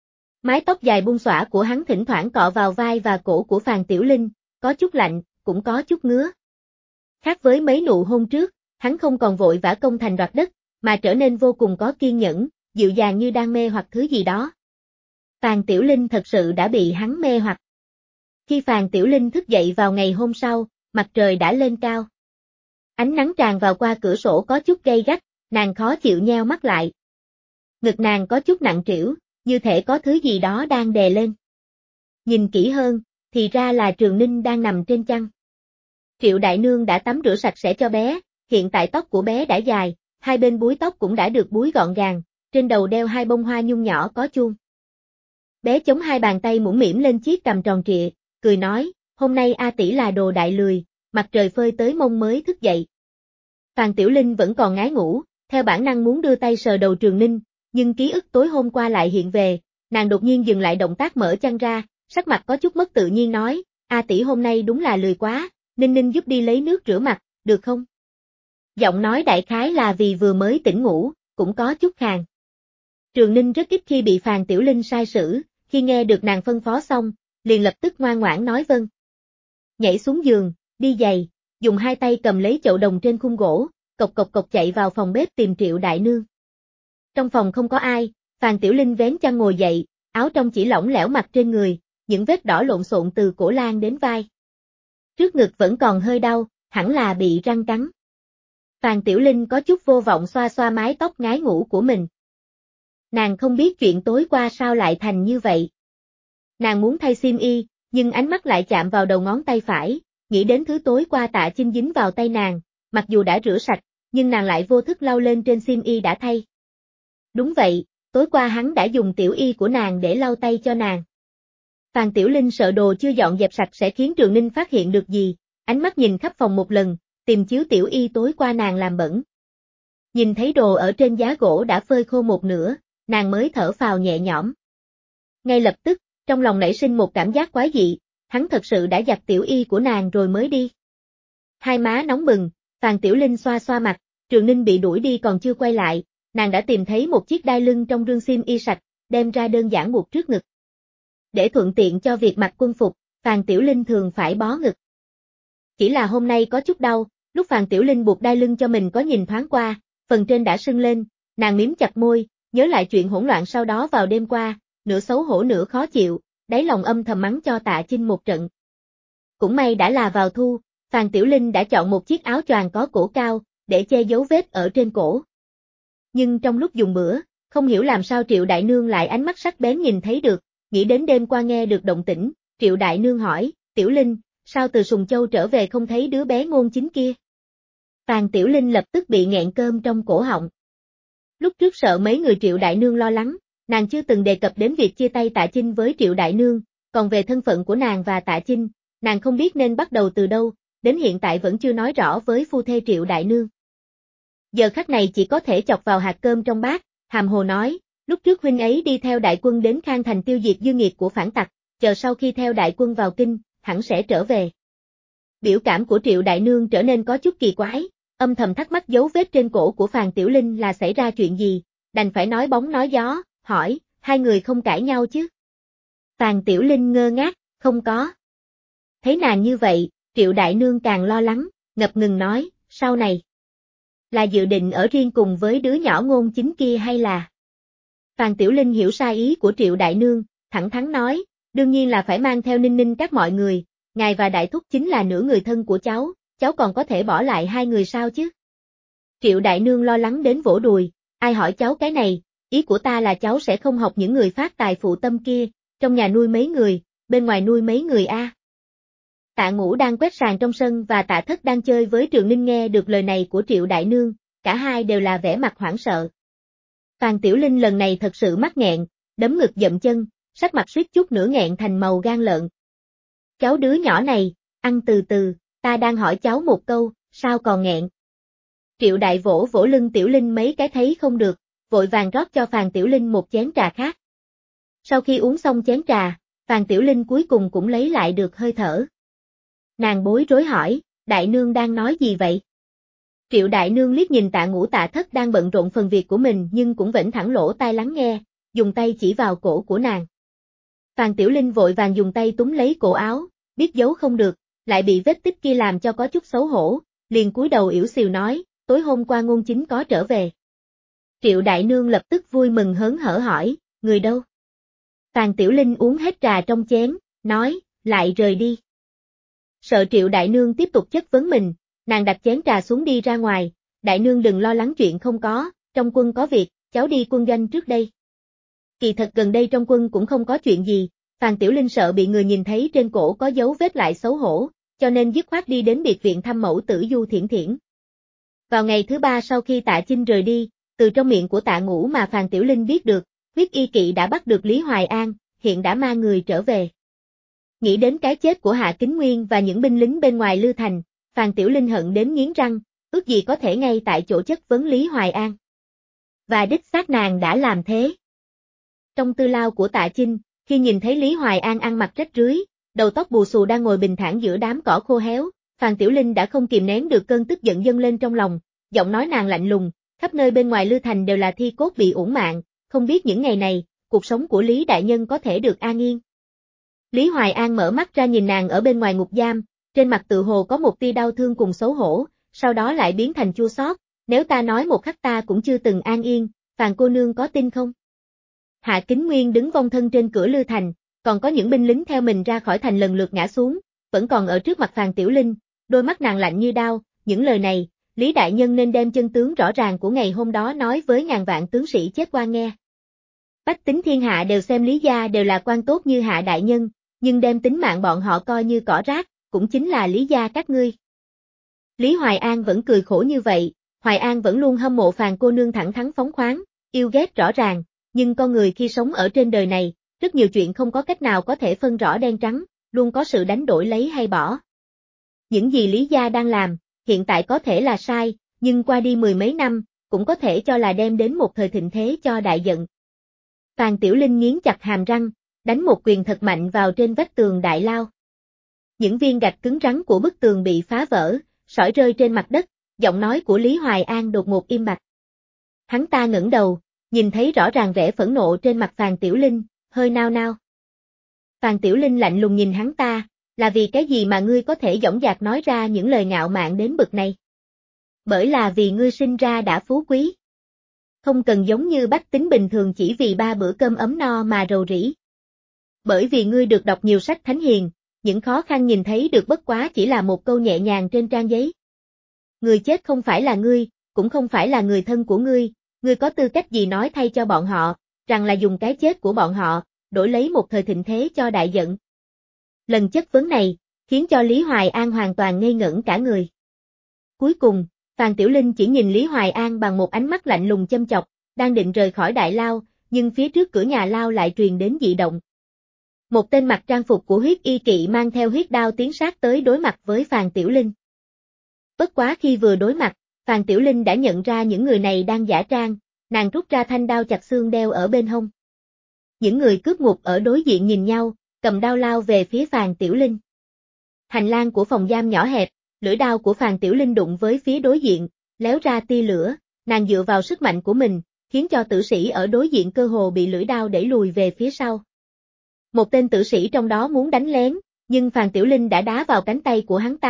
Mái tóc dài buông xõa của hắn thỉnh thoảng cọ vào vai và cổ của Phàn Tiểu Linh, có chút lạnh, cũng có chút ngứa. Khác với mấy nụ hôn trước, hắn không còn vội vã công thành đoạt đất, mà trở nên vô cùng có kiên nhẫn, dịu dàng như đang mê hoặc thứ gì đó. Phàn Tiểu Linh thật sự đã bị hắn mê hoặc. Khi Phàn Tiểu Linh thức dậy vào ngày hôm sau, mặt trời đã lên cao. Ánh nắng tràn vào qua cửa sổ có chút gay gắt, nàng khó chịu nheo mắt lại. Ngực nàng có chút nặng trĩu, như thể có thứ gì đó đang đè lên. Nhìn kỹ hơn, thì ra là Trường Ninh đang nằm trên chăn. Triệu đại nương đã tắm rửa sạch sẽ cho bé, hiện tại tóc của bé đã dài, hai bên búi tóc cũng đã được búi gọn gàng, trên đầu đeo hai bông hoa nhung nhỏ có chuông. Bé chống hai bàn tay mũm mĩm lên chiếc cằm tròn trịa, cười nói, hôm nay A tỷ là đồ đại lười, mặt trời phơi tới mông mới thức dậy. Phàn Tiểu Linh vẫn còn ngái ngủ, theo bản năng muốn đưa tay sờ đầu Trường Ninh, nhưng ký ức tối hôm qua lại hiện về, nàng đột nhiên dừng lại động tác mở chăn ra, sắc mặt có chút mất tự nhiên nói, A tỷ hôm nay đúng là lười quá, Ninh Ninh giúp đi lấy nước rửa mặt, được không? Giọng nói đại khái là vì vừa mới tỉnh ngủ, cũng có chút khàn. Trường Ninh rất ít khi bị Phàn Tiểu Linh sai sử, khi nghe được nàng phân phó xong, liền lập tức ngoan ngoãn nói vâng. Nhảy xuống giường, đi giày, dùng hai tay cầm lấy chậu đồng trên khung gỗ, cộc cộc cộc chạy vào phòng bếp tìm Triệu đại nương. Trong phòng không có ai, Phàn Tiểu Linh vén chăn ngồi dậy, áo trong chỉ lỏng lẻo mặc trên người, những vết đỏ lộn xộn từ cổ lan đến vai. Trước ngực vẫn còn hơi đau, hẳn là bị răng cắn. Phàn Tiểu Linh có chút vô vọng xoa xoa mái tóc ngái ngủ của mình. Nàng không biết chuyện tối qua sao lại thành như vậy. Nàng muốn thay xiêm y, nhưng ánh mắt lại chạm vào đầu ngón tay phải, nghĩ đến thứ tối qua Tạ Chinh dính vào tay nàng, mặc dù đã rửa sạch, nhưng nàng lại vô thức lau lên trên xiêm y đã thay. Đúng vậy, tối qua hắn đã dùng tiểu y của nàng để lau tay cho nàng. Phàn Tiểu Linh sợ đồ chưa dọn dẹp sạch sẽ khiến Trường Ninh phát hiện được gì, ánh mắt nhìn khắp phòng một lần, tìm chiếu tiểu y tối qua nàng làm bẩn. Nhìn thấy đồ ở trên giá gỗ đã phơi khô một nửa, nàng mới thở phào nhẹ nhõm. Ngay lập tức, trong lòng nảy sinh một cảm giác quái dị, hắn thật sự đã giặt tiểu y của nàng rồi mới đi. Hai má nóng bừng, Phàn Tiểu Linh xoa xoa mặt, Trường Ninh bị đuổi đi còn chưa quay lại, nàng đã tìm thấy một chiếc đai lưng trong rương xiêm y sạch, đem ra đơn giản buộc trước ngực. Để thuận tiện cho việc mặc quân phục, Phàn Tiểu Linh thường phải bó ngực. Chỉ là hôm nay có chút đau, Lúc Phàn Tiểu Linh buộc đai lưng cho mình có nhìn thoáng qua, phần trên đã sưng lên, nàng mím chặt môi, nhớ lại chuyện hỗn loạn sau đó vào đêm qua, nửa xấu hổ nửa khó chịu, đáy lòng âm thầm mắng cho Tạ Chinh một trận. Cũng may đã là vào thu, Phàn Tiểu Linh đã chọn một chiếc áo choàng có cổ cao, để che giấu vết ở trên cổ. Nhưng trong lúc dùng bữa, không hiểu làm sao Triệu Đại Nương lại ánh mắt sắc bén nhìn thấy được, nghĩ đến đêm qua nghe được động tĩnh, Triệu Đại Nương hỏi, Tiểu Linh, sao từ Sùng Châu trở về không thấy đứa bé Ngôn Chính kia? Phàn Tiểu Linh lập tức bị nghẹn cơm trong cổ họng. Lúc trước sợ mấy người Triệu Đại Nương lo lắng, nàng chưa từng đề cập đến việc chia tay Tạ Chinh với Triệu Đại Nương, còn về thân phận của nàng và Tạ Chinh, nàng không biết nên bắt đầu từ đâu, đến hiện tại vẫn chưa nói rõ với phu thê Triệu Đại Nương. Giờ khắc này chỉ có thể chọc vào hạt cơm trong bát, hàm hồ nói, lúc trước huynh ấy đi theo đại quân đến Khang Thành tiêu diệt dư nghiệt của phản tặc, chờ sau khi theo đại quân vào kinh, hẳn sẽ trở về. Biểu cảm của Triệu Đại Nương trở nên có chút kỳ quái, âm thầm thắc mắc dấu vết trên cổ của Phàn Tiểu Linh là xảy ra chuyện gì, đành phải nói bóng nói gió, hỏi, hai người không cãi nhau chứ? Phàn Tiểu Linh ngơ ngác, không có. Thấy nàng như vậy, Triệu Đại Nương càng lo lắng, ngập ngừng nói, sau này. Là dự định ở riêng cùng với đứa nhỏ Ngôn Chính kia hay là? Phàn Tiểu Linh hiểu sai ý của Triệu Đại Nương, thẳng thắn nói, đương nhiên là phải mang theo Ninh Ninh các mọi người, ngài và Đại Thúc chính là nửa người thân của cháu còn có thể bỏ lại hai người sao chứ? Triệu Đại Nương lo lắng đến vỗ đùi, ai hỏi cháu cái này, ý của ta là cháu sẽ không học những người phát tài phụ tâm kia, trong nhà nuôi mấy người, bên ngoài nuôi mấy người a. Tạ Ngũ đang quét sàn trong sân và Tạ Thất đang chơi với Trường Ninh nghe được lời này của Triệu Đại Nương, cả hai đều là vẻ mặt hoảng sợ. Phàn Tiểu Linh lần này thật sự mắc nghẹn, đấm ngực dậm chân, sắc mặt suýt chút nữa nghẹn thành màu gan lợn. Cháu đứa nhỏ này, ăn từ từ, ta đang hỏi cháu một câu, sao còn nghẹn? Triệu Đại vỗ vỗ lưng Tiểu Linh mấy cái thấy không được, vội vàng rót cho Phàn Tiểu Linh một chén trà khác. Sau khi uống xong chén trà, Phàn Tiểu Linh cuối cùng cũng lấy lại được hơi thở. Nàng bối rối hỏi, Đại Nương đang nói gì vậy? Triệu Đại Nương liếc nhìn Tạ Ngũ Tạ Thất đang bận rộn phần việc của mình nhưng cũng vẫn thẳng lỗ tai lắng nghe, dùng tay chỉ vào cổ của nàng. Phàn Tiểu Linh vội vàng dùng tay túm lấy cổ áo, biết giấu không được, lại bị vết tích kia làm cho có chút xấu hổ, liền cúi đầu yểu xìu nói, tối hôm qua Ngôn Chính có trở về. Triệu Đại Nương lập tức vui mừng hớn hở hỏi, người đâu? Phàn Tiểu Linh uống hết trà trong chén, nói, lại rời đi. Sợ Triệu Đại Nương tiếp tục chất vấn mình, nàng đặt chén trà xuống đi ra ngoài, Đại Nương đừng lo lắng chuyện không có, trong quân có việc, cháu đi quân doanh trước đây. Kỳ thật gần đây trong quân cũng không có chuyện gì, Phàn Tiểu Linh sợ bị người nhìn thấy trên cổ có dấu vết lại xấu hổ, cho nên dứt khoát đi đến biệt viện thăm mẫu tử Du Thiển Thiển. Vào ngày thứ ba sau khi Tạ Chinh rời đi, từ trong miệng của Tạ Ngũ mà Phàn Tiểu Linh biết được, huyết y kỵ đã bắt được Lý Hoài An, hiện đã mang người trở về. Nghĩ đến cái chết của Hạ Kính Nguyên và những binh lính bên ngoài Lư Thành, Phàn Tiểu Linh hận đến nghiến răng, ước gì có thể ngay tại chỗ chất vấn Lý Hoài An. Và đích xác nàng đã làm thế. Trong tư lao của Tạ Chinh, khi nhìn thấy Lý Hoài An ăn mặc rách rưới, đầu tóc bù xù đang ngồi bình thản giữa đám cỏ khô héo, Phàn Tiểu Linh đã không kìm nén được cơn tức giận dâng lên trong lòng, giọng nói nàng lạnh lùng, khắp nơi bên ngoài Lư Thành đều là thi cốt bị uổng mạng, không biết những ngày này, cuộc sống của Lý Đại Nhân có thể được an yên. Lý Hoài An mở mắt ra nhìn nàng ở bên ngoài ngục giam, trên mặt tự hồ có một tia đau thương cùng xấu hổ, sau đó lại biến thành chua xót, nếu ta nói một khắc ta cũng chưa từng an yên, Phàn cô nương có tin không? Hạ Kính Nguyên đứng vong thân trên cửa Lư Thành, còn có những binh lính theo mình ra khỏi thành lần lượt ngã xuống, vẫn còn ở trước mặt Phàn Tiểu Linh, đôi mắt nàng lạnh như đao, những lời này, Lý Đại Nhân nên đem chân tướng rõ ràng của ngày hôm đó nói với ngàn vạn tướng sĩ chết qua nghe. Bách tính thiên hạ đều xem Lý gia đều là quan tốt như Hạ Đại Nhân, nhưng đem tính mạng bọn họ coi như cỏ rác, cũng chính là Lý gia các ngươi. Lý Hoài An vẫn cười khổ như vậy, Hoài An vẫn luôn hâm mộ Phàn cô nương thẳng thắn phóng khoáng, yêu ghét rõ ràng, nhưng con người khi sống ở trên đời này, rất nhiều chuyện không có cách nào có thể phân rõ đen trắng, luôn có sự đánh đổi lấy hay bỏ. Những gì Lý gia đang làm, hiện tại có thể là sai, nhưng qua đi mười mấy năm, cũng có thể cho là đem đến một thời thịnh thế cho đại giận. Phàn Tiểu Linh nghiến chặt hàm răng, đánh một quyền thật mạnh vào trên vách tường đại lao. Những viên gạch cứng rắn của bức tường bị phá vỡ, sỏi rơi trên mặt đất, giọng nói của Lý Hoài An đột ngột im bặt. Hắn ta ngẩng đầu, nhìn thấy rõ ràng vẻ phẫn nộ trên mặt Phàn Tiểu Linh, hơi nao nao. Phàn Tiểu Linh lạnh lùng nhìn hắn ta, là vì cái gì mà ngươi có thể dõng dạc nói ra những lời ngạo mạn đến bực này? Bởi là vì ngươi sinh ra đã phú quý. Không cần giống như bách tính bình thường chỉ vì 3 bữa cơm ấm no mà rầu rĩ. Bởi vì ngươi được đọc nhiều sách thánh hiền, những khó khăn nhìn thấy được bất quá chỉ là một câu nhẹ nhàng trên trang giấy. Người chết không phải là ngươi, cũng không phải là người thân của ngươi có tư cách gì nói thay cho bọn họ, rằng là dùng cái chết của bọn họ, đổi lấy một thời thịnh thế cho đại giận. Lần chất vấn này, khiến cho Lý Hoài An hoàn toàn ngây ngẩn cả người. Cuối cùng, Phàn Tiểu Linh chỉ nhìn Lý Hoài An bằng một ánh mắt lạnh lùng châm chọc, đang định rời khỏi đại lao, nhưng phía trước cửa nhà lao lại truyền đến dị động. Một tên mặc trang phục của huyết y kỵ mang theo huyết đao tiến sát tới đối mặt với Phàn Tiểu Linh. Bất quá khi vừa đối mặt, Phàn Tiểu Linh đã nhận ra những người này đang giả trang, nàng rút ra thanh đao chặt xương đeo ở bên hông. Những người cướp ngục ở đối diện nhìn nhau, cầm đao lao về phía Phàn Tiểu Linh. Hành lang của phòng giam nhỏ hẹp, lưỡi đao của Phàn Tiểu Linh đụng với phía đối diện, léo ra tia lửa, nàng dựa vào sức mạnh của mình, khiến cho tử sĩ ở đối diện cơ hồ bị lưỡi đao đẩy lùi về phía sau. Một tên tử sĩ trong đó muốn đánh lén, nhưng Phàn Tiểu Linh đã đá vào cánh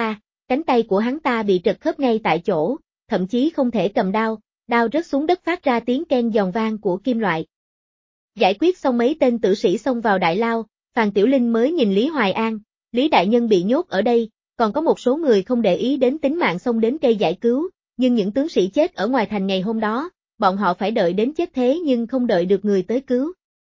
tay của hắn ta bị trật khớp ngay tại chỗ, thậm chí không thể cầm đao, đao rớt xuống đất phát ra tiếng keng giòn vang của kim loại. Giải quyết xong mấy tên tử sĩ xông vào đại lao, Phàn Tiểu Linh mới nhìn Lý Hoài An, Lý đại nhân bị nhốt ở đây, còn có một số người không để ý đến tính mạng xông đến cây giải cứu, nhưng những tướng sĩ chết ở ngoài thành ngày hôm đó, bọn họ phải đợi đến chết thế nhưng không đợi được người tới cứu.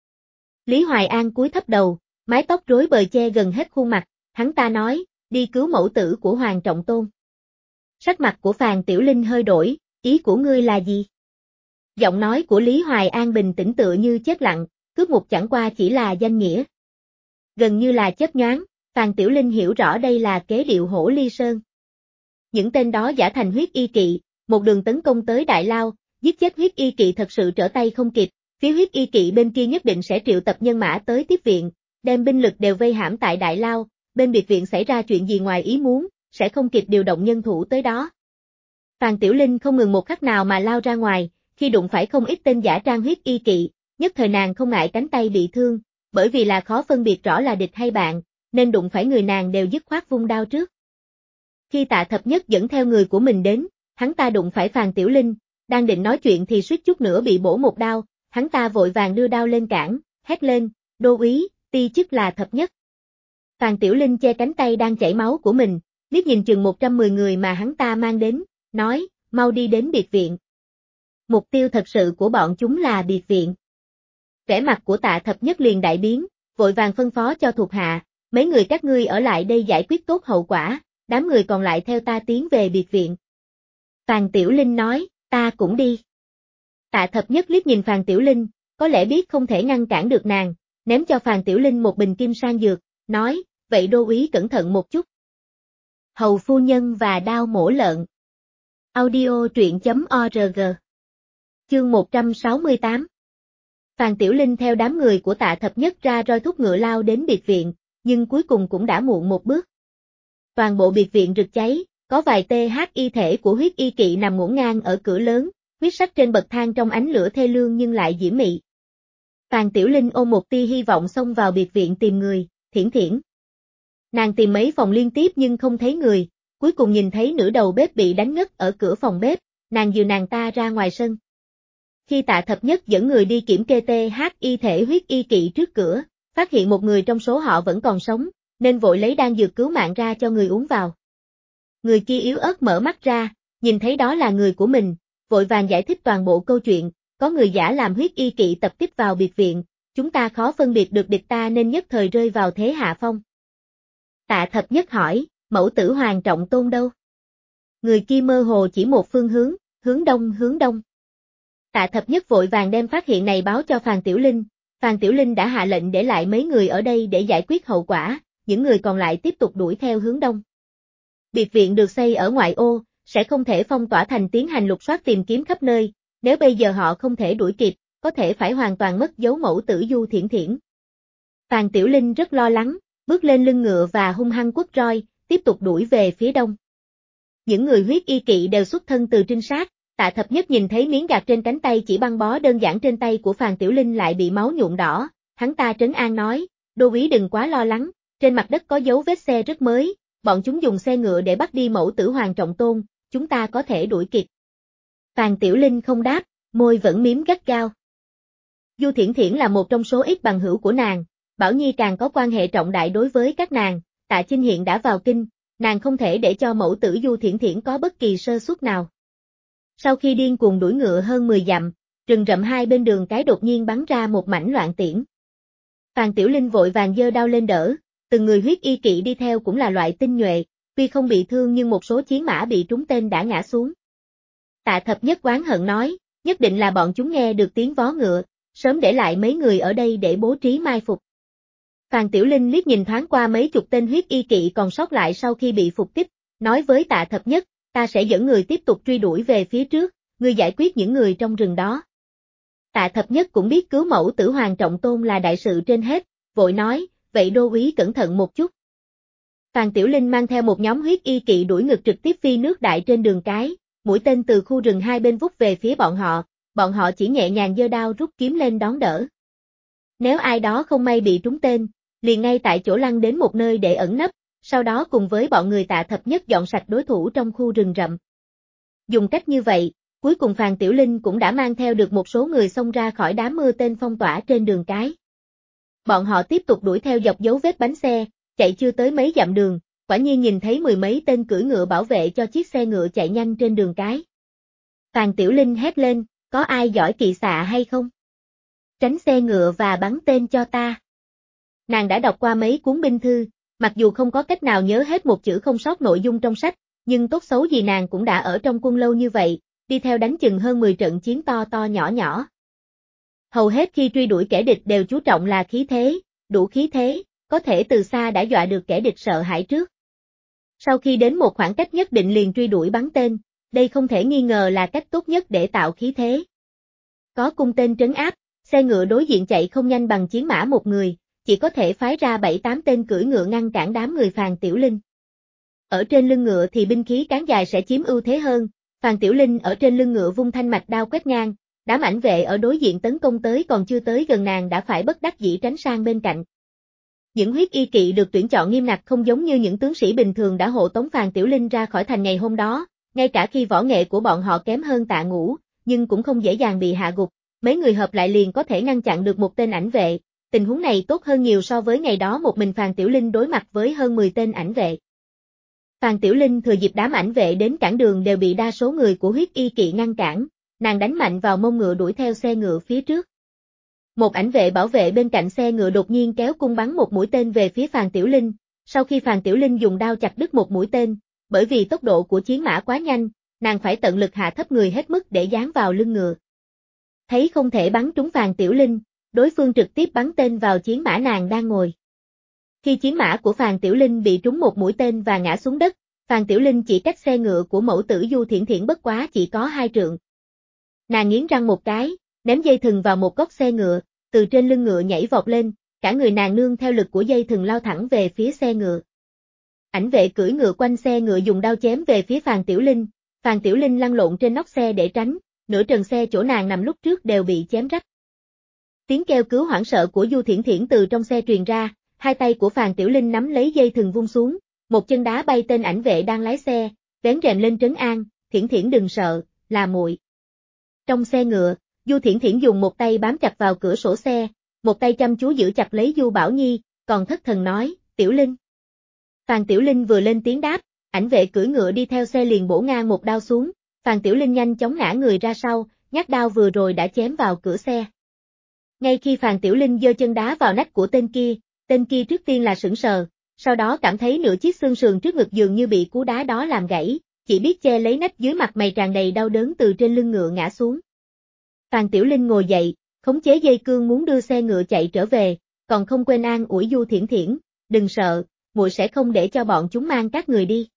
Lý Hoài An cúi thấp đầu, mái tóc rối bời che gần hết khuôn mặt, hắn ta nói, đi cứu mẫu tử của Hoàng Trọng Tôn. Sắc mặt của Phàn Tiểu Linh hơi đổi, ý của ngươi là gì? Giọng nói của Lý Hoài An bình tĩnh tựa như chết lặng, cướp ngục chẳng qua chỉ là danh nghĩa. Gần như là chớp nhoáng, Phàn Tiểu Linh hiểu rõ đây là kế điệu hổ ly sơn. Những tên đó giả thành huyết y kỵ, một đường tấn công tới đại lao, giết chết huyết y kỵ thật sự trở tay không kịp, phía huyết y kỵ bên kia nhất định sẽ triệu tập nhân mã tới tiếp viện, đem binh lực đều vây hãm tại đại lao, bên biệt viện xảy ra chuyện gì ngoài ý muốn, sẽ không kịp điều động nhân thủ tới đó. Phàn Tiểu Linh không ngừng một khắc nào mà lao ra ngoài, khi đụng phải không ít tên giả trang huyết y kỵ, nhất thời nàng không ngại cánh tay bị thương, bởi vì là khó phân biệt rõ là địch hay bạn, nên đụng phải người nàng đều dứt khoát vung đao trước. Khi Tạ Thập Nhất dẫn theo người của mình đến, hắn ta đụng phải Phàn Tiểu Linh, đang định nói chuyện thì suýt chút nữa bị bổ một đao, hắn ta vội vàng đưa đao lên cản, hét lên, đô úy, ti chức là Thập Nhất. Phàn Tiểu Linh che cánh tay đang chảy máu của mình, liếc nhìn chừng 110 người mà hắn ta mang đến, nói, mau đi đến biệt viện. Mục tiêu thật sự của bọn chúng là biệt viện. Vẻ mặt của Tạ Thập Nhất liền đại biến, vội vàng phân phó cho thuộc hạ, mấy người các ngươi ở lại đây giải quyết tốt hậu quả, đám người còn lại theo ta tiến về biệt viện. Phàn Tiểu Linh nói, ta cũng đi. Tạ Thập Nhất liếc nhìn Phàn Tiểu Linh, có lẽ biết không thể ngăn cản được nàng, ném cho Phàn Tiểu Linh một bình kim sang dược, nói, vậy đô úy cẩn thận một chút. Hầu phu nhân và đao mổ lợn. Audio truyện.org. Chương 168. Phàn Tiểu Linh theo đám người của Tạ Thập Nhất ra roi thúc ngựa lao đến biệt viện, nhưng cuối cùng cũng đã muộn một bước. Toàn bộ biệt viện rực cháy, có vài thi thể của huyết y kỵ nằm ngổn ngang ở cửa lớn, huyết sắc trên bậc thang trong ánh lửa thê lương nhưng lại diễm mị. Phàn Tiểu Linh ôm một tia hy vọng xông vào biệt viện tìm người, Thiển Thiển. Nàng tìm mấy phòng liên tiếp nhưng không thấy người, cuối cùng nhìn thấy nữ đầu bếp bị đánh ngất ở cửa phòng bếp, nàng dìu nàng ta ra ngoài sân. Khi Tạ Thập Nhất dẫn người đi kiểm kê thi thể huyết y kỵ trước cửa, phát hiện một người trong số họ vẫn còn sống, nên vội lấy đan dược cứu mạng ra cho người uống vào. Người kia yếu ớt mở mắt ra, nhìn thấy đó là người của mình, vội vàng giải thích toàn bộ câu chuyện, có người giả làm huyết y kỵ tập kích vào biệt viện, chúng ta khó phân biệt được địch ta nên nhất thời rơi vào thế hạ phong. Tạ Thập Nhất hỏi, mẫu tử Hoàng Trọng Tôn đâu? Người kia mơ hồ chỉ một phương hướng, hướng đông. Tạ Thập Nhất vội vàng đem phát hiện này báo cho Phàn Tiểu Linh, Phàn Tiểu Linh đã hạ lệnh để lại mấy người ở đây để giải quyết hậu quả, những người còn lại tiếp tục đuổi theo hướng đông. Biệt viện được xây ở ngoại ô, sẽ không thể phong tỏa thành tiến hành lục soát tìm kiếm khắp nơi, nếu bây giờ họ không thể đuổi kịp, có thể phải hoàn toàn mất dấu mẫu tử Du Thiển Thiển. Phàn Tiểu Linh rất lo lắng, bước lên lưng ngựa và hung hăng quất roi, tiếp tục đuổi về phía đông. Những người huyết y kỵ đều xuất thân từ trinh sát, Tạ Thập Nhất nhìn thấy miếng gạc trên cánh tay chỉ băng bó đơn giản trên tay của Phàn Tiểu Linh lại bị máu nhuộm đỏ, hắn ta trấn an nói, đô úy đừng quá lo lắng, trên mặt đất có dấu vết xe rất mới, bọn chúng dùng xe ngựa để bắt đi mẫu tử Hoàng Trọng Tôn, chúng ta có thể đuổi kịp. Phàn Tiểu Linh không đáp, môi vẫn miếm gắt gao. Du Thiển Thiển là một trong số ít bằng hữu của nàng, Bảo Nhi càng có quan hệ trọng đại đối với các nàng, Tạ Chinh hiện đã vào kinh, nàng không thể để cho mẫu tử Du Thiển Thiển có bất kỳ sơ suất nào. Sau khi điên cuồng đuổi ngựa hơn 10 dặm, rừng rậm hai bên đường cái đột nhiên bắn ra một mảnh loạn tiễn. Phàn Tiểu Linh vội vàng giơ đao lên đỡ, từng người huyết y kỵ đi theo cũng là loại tinh nhuệ, tuy không bị thương nhưng một số chiến mã bị trúng tên đã ngã xuống. Tạ Thập Nhất oán hận nói, nhất định là bọn chúng nghe được tiếng vó ngựa, sớm để lại mấy người ở đây để bố trí mai phục. Phàn Tiểu Linh liếc nhìn thoáng qua mấy chục tên huyết y kỵ còn sót lại sau khi bị phục kích, nói với Tạ Thập Nhất, ta sẽ dẫn người tiếp tục truy đuổi về phía trước, ngươi giải quyết những người trong rừng đó. Tạ Thập Nhất cũng biết cứu mẫu tử Hoàng Trọng Tôn là đại sự trên hết, vội nói, vậy đô úy cẩn thận một chút. Phàn Tiểu Linh mang theo một nhóm huyết y kỵ đuổi ngược trực tiếp phi nước đại trên đường cái, mũi tên từ khu rừng hai bên vút về phía bọn họ chỉ nhẹ nhàng giơ đao rút kiếm lên đón đỡ. Nếu ai đó không may bị trúng tên, liền ngay tại chỗ lăn đến một nơi để ẩn nấp, sau đó cùng với bọn người Tạ Thập Nhất dọn sạch đối thủ trong khu rừng rậm. Dùng cách như vậy, cuối cùng Phàn Tiểu Linh cũng đã mang theo được một số người xông ra khỏi đám mưa tên phong tỏa trên đường cái. Bọn họ tiếp tục đuổi theo dọc dấu vết bánh xe, chạy chưa tới mấy dặm đường, quả nhiên nhìn thấy mười mấy tên cưỡi ngựa bảo vệ cho chiếc xe ngựa chạy nhanh trên đường cái. Phàn Tiểu Linh hét lên, có ai giỏi kỵ xạ hay không? Tránh xe ngựa và bắn tên cho ta. Nàng đã đọc qua mấy cuốn binh thư, mặc dù không có cách nào nhớ hết một chữ không sót nội dung trong sách, nhưng tốt xấu gì nàng cũng đã ở trong quân lâu như vậy, đi theo đánh chừng hơn 10 trận chiến to to nhỏ nhỏ. Hầu hết khi truy đuổi kẻ địch đều chú trọng là khí thế, đủ khí thế, có thể từ xa đã dọa được kẻ địch sợ hãi trước. Sau khi đến một khoảng cách nhất định liền truy đuổi bắn tên, đây không thể nghi ngờ là cách tốt nhất để tạo khí thế. Có cung tên trấn áp, xe ngựa đối diện chạy không nhanh bằng chiến mã một người, chỉ có thể phái ra 7-8 tên cưỡi ngựa ngăn cản đám người Phàn Tiểu Linh. Ở trên lưng ngựa thì binh khí cán dài sẽ chiếm ưu thế hơn, Phàn Tiểu Linh ở trên lưng ngựa vung thanh mạch đao quét ngang, đám ảnh vệ ở đối diện tấn công tới còn chưa tới gần nàng đã phải bất đắc dĩ tránh sang bên cạnh. Những huyết y kỵ được tuyển chọn nghiêm ngặt không giống như những tướng sĩ bình thường đã hộ tống Phàn Tiểu Linh ra khỏi thành ngày hôm đó, ngay cả khi võ nghệ của bọn họ kém hơn Tạ Ngũ, nhưng cũng không dễ dàng bị hạ gục, mấy người hợp lại liền có thể ngăn chặn được một tên ảnh vệ, tình huống này tốt hơn nhiều so với ngày đó một mình Phàn Tiểu Linh đối mặt với hơn 10 tên ảnh vệ. Phàn Tiểu Linh thừa dịp đám ảnh vệ đến cản đường đều bị đa số người của huyết y kỵ ngăn cản, nàng đánh mạnh vào mông ngựa đuổi theo xe ngựa phía trước. Một ảnh vệ bảo vệ bên cạnh xe ngựa đột nhiên kéo cung bắn một mũi tên về phía Phàn Tiểu Linh, sau khi Phàn Tiểu Linh dùng đao chặt đứt một mũi tên, bởi vì tốc độ của chiến mã quá nhanh, nàng phải tận lực hạ thấp người hết mức để dán vào lưng ngựa. Thấy không thể bắn trúng Phàn Tiểu Linh, đối phương trực tiếp bắn tên vào chiến mã nàng đang ngồi. Khi chiến mã của Phàn Tiểu Linh bị trúng một mũi tên và ngã xuống đất, Phàn Tiểu Linh chỉ cách xe ngựa của mẫu tử Du Thiển Thiển bất quá chỉ có 2 trượng. Nàng nghiến răng một cái, ném dây thừng vào một góc xe ngựa, từ trên lưng ngựa nhảy vọt lên, cả người nàng nương theo lực của dây thừng lao thẳng về phía xe ngựa. Ảnh vệ cưỡi ngựa quanh xe ngựa dùng đao chém về phía Phàn Tiểu Linh lăn lộn trên nóc xe để tránh, nửa trần xe chỗ nàng nằm lúc trước đều bị chém rách. Tiếng kêu cứu hoảng sợ của Du Thiển Thiển từ trong xe truyền ra, hai tay của Phàn Tiểu Linh nắm lấy dây thừng vung xuống, một chân đá bay tên ảnh vệ đang lái xe, vén rèm lên trấn an, Thiển Thiển đừng sợ, là muội. Trong xe ngựa, Du Thiển Thiển dùng một tay bám chặt vào cửa sổ xe, một tay chăm chú giữ chặt lấy Du Bảo Nhi, còn thất thần nói, Tiểu Linh. Phàn Tiểu Linh vừa lên tiếng đáp, ảnh vệ cưỡi ngựa đi theo xe liền bổ ngang một đao xuống, Phàn Tiểu Linh nhanh chóng ngã người ra sau, nhát đao vừa rồi đã chém vào cửa xe. Ngay khi Phàn Tiểu Linh giơ chân đá vào nách của tên kia trước tiên là sững sờ, sau đó cảm thấy nửa chiếc xương sườn trước ngực dường như bị cú đá đó làm gãy, chỉ biết che lấy nách dưới mặt mày tràn đầy đau đớn từ trên lưng ngựa ngã xuống. Phàn Tiểu Linh ngồi dậy, khống chế dây cương muốn đưa xe ngựa chạy trở về, còn không quên an ủi Du Thiển Thiển, đừng sợ, muội sẽ không để cho bọn chúng mang các người đi.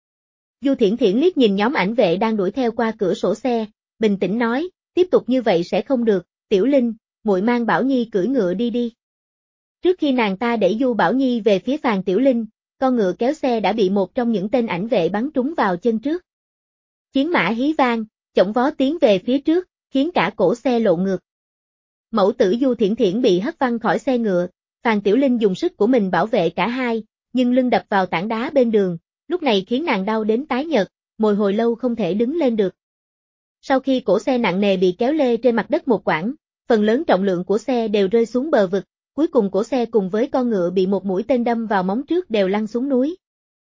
Du Thiển Thiển liếc nhìn nhóm ảnh vệ đang đuổi theo qua cửa sổ xe, bình tĩnh nói, tiếp tục như vậy sẽ không được, Tiểu Linh, muội mang Bảo Nhi cưỡi ngựa đi. Trước khi nàng ta đẩy Du Bảo Nhi về phía Phàn Tiểu Linh, con ngựa kéo xe đã bị một trong những tên ảnh vệ bắn trúng vào chân trước. Chiến mã hí vang, chổng vó tiến về phía trước, khiến cả cổ xe lộn ngược. Mẫu tử Du Thiển Thiển bị hất văng khỏi xe ngựa, Phàn Tiểu Linh dùng sức của mình bảo vệ cả hai, nhưng lưng đập vào tảng đá bên đường, lúc này khiến nàng đau đến tái nhợt, mồi hồi lâu không thể đứng lên được. Sau khi cổ xe nặng nề bị kéo lê trên mặt đất một quãng, phần lớn trọng lượng của xe đều rơi xuống bờ vực, cuối cùng cổ xe cùng với con ngựa bị một mũi tên đâm vào móng trước đều lăn xuống núi.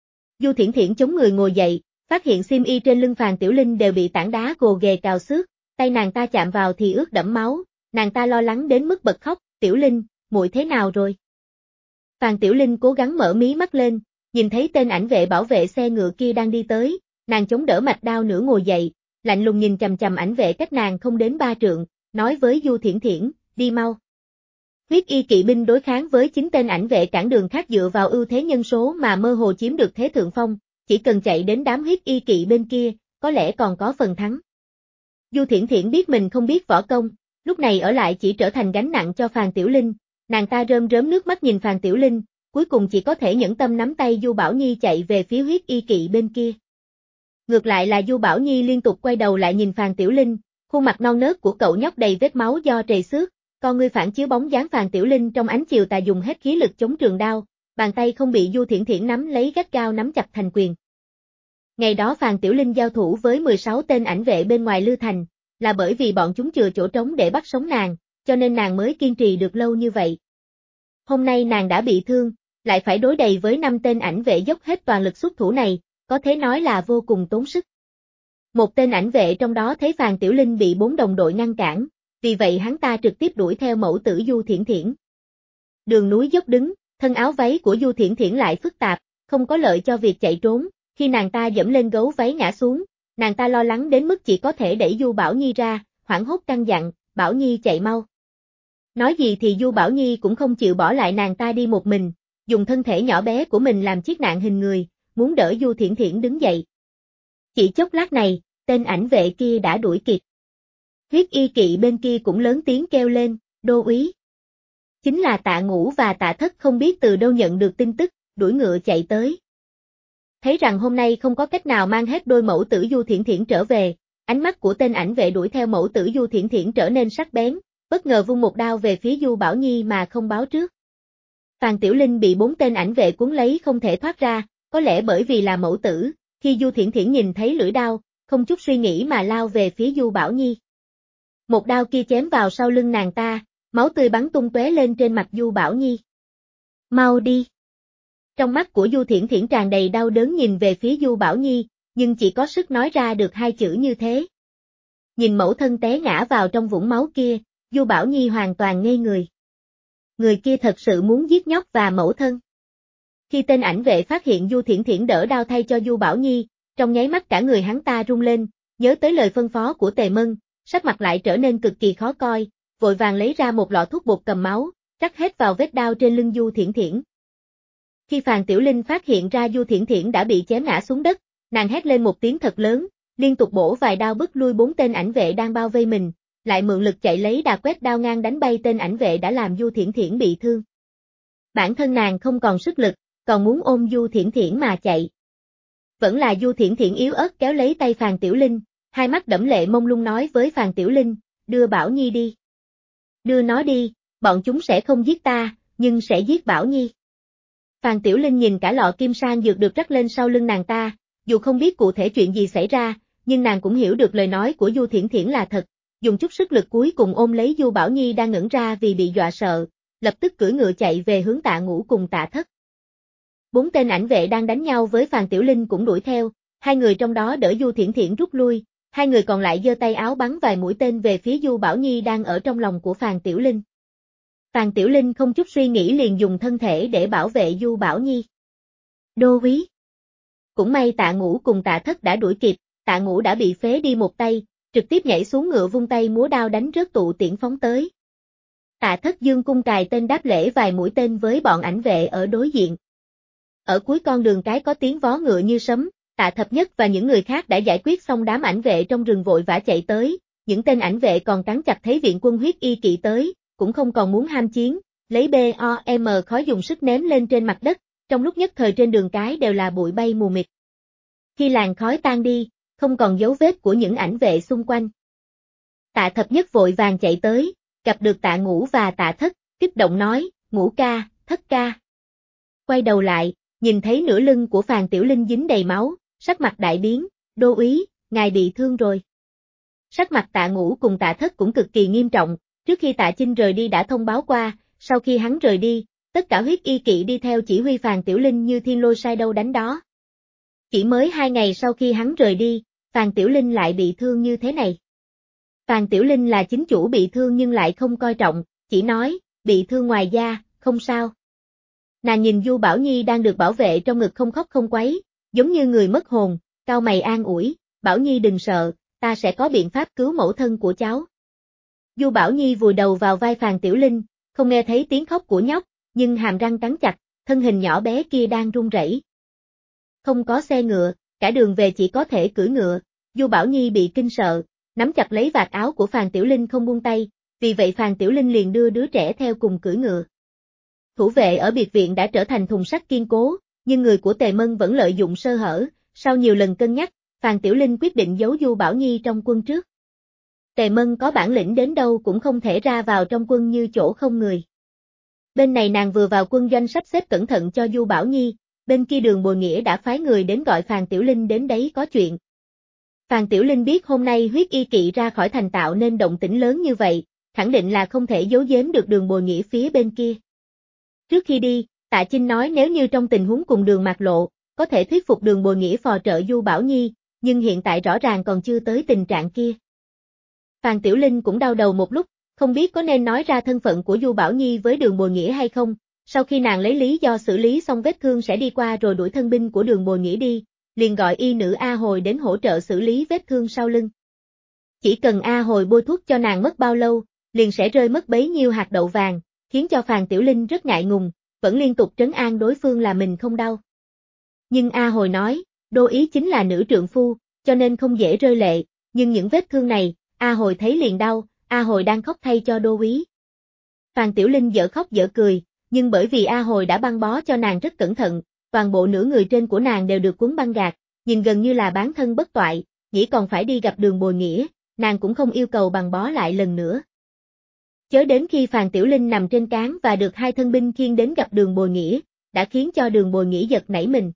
Du Thiển Thiển chống người ngồi dậy, phát hiện xiêm y trên lưng Phàn Tiểu Linh đều bị tảng đá gồ ghề cào xước, tay nàng ta chạm vào thì ướt đẫm máu, nàng ta lo lắng đến mức bật khóc, "Tiểu Linh, muội thế nào rồi?" Phàn Tiểu Linh cố gắng mở mí mắt lên, nhìn thấy tên ảnh vệ bảo vệ xe ngựa kia đang đi tới, nàng chống đỡ mạch đao nửa ngồi dậy, lạnh lùng nhìn chằm chằm ảnh vệ cách nàng không đến 3 trượng, nói với Du Thiển Thiển, "Đi mau." Huyết y kỵ binh đối kháng với 9 tên ảnh vệ cản đường khác dựa vào ưu thế nhân số mà mơ hồ chiếm được thế thượng phong, chỉ cần chạy đến đám huyết y kỵ bên kia, có lẽ còn có phần thắng. Du Thiển Thiển biết mình không biết võ công, lúc này ở lại chỉ trở thành gánh nặng cho Phàn Tiểu Linh, nàng ta rơm rớm nước mắt nhìn Phàn Tiểu Linh, cuối cùng chỉ có thể nhẫn tâm nắm tay Du Bảo Nhi chạy về phía huyết y kỵ bên kia. Ngược lại là Du Bảo Nhi liên tục quay đầu lại nhìn Phàn Tiểu Linh, khuôn mặt non nớt của cậu nhóc đầy vết máu do trầy xước, con ngươi phản chiếu bóng dáng Phàn Tiểu Linh trong ánh chiều tà dùng hết khí lực chống trường đao, bàn tay không bị Du Thiển Thiển nắm lấy gắt gao nắm chặt thành quyền. Ngày đó Phàn Tiểu Linh giao thủ với 16 tên ảnh vệ bên ngoài Lư Thành, là bởi vì bọn chúng chừa chỗ trống để bắt sống nàng, cho nên nàng mới kiên trì được lâu như vậy. Hôm nay nàng đã bị thương, lại phải đối đầy với 5 tên ảnh vệ dốc hết toàn lực xuất thủ này, có thể nói là vô cùng tốn sức. Một tên ảnh vệ trong đó thấy Phàn Tiểu Linh bị 4 đồng đội ngăn cản, vì vậy hắn ta trực tiếp đuổi theo mẫu tử Du Thiển Thiển. Đường núi dốc đứng, thân áo váy của Du Thiển Thiển lại phức tạp, không có lợi cho việc chạy trốn, khi nàng ta dẫm lên gấu váy ngã xuống, nàng ta lo lắng đến mức chỉ có thể đẩy Du Bảo Nhi ra, hoảng hốt căn dặn, "Bảo Nhi chạy mau." Nói gì thì Du Bảo Nhi cũng không chịu bỏ lại nàng ta đi một mình, dùng thân thể nhỏ bé của mình làm chiếc nạng hình người, muốn đỡ Du Thiển Thiển đứng dậy. Chỉ chốc lát này, tên ảnh vệ kia đã đuổi kịp. Huyết y kỵ bên kia cũng lớn tiếng kêu lên, "Đô úy." Chính là Tạ Ngũ và Tạ Thất không biết từ đâu nhận được tin tức, đuổi ngựa chạy tới. Thấy rằng hôm nay không có cách nào mang hết đôi mẫu tử Du Thiển Thiển trở về, ánh mắt của tên ảnh vệ đuổi theo mẫu tử Du Thiển Thiển trở nên sắc bén, bất ngờ vung một đao về phía Du Bảo Nhi mà không báo trước. Phàn Tiểu Linh bị 4 tên ảnh vệ cuốn lấy không thể thoát ra, có lẽ bởi vì là mẫu tử, khi Du Thiển Thiển nhìn thấy lưỡi đao, không chút suy nghĩ mà lao về phía Du Bảo Nhi. Một đao kia chém vào sau lưng nàng ta, máu tươi bắn tung tóe lên trên mặt Du Bảo Nhi. "Mau đi." Trong mắt của Du Thiển Thiển tràn đầy đau đớn nhìn về phía Du Bảo Nhi, nhưng chỉ có sức nói ra được 2 chữ như thế. Nhìn mẫu thân té ngã vào trong vũng máu kia, Du Bảo Nhi hoàn toàn ngây người. Người kia thật sự muốn giết nhóc và mẫu thân. Khi tên ảnh vệ phát hiện Du Thiển Thiển đỡ đao thay cho Du Bảo Nhi, trong nháy mắt cả người hắn ta run lên, nhớ tới lời phân phó của Tề Mân, sắc mặt lại trở nên cực kỳ khó coi, vội vàng lấy ra một lọ thuốc bột cầm máu, rắc hết vào vết đao trên lưng Du Thiển Thiển. Khi Phàn Tiểu Linh phát hiện ra Du Thiển Thiển đã bị chém ngã xuống đất, nàng hét lên một tiếng thật lớn, liên tục bổ vài đao bức lui 4 tên ảnh vệ đang bao vây mình, lại mượn lực chạy lấy đà quét đao ngang đánh bay tên ảnh vệ đã làm Du Thiển Thiển bị thương. Bản thân nàng không còn sức lực, còn muốn ôm Du Thiển Thiển mà chạy. Vẫn là Du Thiển Thiển yếu ớt kéo lấy tay Phàn Tiểu Linh, hai mắt đẫm lệ mông lung nói với Phàn Tiểu Linh, "Đưa Bảo Nhi đi. Đưa nó đi, bọn chúng sẽ không giết ta, nhưng sẽ giết Bảo Nhi." Phàn Tiểu Linh nhìn cả lọ kim sang dược được rắc lên sau lưng nàng ta, dù không biết cụ thể chuyện gì xảy ra, nhưng nàng cũng hiểu được lời nói của Du Thiển Thiển là thật, dùng chút sức lực cuối cùng ôm lấy Du Bảo Nhi đang ngẩn ra vì bị dọa sợ, lập tức cưỡi ngựa chạy về hướng Tạ Ngũ cùng Tạ Thất. 4 tên ảnh vệ đang đánh nhau với Phàn Tiểu Linh cũng đuổi theo, 2 người trong đó đỡ Du Thiển Thiển rút lui, 2 người còn lại giơ tay áo bắn vài mũi tên về phía Du Bảo Nhi đang ở trong lòng của Phàn Tiểu Linh. Phàn Tiểu Linh không chút suy nghĩ liền dùng thân thể để bảo vệ Du Bảo Nhi. "Đô úy." Cũng may Tạ Ngũ cùng Tạ Thất đã đuổi kịp, Tạ Ngũ đã bị phế đi một tay, trực tiếp nhảy xuống ngựa vung tay múa đao đánh rớt tụ tiễn phóng tới. Tạ Thất dương cung cài tên đáp lễ vài mũi tên với bọn ảnh vệ ở đối diện. Ở cuối con đường cái có tiếng vó ngựa như sấm, Tạ Thập Nhất và những người khác đã giải quyết xong đám ảnh vệ trong rừng vội vã chạy tới, những tên ảnh vệ còn cắn chặt thấy viện quân huyết y kỵ tới, cũng không còn muốn ham chiến, lấy BOM khói dùng sức ném lên trên mặt đất, trong lúc nhất thời trên đường cái đều là bụi bay mù mịt. Khi làn khói tan đi, không còn dấu vết của những ảnh vệ xung quanh. Tạ Thập Nhất vội vàng chạy tới, gặp được Tạ Ngũ và Tạ Thất, kích động nói, "Ngũ ca, Thất ca." Quay đầu lại, nhìn thấy nửa lưng của Phàn Tiểu Linh dính đầy máu, sắc mặt đại biến, Đô úy, ngài bị thương rồi. Sắc mặt Tạ Ngũ cùng Tạ Thất cũng cực kỳ nghiêm trọng, trước khi Tạ Chinh rời đi đã thông báo qua, sau khi hắn rời đi, tất cả huyết y kỵ đi theo chỉ huy Phàn Tiểu Linh như thiên lôi sai đâu đánh đó. Chỉ mới 2 ngày sau khi hắn rời đi, Phàn Tiểu Linh lại bị thương như thế này. Phàn Tiểu Linh là chính chủ bị thương nhưng lại không coi trọng, chỉ nói, bị thương ngoài da, không sao. Nàng nhìn Du Bảo Nhi đang được bảo vệ trong ngực không khóc không quấy, giống như người mất hồn, cau mày an ủi, Bảo Nhi đừng sợ, ta sẽ có biện pháp cứu mẫu thân của cháu. Du Bảo Nhi vùi đầu vào vai Phàn Tiểu Linh, không nghe thấy tiếng khóc của nhóc, nhưng hàm răng cắn chặt, thân hình nhỏ bé kia đang run rẩy. Không có xe ngựa, cả đường về chỉ có thể cưỡi ngựa, Du Bảo Nhi bị kinh sợ, nắm chặt lấy vạt áo của Phàn Tiểu Linh không buông tay, vì vậy Phàn Tiểu Linh liền đưa đứa trẻ theo cùng cưỡi ngựa. Thủ vệ ở biệt viện đã trở thành thùng sắt kiên cố, nhưng người của Tề Mân vẫn lợi dụng sơ hở, sau nhiều lần cân nhắc, Phàn Tiểu Linh quyết định giấu Du Bảo Nhi trong quân trước. Tề Mân có bản lĩnh đến đâu cũng không thể ra vào trong quân như chỗ không người. Bên này nàng vừa vào quân doanh sắp xếp cẩn thận cho Du Bảo Nhi, bên kia Đường Bồi Nghĩa đã phái người đến gọi Phàn Tiểu Linh đến đấy có chuyện. Phàn Tiểu Linh biết hôm nay huyết y kỵ ra khỏi thành tạo nên động tĩnh lớn như vậy, khẳng định là không thể giấu giếm được Đường Bồi Nghĩa phía bên kia. Trước khi đi, Tạ Chinh nói nếu như trong tình huống cùng Đường Mạc Lộ, có thể thuyết phục Đường Bồi Nghĩa phò trợ Du Bảo Nhi, nhưng hiện tại rõ ràng còn chưa tới tình trạng kia. Phàn Tiểu Linh cũng đau đầu một lúc, không biết có nên nói ra thân phận của Du Bảo Nhi với Đường Bồi Nghĩa hay không, sau khi nàng lấy lý do xử lý xong vết thương sẽ đi qua rồi đuổi thân binh của Đường Bồi Nghĩa đi, liền gọi y nữ A Hồi đến hỗ trợ xử lý vết thương sau lưng. Chỉ cần A Hồi bôi thuốc cho nàng mất bao lâu, liền sẽ rơi mất bấy nhiêu hạt đậu vàng, khiến cho Phàn Tiểu Linh rất ngại ngùng, vẫn liên tục trấn an đối phương là mình không đau. Nhưng A Hồi nói, đô ý chính là nữ trượng phu, cho nên không dễ rơi lệ, nhưng những vết thương này, A Hồi thấy liền đau, A Hồi đang khóc thay cho đô úy. Phàn Tiểu Linh dở khóc dở cười, nhưng bởi vì A Hồi đã băng bó cho nàng rất cẩn thận, toàn bộ nửa người trên của nàng đều được cuốn băng gạc, nhìn gần như là bán thân bất toại, nghĩ còn phải đi gặp Đường Bồi Nghĩa, nàng cũng không yêu cầu băng bó lại lần nữa. Chớ đến khi Phàn Tiểu Linh nằm trên cáng và được hai thân binh khiêng đến gặp Đường Bồi Nghĩa, đã khiến cho Đường Bồi Nghĩa giật nảy mình.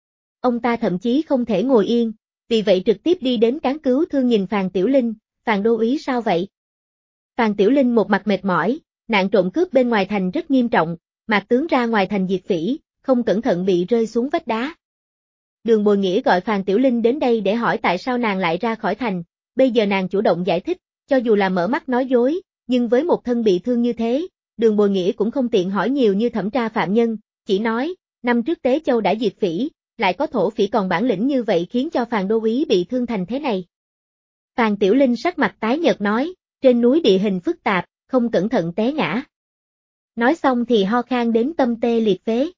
Ông ta thậm chí không thể ngồi yên, vì vậy trực tiếp đi đến cáng cứu thương nhìn Phàn Tiểu Linh, Phàn đô úy sao vậy? Phàn Tiểu Linh một mặt mệt mỏi, nạn trộm cướp bên ngoài thành rất nghiêm trọng, Mạc tướng ra ngoài thành diệt phỉ, không cẩn thận bị rơi xuống vách đá. Đường Bồi Nghĩa gọi Phàn Tiểu Linh đến đây để hỏi tại sao nàng lại ra khỏi thành, bây giờ nàng chủ động giải thích, cho dù là mở mắt nói dối, nhưng với một thân bị thương như thế, Đường Bồi Nghĩa cũng không tiện hỏi nhiều như thẩm tra phạm nhân, chỉ nói, năm trước Tế Châu đã diệt phỉ, lại có thổ phỉ còn bản lĩnh như vậy khiến cho Phàn đô úy bị thương thành thế này. Phàn Tiểu Linh sắc mặt tái nhợt nói, trên núi địa hình phức tạp, không cẩn thận té ngã. Nói xong thì ho khan đến tâm tê liệt phế.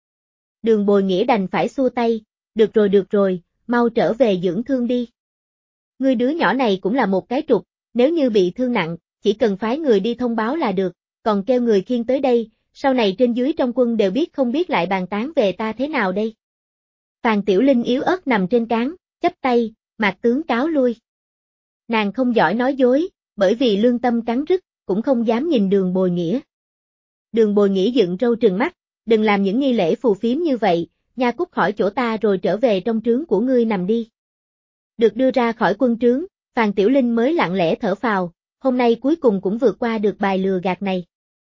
Đường Bồi Nghĩa đành phải xua tay, được rồi, mau trở về dưỡng thương đi. Ngươi đứa nhỏ này cũng là một cái trục, nếu như bị thương nặng, chỉ cần phái người đi thông báo là được, còn kêu người khiêng tới đây, sau này trên dưới trong quân đều biết không biết lại bàn tán về ta thế nào đây. Phàn Tiểu Linh yếu ớt nằm trên cáng, chắp tay, Mạc tướng cáo lui. Nàng không giỏi nói dối, bởi vì lương tâm cắn rứt, cũng không dám nhìn Đường Bồi Nghĩa. Đường Bồi Nghĩa dựng râu trừng mắt, đừng làm những nghi lễ phù phiếm như vậy, nha cút khỏi chỗ ta rồi trở về trong trướng của ngươi nằm đi. Được đưa ra khỏi quân trướng, Phàn Tiểu Linh mới lặng lẽ thở phào, hôm nay cuối cùng cũng vượt qua được bài lừa gạt này.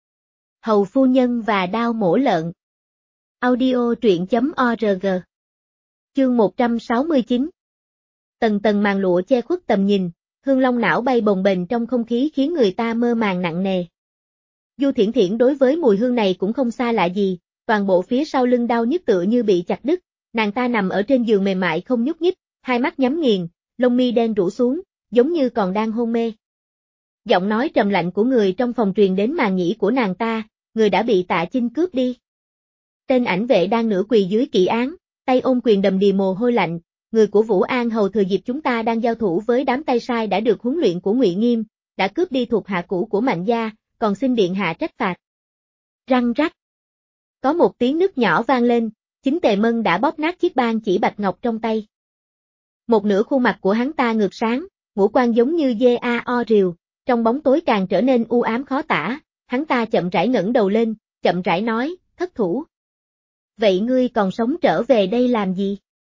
Hầu phu nhân và đao mổ lợn. Audio truyện.org. Chương 169. Tầng tầng màn lụa che khuất tầm nhìn, hương long não bay bồng bềnh trong không khí khiến người ta mơ màng nặng nề. Du Thiển Thiển đối với mùi hương này cũng không xa lạ gì, toàn bộ phía sau lưng đau nhức tựa như bị chặt đứt, nàng ta nằm ở trên giường mềm mại không nhúc nhích, hai mắt nhắm nghiền, lông mi đen rũ xuống, giống như còn đang hôn mê. Giọng nói trầm lạnh của người trong phòng truyền đến màng nhĩ của nàng ta, người đã bị Tạ Chinh cướp đi. Tên ảnh vệ đang nửa quỳ dưới kỵ án, tay ôm quyền đầm đìa mồ hôi lạnh, người của Vũ An hầu thừa dịp chúng ta đang giao thủ với đám tay sai đã được huấn luyện của Ngụy Nghiêm, đã cướp đi thuộc hạ cũ của Mạnh gia, còn xin điện hạ trách phạt. Răng rắc. Có một tiếng nứt nhỏ vang lên, chính Tề Mân đã bóp nát chiếc ban chỉ bạch ngọc trong tay. Một nửa khuôn mặt của hắn ta ngược sáng, ngũ quan giống như dê o rìu, trong bóng tối càng trở nên u ám khó tả, hắn ta chậm rãi ngẩng đầu lên, chậm rãi nói, thất thủ. Vậy ngươi còn sống trở về đây làm gì?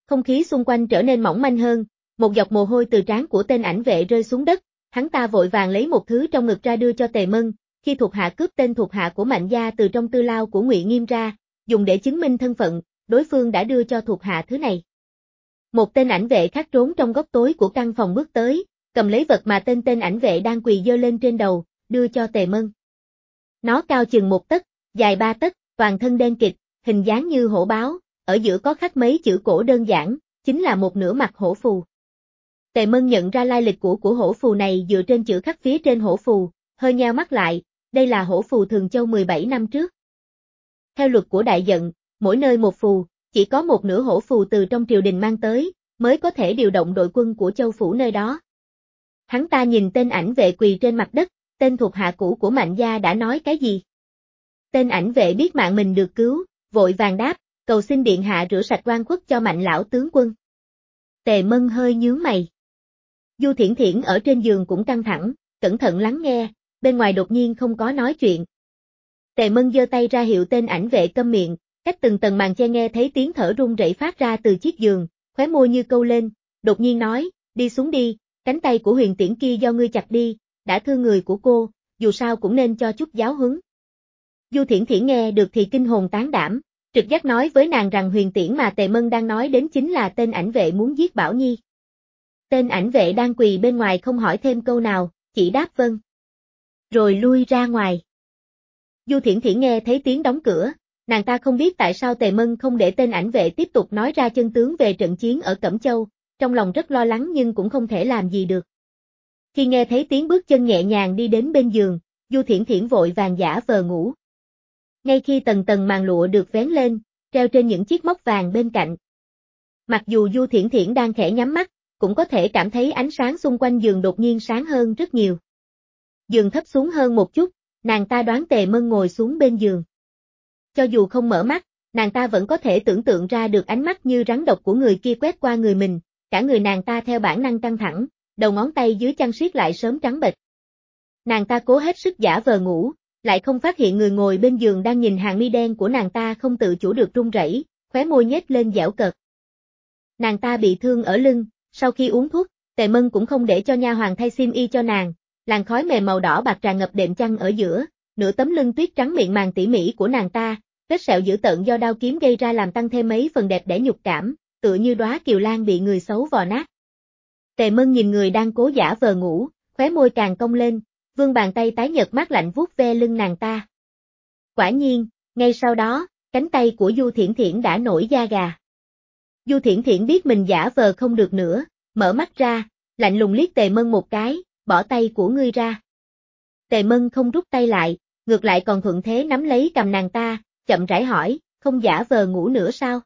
Không khí xung quanh trở nên mỏng manh hơn, một giọt mồ hôi từ trán của tên ảnh vệ rơi xuống đất, hắn ta vội vàng lấy một thứ trong ngực ra đưa cho Tề Mân, khi thuộc hạ cướp tên thuộc hạ của Mạnh gia từ trong tư lao của Ngụy Nghiêm ra, dùng để chứng minh thân phận, đối phương đã đưa cho thuộc hạ thứ này. Một tên ảnh vệ khác trốn trong góc tối của căn phòng bước tới, cầm lấy vật mà tên ảnh vệ đang quỳ giơ lên trên đầu, đưa cho Tề Mân. Nó cao chừng 1 tấc, dài 3 tấc, toàn thân đen kịt, hình dáng như hổ báo, ở giữa có khắc mấy chữ cổ đơn giản, chính là một nửa mặt hổ phù. Tề Mân nhận ra lai lịch của hổ phù này dựa trên chữ khắc phía trên hổ phù, hơi nheo mắt lại, đây là hổ phù Thường Châu 17 năm trước. Theo luật của đại vận, mỗi nơi một phù, chỉ có một nửa hổ phù từ trong triều đình mang tới, mới có thể điều động đội quân của châu phủ nơi đó. Hắn ta nhìn tên ảnh vệ quỳ trên mặt đất, tên thuộc hạ cũ của Mạnh gia đã nói cái gì? Tên ảnh vệ biết mạng mình được cứu, vội vàng đáp, cầu xin điện hạ rửa sạch oan khuất cho Mạnh lão tướng quân. Tề Mân hơi nhướng mày. Du Thiển Thiển ở trên giường cũng căng thẳng, cẩn thận lắng nghe, bên ngoài đột nhiên không có nói chuyện. Tề Mân giơ tay ra hiệu tên ảnh vệ câm miệng, cách từng tầng màn che nghe thấy tiếng thở run rẩy phát ra từ chiếc giường, khóe môi như câu lên, đột nhiên nói, đi xuống đi, cánh tay của Huyền Tiễn kia do ngươi chặt đi, đã thương người của cô, dù sao cũng nên cho chút giáo huấn. Du Thiển Thiển nghe được thì kinh hồn tán đảm, trực giác nói với nàng rằng Huyền Tiễn mà Tề Mân đang nói đến chính là tên ảnh vệ muốn giết Bảo Nhi. Tên ảnh vệ đang quỳ bên ngoài không hỏi thêm câu nào, chỉ đáp vâng. Rồi lui ra ngoài. Du Thiển Thiển nghe thấy tiếng đóng cửa, nàng ta không biết tại sao Tề Mân không để tên ảnh vệ tiếp tục nói ra chân tướng về trận chiến ở Cẩm Châu, trong lòng rất lo lắng nhưng cũng không thể làm gì được. Khi nghe thấy tiếng bước chân nhẹ nhàng đi đến bên giường, Du Thiển Thiển vội vàng giả vờ ngủ. Ngay khi tầng tầng màn lụa được vén lên, treo trên những chiếc móc vàng bên cạnh. Mặc dù Du Thiển Thiển đang khẽ nhắm mắt, cũng có thể cảm thấy ánh sáng xung quanh giường đột nhiên sáng hơn rất nhiều. Giường thấp xuống hơn một chút, nàng ta đoán Tề Mân ngồi xuống bên giường. Cho dù không mở mắt, nàng ta vẫn có thể tưởng tượng ra được ánh mắt như rắn độc của người kia quét qua người mình, cả người nàng ta theo bản năng căng thẳng, đầu ngón tay dưới chăn siết lại sớm trắng bệch. Nàng ta cố hết sức giả vờ ngủ, lại không phát hiện người ngồi bên giường đang nhìn hàng mi đen của nàng ta không tự chủ được run rẩy, khóe môi nhếch lên giễu cợt. Nàng ta bị thương ở lưng, sau khi uống thuốc, Tề Mân cũng không để cho nha hoàn thay xiêm y cho nàng, làn khói mềm màu đỏ bạc tràn ngập đệm chăn ở giữa, nửa tấm lưng tuyết trắng miệng màng tỉ mỉ của nàng ta, vết sẹo dữ tợn do đao kiếm gây ra làm tăng thêm mấy phần đẹp đẽ nhục cảm, tựa như đóa kiều lan bị người xấu vò nát. Tề Mân nhìn người đang cố giả vờ ngủ, khóe môi càng cong lên, vươn bàn tay tái nhợt mát lạnh vuốt ve lưng nàng ta. Quả nhiên, ngay sau đó, cánh tay của Du Thiển Thiển đã nổi da gà. Du Thiển Thiển biết mình giả vờ không được nữa, mở mắt ra, lạnh lùng liếc Tề Mân một cái, bỏ tay của ngươi ra. Tề Mân không rút tay lại, ngược lại còn thuận thế nắm lấy cầm nàng ta, chậm rãi hỏi, không giả vờ ngủ nữa sao?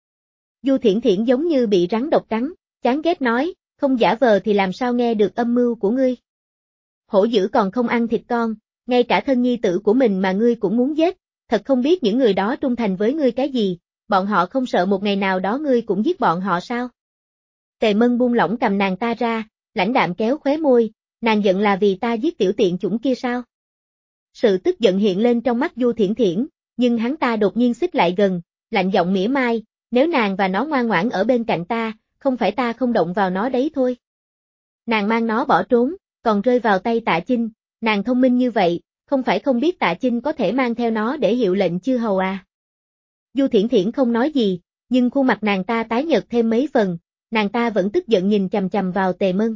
Du Thiển Thiển giống như bị rắn độc cắn, chán ghét nói, không giả vờ thì làm sao nghe được âm mưu của ngươi? Hổ dữ còn không ăn thịt con, ngay cả thân nhi tử của mình mà ngươi cũng muốn giết, thật không biết những người đó trung thành với ngươi cái gì, bọn họ không sợ một ngày nào đó ngươi cũng giết bọn họ sao? Tề Mân buông lỏng cầm nàng ta ra, lãnh đạm kéo khóe môi, nàng giận là vì ta giết tiểu tiện chủng kia sao? Sự tức giận hiện lên trong mắt Du Thiển Thiển, nhưng hắn ta đột nhiên xích lại gần, lạnh giọng mỉa mai, nếu nàng và nó ngoan ngoãn ở bên cạnh ta, không phải ta không động vào nó đấy thôi. Nàng mang nó bỏ trốn, còn rơi vào tay Tạ Chinh, nàng thông minh như vậy, không phải không biết Tạ Chinh có thể mang theo nó để hiệu lệnh chư hầu à. Du Thiển Thiển không nói gì, nhưng khuôn mặt nàng ta tái nhợt thêm mấy phần, nàng ta vẫn tức giận nhìn chằm chằm vào Tề Mân.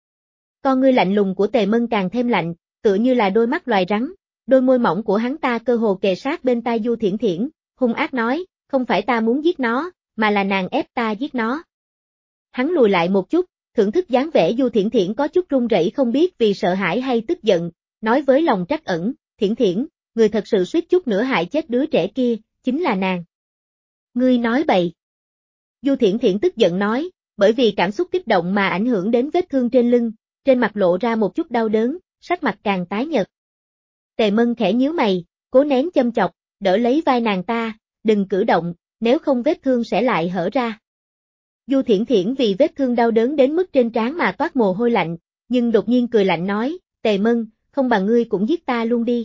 Con ngươi lạnh lùng của Tề Mân càng thêm lạnh, tựa như là đôi mắt loài rắn, đôi môi mỏng của hắn ta cơ hồ kề sát bên tai Du Thiển Thiển, hung ác nói, không phải ta muốn giết nó, mà là nàng ép ta giết nó. Hắn lùi lại một chút, thưởng thức dáng vẻ Du Thiển Thiển có chút run rẩy không biết vì sợ hãi hay tức giận, nói với lòng trắc ẩn, Thiển Thiển, người thật sự suýt chút nữa hại chết đứa trẻ kia, chính là nàng. Ngươi nói bậy. Du Thiển Thiển tức giận nói, bởi vì cảm xúc kích động mà ảnh hưởng đến vết thương trên lưng, trên mặt lộ ra một chút đau đớn, sắc mặt càng tái nhợt. Tề Mân khẽ nhíu mày, cố nén châm chọc, đỡ lấy vai nàng ta, đừng cử động, nếu không vết thương sẽ lại hở ra. Du Thiển Thiển vì vết thương đau đớn đến mức trên trán mà toát mồ hôi lạnh, nhưng đột nhiên cười lạnh nói, Tề Mân, không bằng ngươi cũng giết ta luôn đi.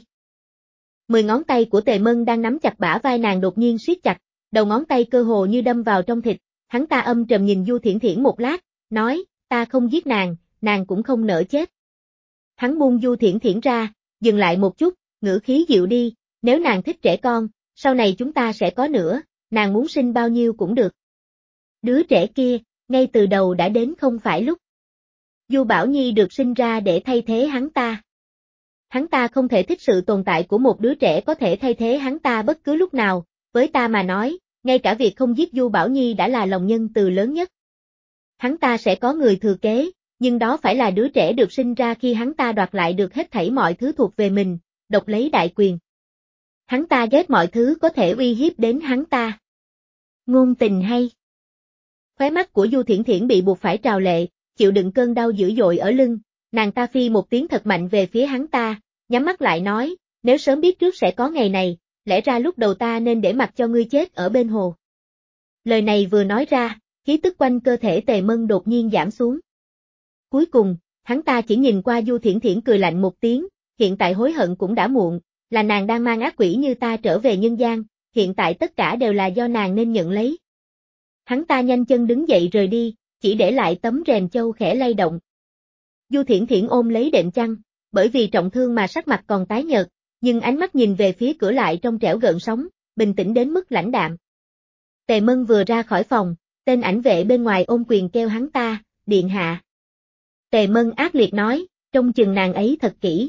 10 ngón tay của Tề Mân đang nắm chặt bả vai nàng đột nhiên siết chặt, đầu ngón tay cơ hồ như đâm vào trong thịt, Hắn ta âm trầm nhìn Du Thiển Thiển một lát, nói, ta không giết nàng cũng không nỡ chết. Hắn buông Du Thiển Thiển ra, dừng lại một chút, ngữ khí dịu đi, nếu nàng thích trẻ con, sau này chúng ta sẽ có nữa, nàng muốn sinh bao nhiêu cũng được. Đứa trẻ kia, ngay từ đầu đã đến không phải lúc. Du Bảo Nhi được sinh ra để thay thế hắn ta. Hắn ta không thể thích sự tồn tại của một đứa trẻ có thể thay thế hắn ta bất cứ lúc nào, với ta mà nói, ngay cả việc không giết Du Bảo Nhi đã là lòng nhân từ lớn nhất. Hắn ta sẽ có người thừa kế, nhưng đó phải là đứa trẻ được sinh ra khi hắn ta đoạt lại được hết thảy mọi thứ thuộc về mình, độc lấy đại quyền. Hắn ta ghét mọi thứ có thể uy hiếp đến hắn ta. Ngôn tình hay. Khóe mắt của Du Thiển Thiển bị buộc phải trào lệ, chịu đựng cơn đau dữ dội ở lưng, nàng ta phi một tiếng thật mạnh về phía hắn ta, nhắm mắt lại nói, nếu sớm biết trước sẽ có ngày này, lẽ ra lúc đầu ta nên để mặc cho ngươi chết ở bên hồ. Lời này vừa nói ra, khí tức quanh cơ thể Tề Mân đột nhiên giảm xuống. Cuối cùng, hắn ta chỉ nhìn qua Du Thiển Thiển cười lạnh một tiếng, hiện tại hối hận cũng đã muộn, là nàng đang mang ác quỷ như ta trở về nhân gian, hiện tại tất cả đều là do nàng nên nhận lấy. Hắn ta nhanh chân đứng dậy rời đi, chỉ để lại tấm rèm châu khẽ lay động. Du Thiển Thiển ôm lấy đệm chăn, bởi vì trọng thương mà sắc mặt còn tái nhợt, nhưng ánh mắt nhìn về phía cửa lại trong trẻo gợn sóng, bình tĩnh đến mức lãnh đạm. Tề Mân vừa ra khỏi phòng, tên ảnh vệ bên ngoài ôm quyền kêu hắn ta, điện hạ. Tề Mân ác liệt nói, trông chừng nàng ấy thật kỹ.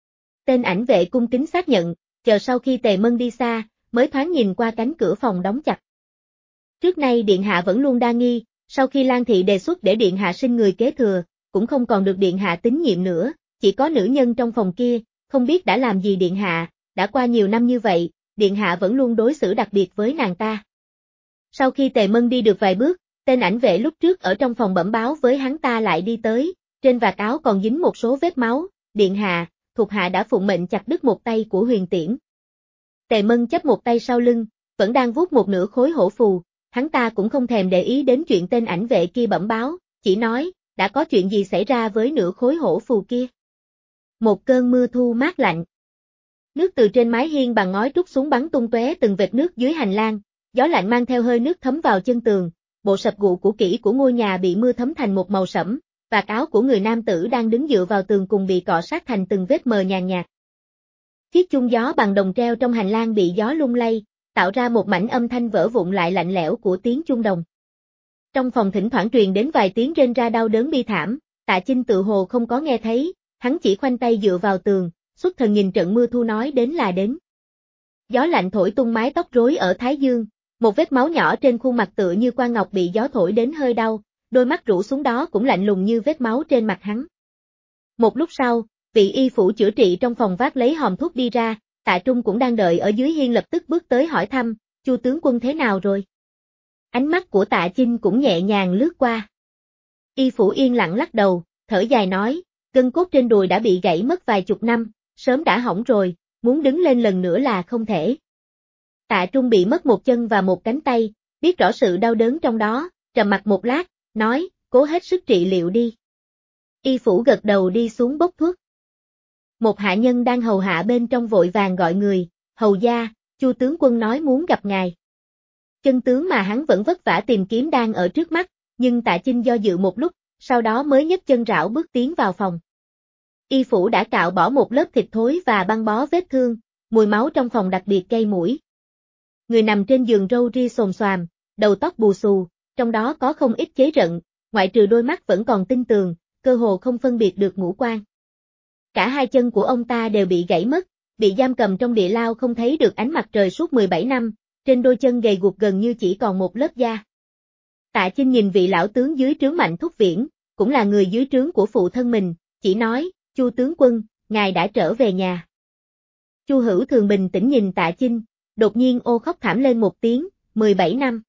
Tên ảnh vệ cung kính xác nhận, chờ sau khi Tề Mân đi xa, mới thoáng nhìn qua cánh cửa phòng đóng chặt. Trước nay điện hạ vẫn luôn đa nghi, sau khi Lan Thị đề xuất để điện hạ sinh người kế thừa, cũng không còn được điện hạ tín nhiệm nữa, chỉ có nữ nhân trong phòng kia, không biết đã làm gì điện hạ, đã qua nhiều năm như vậy, điện hạ vẫn luôn đối xử đặc biệt với nàng ta. Sau khi Tề Mân đi được vài bước, tên ảnh vệ lúc trước ở trong phòng bẩm báo với hắn ta lại đi tới, trên vạt áo còn dính một số vết máu, điện hạ, thuộc hạ đã phụng mệnh chặt đứt một tay của Huyền Tiễn. Tề Mân chấp một tay sau lưng, vẫn đang vuốt một nửa khối hổ phù, hắn ta cũng không thèm để ý đến chuyện tên ảnh vệ kia bẩm báo, chỉ nói, đã có chuyện gì xảy ra với nửa khối hổ phù kia. Một cơn mưa thu mát lạnh. Nước từ trên mái hiên bằng ngói trút xuống bắn tung tóe từng vệt nước dưới hành lang, gió lạnh mang theo hơi nước thấm vào chân tường, bộ sập gụ cũ kỹ của ngôi nhà bị mưa thấm thành một màu sẫm, vạt áo của người nam tử đang đứng dựa vào tường cùng bị cọ sát thành từng vết mờ nhàn nhạt. Chiếc chung gió bằng đồng treo trong hành lang bị gió lung lay, tạo ra một mảnh âm thanh vỡ vụn lại lạnh lẽo của tiếng chuông đồng. Trong phòng thỉnh thoảng truyền đến vài tiếng rên ra đau đớn bi thảm, Tạ Chinh tự hồ không có nghe thấy, hắn chỉ khoanh tay dựa vào tường, xuất thần nhìn trận mưa thu nói đến là đến. Gió lạnh thổi tung mái tóc rối ở thái dương, một vết máu nhỏ trên khuôn mặt tựa như quan ngọc bị gió thổi đến hơi đau, đôi mắt rũ xuống đó cũng lạnh lùng như vết máu trên mặt hắn. Một lúc sau, vị y phủ chữa trị trong phòng vác lấy hòm thuốc đi ra, Tạ Trung cũng đang đợi ở dưới hiên lập tức bước tới hỏi thăm, Chu tướng quân thế nào rồi? Ánh mắt của Tạ Chinh cũng nhẹ nhàng lướt qua. Y phủ yên lặng lắc đầu, thở dài nói, gân cốt trên đùi đã bị gãy mất vài chục năm, sớm đã hỏng rồi, muốn đứng lên lần nữa là không thể. Tạ Trung bị mất một chân và một cánh tay, biết rõ sự đau đớn trong đó, trầm mặc một lát, nói, cố hết sức trị liệu đi. Y phủ gật đầu đi xuống bốc thuốc. Một hạ nhân đang hầu hạ bên trong vội vàng gọi người, hầu gia, Chu tướng quân nói muốn gặp ngài. Chân tướng mà hắn vẫn vất vả tìm kiếm đang ở trước mắt, nhưng Tạ Chinh do dự một lúc, sau đó mới nhấc chân rảo bước tiến vào phòng. Y phủ đã cạo bỏ một lớp thịt thối và băng bó vết thương, mùi máu trong phòng đặc biệt gây mũi. Người nằm trên giường râu ria xồm xoàm, đầu tóc bù xù, trong đó có không ít chế rận, ngoại trừ đôi mắt vẫn còn tinh tường, cơ hồ không phân biệt được ngũ quan. Cả hai chân của ông ta đều bị gãy mất, bị giam cầm trong địa lao không thấy được ánh mặt trời suốt 17 năm, trên đôi chân gầy guộc gần như chỉ còn một lớp da. Tạ Chinh nhìn vị lão tướng dưới trướng Mạnh Thúc Viễn, cũng là người dưới trướng của phụ thân mình, chỉ nói, Chu tướng quân, ngài đã trở về nhà. Chu Hữu Thường bình tĩnh nhìn Tạ Chinh, đột nhiên ô khóc thảm lên một tiếng, 17 năm.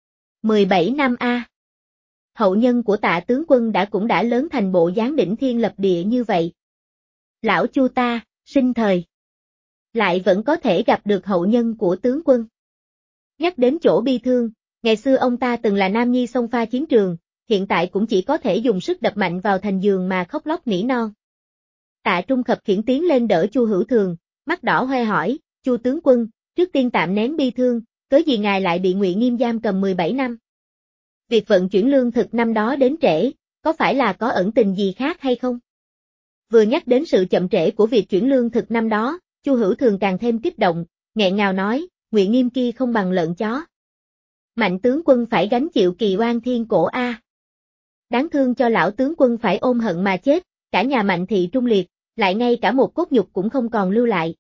17 năm a. Hậu nhân của Tạ tướng quân cũng đã lớn thành bộ dáng đỉnh thiên lập địa như vậy. Lão Chu ta, sinh thời. Lại vẫn có thể gặp được hậu nhân của tướng quân. Nhắc đến chỗ bi thương, ngày xưa ông ta từng là nam nhi xông pha chiến trường, hiện tại cũng chỉ có thể dùng sức đập mạnh vào thành giường mà khóc lóc nỉ non. Tạ Trung khập khiễng tiến lên đỡ Chu Hữu Thường, mắt đỏ hoe hỏi, Chu tướng quân, trước tiên tạm nén bi thương, cớ gì ngài lại bị Ngụy Nghiêm giam cầm 17 năm? Việc vận chuyển lương thực năm đó đến trễ, có phải là có ẩn tình gì khác hay không? Vừa nhắc đến sự chậm trễ của việc chuyển lương thực năm đó, Chu Hữu Thường càng thêm kích động, nghẹn ngào nói, Ngụy Nghiêm kia không bằng lợn chó. Mạnh tướng quân phải gánh chịu kỳ oan thiên cổ a. Đáng thương cho lão tướng quân phải ôm hận mà chết, cả nhà Mạnh thị trung liệt, lại ngay cả một cốt nhục cũng không còn lưu lại.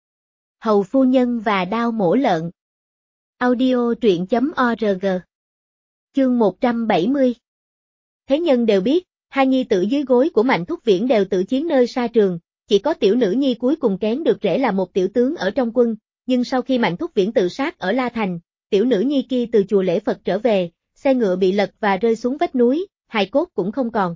Hầu phu nhân và đao mổ lợn. Audio truyện.org. Chương 170. Thế nhân đều biết, hai nhi tử dưới gối của Mạnh Thúc Viễn đều tự chiến nơi xa trường, chỉ có tiểu nữ nhi cuối cùng kén được rễ là một tiểu tướng ở trong quân, nhưng sau khi Mạnh Thúc Viễn tự sát ở La Thành, tiểu nữ nhi kia từ chùa lễ Phật trở về, xe ngựa bị lật và rơi xuống vách núi, hài cốt cũng không còn.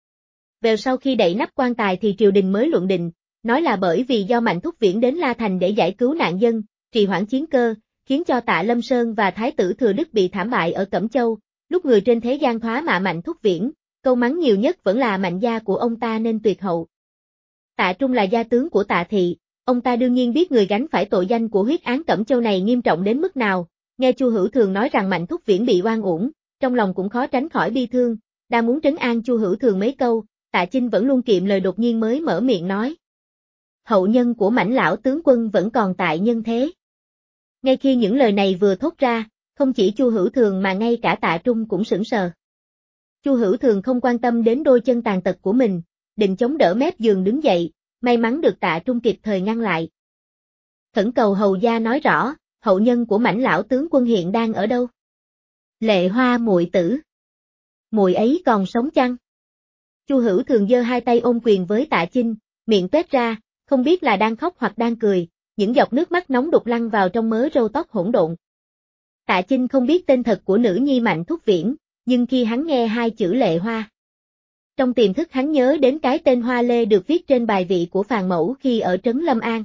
Về sau khi đậy nắp quan tài thì triều đình mới luận định, nói là bởi vì do Mạnh Thúc Viễn đến La Thành để giải cứu nạn dân, trì hoãn chiến cơ, khiến cho Tạ Lâm Sơn và Thái tử Thừa Đức bị thảm bại ở Cẩm Châu, lúc người trên thế gian thoá mạ Mạnh Thúc Viễn, câu mắng nhiều nhất vẫn là Mạnh gia của ông ta nên tuyệt hậu. Tạ Trung là gia tướng của Tạ thị, ông ta đương nhiên biết người gánh phải tội danh của huyết án Cẩm Châu này nghiêm trọng đến mức nào, nghe Chu Hữu Thường nói rằng Mạnh Thúc Viễn bị oan uổng, trong lòng cũng khó tránh khỏi bi thương, đang muốn trấn an Chu Hữu Thường mấy câu, Tạ Chinh vẫn luôn kiệm lời đột nhiên mới mở miệng nói. Hậu nhân của Mãnh lão tướng quân vẫn còn tại nhân thế. Ngay khi những lời này vừa thốt ra, không chỉ Chu Hữu Thường mà ngay cả Tạ Trung cũng sững sờ. Chu Hữu Thường không quan tâm đến đôi chân tàn tật của mình, định chống đỡ mép giường đứng dậy, may mắn được Tạ Trung kịp thời ngăn lại. Khẩn cầu hầu gia nói rõ, hậu nhân của Mãnh lão tướng quân hiện đang ở đâu? Lệ Hoa muội tử. Muội ấy còn sống chăng? Chu Hữu Thường giơ hai tay ôm quyền với Tạ Chinh, miệng toét ra, không biết là đang khóc hoặc đang cười, những giọt nước mắt nóng đục lăn vào trong mớ râu tóc hỗn độn. Tạ Chinh không biết tên thật của nữ nhi Mạnh Thúc Viễn, nhưng khi hắn nghe hai chữ Lệ Hoa, trong tiềm thức hắn nhớ đến cái tên Hoa Lê được viết trên bài vị của Phàn Mẫu khi ở trấn Lâm An.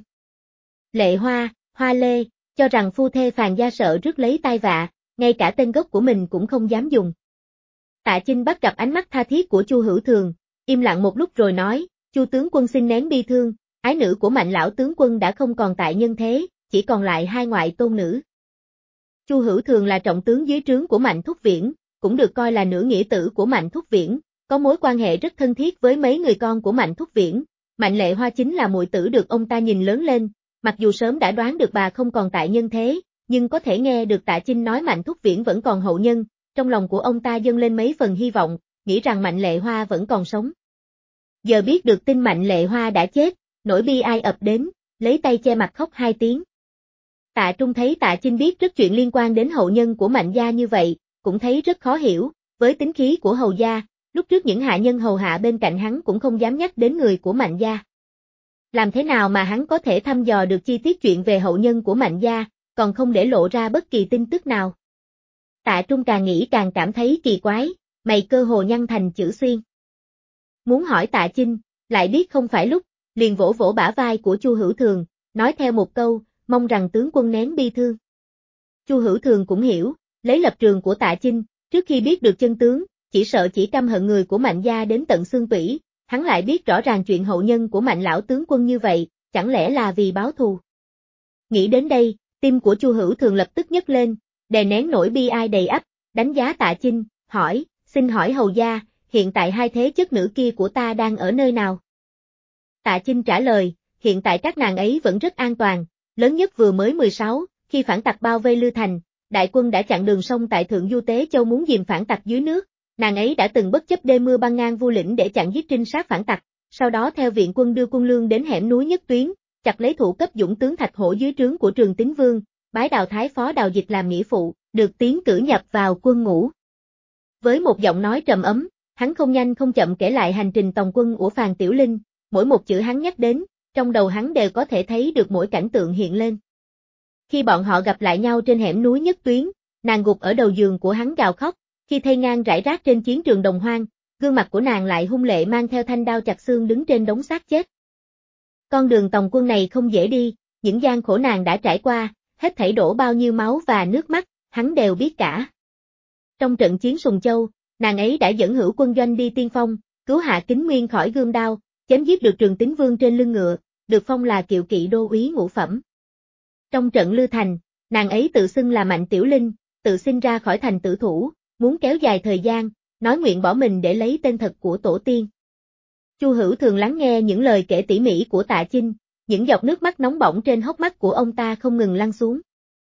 Lệ Hoa, Hoa Lê, cho rằng phu thê Phàn gia sợ rước lấy tai vạ, ngay cả tên gốc của mình cũng không dám dùng. Tạ Chinh bắt gặp ánh mắt tha thiết của Chu Hữu Thường, im lặng một lúc rồi nói, Chu tướng quân xin nén bi thương, ái nữ của Mạnh lão tướng quân đã không còn tại nhân thế, chỉ còn lại hai ngoại tôn nữ. Chu Hữu Thường là trọng tướng dưới trướng của Mạnh Thúc Viễn, cũng được coi là nửa nghĩa tử của Mạnh Thúc Viễn, có mối quan hệ rất thân thiết với mấy người con của Mạnh Thúc Viễn. Mạnh Lệ Hoa chính là muội tử được ông ta nhìn lớn lên, mặc dù sớm đã đoán được bà không còn tại nhân thế, nhưng có thể nghe được Tạ Chinh nói Mạnh Thúc Viễn vẫn còn hậu nhân, trong lòng của ông ta dâng lên mấy phần hy vọng, nghĩ rằng Mạnh Lệ Hoa vẫn còn sống. Giờ biết được tin Mạnh Lệ Hoa đã chết, nỗi bi ai ập đến, lấy tay che mặt khóc hai tiếng. Tạ Trung thấy Tạ Chinh biết rất chuyện liên quan đến hậu nhân của Mạnh gia như vậy, cũng thấy rất khó hiểu, với tính khí của hầu gia, lúc trước những hạ nhân hầu hạ bên cạnh hắn cũng không dám nhắc đến người của Mạnh gia. Làm thế nào mà hắn có thể thăm dò được chi tiết chuyện về hậu nhân của Mạnh gia, còn không để lộ ra bất kỳ tin tức nào? Tạ Trung càng nghĩ càng cảm thấy kỳ quái, mày cơ hồ nhăn thành chữ xuyên. Muốn hỏi Tạ Chinh, lại biết không phải lúc, liền vỗ vỗ bả vai của Chu Hữu Thường, nói theo một câu, mong rằng tướng quân nén bi thương. Chu Hữu Thường cũng hiểu, lấy lập trường của Tạ Chinh, trước khi biết được chân tướng, chỉ sợ chỉ căm hận người của Mạnh gia đến tận xương tủy, hắn lại biết rõ ràng chuyện hậu nhân của Mạnh lão tướng quân như vậy, chẳng lẽ là vì báo thù. Nghĩ đến đây, tim của Chu Hữu Thường lập tức nhấc lên, đè nén nỗi bi ai đầy ắp, đánh giá Tạ Chinh, hỏi, xin hỏi hầu gia, hiện tại hai thế chất nữ kia của ta đang ở nơi nào? Tạ Chinh trả lời, hiện tại các nàng ấy vẫn rất an toàn, lớn nhất vừa mới 16, khi phản tặc bao vây Lư Thành, đại quân đã chặn đường sông tại Thượng Du Tế Châu muốn dìm phản tặc dưới nước, nàng ấy đã từng bất chấp đêm mưa băng ngang Vu Lĩnh để chặn giết trinh sát phản tặc, sau đó theo viện quân đưa quân lương đến hẻm núi Nhất Tuyến, chặt lấy thủ cấp dũng tướng Thạch Hổ dưới trướng của Trường Tín Vương, bái Đào Thái Phó Đào Dịch làm nghĩa phụ, được tiến cử nhập vào quân ngũ. Với một giọng nói trầm ấm, hắn không nhanh không chậm kể lại hành trình tòng quân của Phàn Tiểu Linh, mỗi một chữ hắn nhắc đến, trong đầu hắn đều có thể thấy được mỗi cảnh tượng hiện lên. Khi bọn họ gặp lại nhau trên hẻm núi Nhất Tuyến, nàng gục ở đầu giường của hắn gào khóc, khi thây ngang rải rác trên chiến trường Đồng Hoang, gương mặt của nàng lại hung lệ mang theo thanh đao chặt xương đứng trên đống xác chết. Con đường tòng quân này không dễ đi, những gian khổ nàng đã trải qua, hết thảy đổ bao nhiêu máu và nước mắt, hắn đều biết cả. Trong trận chiến Sùng Châu, nàng ấy đã dẫn hữu quân doanh đi tiên phong, cứu Hạ Kính Nguyên khỏi gươm đao, chém giết được Trường Tín Vương trên lưng ngựa, được phong là kiệu kỵ đô úy ngũ phẩm. Trong trận Lư Thành, nàng ấy tự xưng là Mạnh Tiểu Linh, tự xin ra khỏi thành tử thủ, muốn kéo dài thời gian, nói nguyện bỏ mình để lấy tên thật của tổ tiên. Chu Hữu Thường lắng nghe những lời kể tỉ mỉ của Tạ Chinh, những giọt nước mắt nóng bỏng trên hốc mắt của ông ta không ngừng lăn xuống.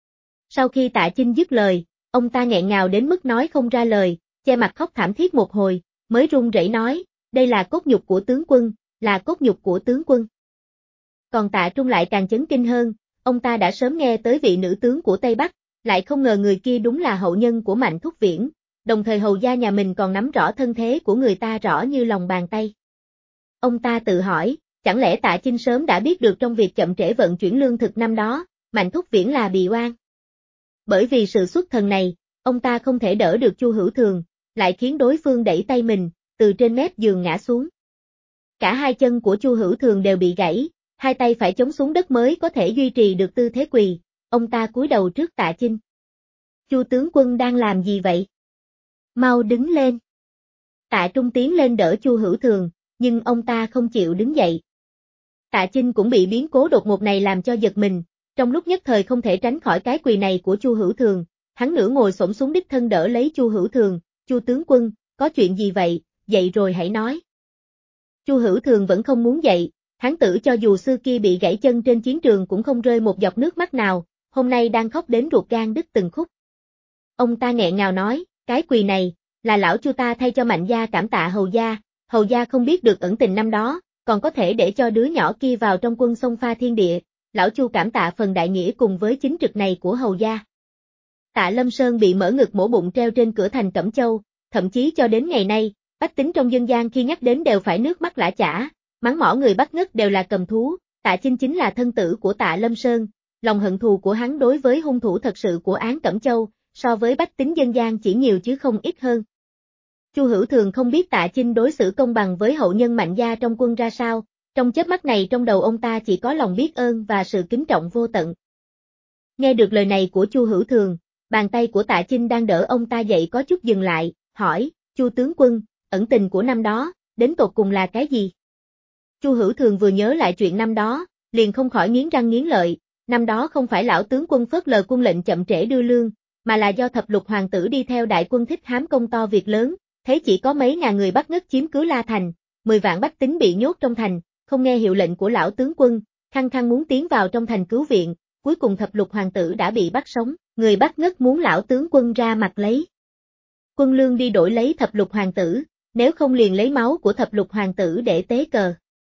Sau khi Tạ Chinh dứt lời, ông ta nghẹn ngào đến mức nói không ra lời, che mặt khóc thảm thiết một hồi, mới run rẩy nói, đây là cốt nhục của tướng quân, là cốt nhục của tướng quân. Còn Tạ Trung lại càng chấn kinh hơn, ông ta đã sớm nghe tới vị nữ tướng của Tây Bắc, lại không ngờ người kia đúng là hậu nhân của Mạnh Thúc Viễn, đồng thời hầu gia nhà mình còn nắm rõ thân thế của người ta rõ như lòng bàn tay. Ông ta tự hỏi, chẳng lẽ Tạ Chinh sớm đã biết được trong việc chậm trễ vận chuyển lương thực năm đó, Mạnh Thúc Viễn là bị oan. Bởi vì sự xuất thần này, ông ta không thể đỡ được Chu Hữu Thường, lại khiến đối phương đẩy tay mình, từ trên mép giường ngã xuống. Cả hai chân của Chu Hữu Thường đều bị gãy, hai tay phải chống xuống đất mới có thể duy trì được tư thế quỳ, ông ta cúi đầu trước Tạ Chinh. Chu tướng quân đang làm gì vậy? Mau đứng lên. Tạ Trung tiến lên đỡ Chu Hữu Thường, nhưng ông ta không chịu đứng dậy. Tạ Chinh cũng bị biến cố đột ngột này làm cho giật mình, trong lúc nhất thời không thể tránh khỏi cái quỳ này của Chu Hữu Thường, hắn nửa ngồi xổm xuống đích thân đỡ lấy Chu Hữu Thường, Chu tướng quân, có chuyện gì vậy, dậy rồi hãy nói. Chu Hữu Thường vẫn không muốn dậy, hắn tự cho dù xưa kia bị gãy chân trên chiến trường cũng không rơi một giọt nước mắt nào, hôm nay đang khóc đến ruột gan đứt từng khúc. Ông ta nghẹn ngào nói, cái quỳ này, là lão Chu ta thay cho Mạnh gia cảm tạ hầu gia không biết được ẩn tình năm đó, còn có thể để cho đứa nhỏ kia vào trong quân xông pha thiên địa, lão Chu cảm tạ phần đại nghĩa cùng với chính trực này của hầu gia. Tạ Lâm Sơn bị mở ngực mổ bụng treo trên cửa thành Cẩm Châu, thậm chí cho đến ngày nay, bách tính trong dân gian khi nhắc đến đều phải nước mắt lã chã, mắng mỏ người bắt ngất đều là cầm thú, Tạ Chinh chính là thân tử của Tạ Lâm Sơn, lòng hận thù của hắn đối với hung thủ thật sự của án Cẩm Châu, so với bách tính dân gian chỉ nhiều chứ không ít hơn. Chu Hữu Thường không biết Tạ Chinh đối xử công bằng với hậu nhân Mạnh gia trong quân ra sao, trong chớp mắt này trong đầu ông ta chỉ có lòng biết ơn và sự kính trọng vô tận. Nghe được lời này của Chu Hữu Thường, bàn tay của Tạ Chinh đang đỡ ông ta dậy có chút dừng lại, hỏi, Chu tướng quân, ẩn tình của năm đó, đến tột cùng là cái gì? Chu Hữu Thường vừa nhớ lại chuyện năm đó, liền không khỏi nghiến răng nghiến lợi, năm đó không phải lão tướng quân phớt lờ quân lệnh chậm trễ đưa lương, mà là do thập lục hoàng tử đi theo đại quân thích hám công to việc lớn, thấy chỉ có mấy ngàn người bắt ngất chiếm cứ La Thành, 10 vạn bách tính bị nhốt trong thành, không nghe hiệu lệnh của lão tướng quân, khăng khăng muốn tiến vào trong thành cứu viện, cuối cùng thập lục hoàng tử đã bị bắt sống, người bắt ngất muốn lão tướng quân ra mặt lấy quân lương đi đổi lấy thập lục hoàng tử, nếu không liền lấy máu của thập lục hoàng tử để tế cờ.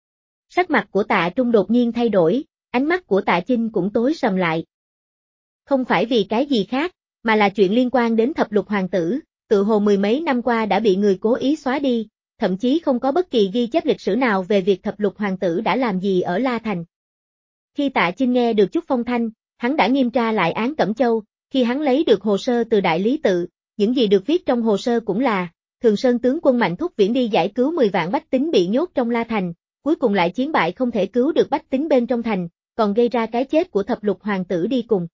Sắc mặt của Tạ Trung đột nhiên thay đổi, ánh mắt của Tạ Chinh cũng tối sầm lại. Không phải vì cái gì khác, mà là chuyện liên quan đến thập lục hoàng tử, tự hồ mười mấy năm qua đã bị người cố ý xóa đi, thậm chí không có bất kỳ ghi chép lịch sử nào về việc thập lục hoàng tử đã làm gì ở La Thành. Khi Tạ Chinh nghe được chút phong thanh, hắn đã nghiêm tra lại án Cẩm Châu, khi hắn lấy được hồ sơ từ Đại Lý Tự, những gì được viết trong hồ sơ cũng là, Thường Sơn tướng quân Mạnh Thúc Viễn đi giải cứu 10 vạn bách tính bị nhốt trong La Thành, cuối cùng lại chiến bại không thể cứu được bách tính bên trong thành, còn gây ra cái chết của thập lục hoàng tử đi cùng.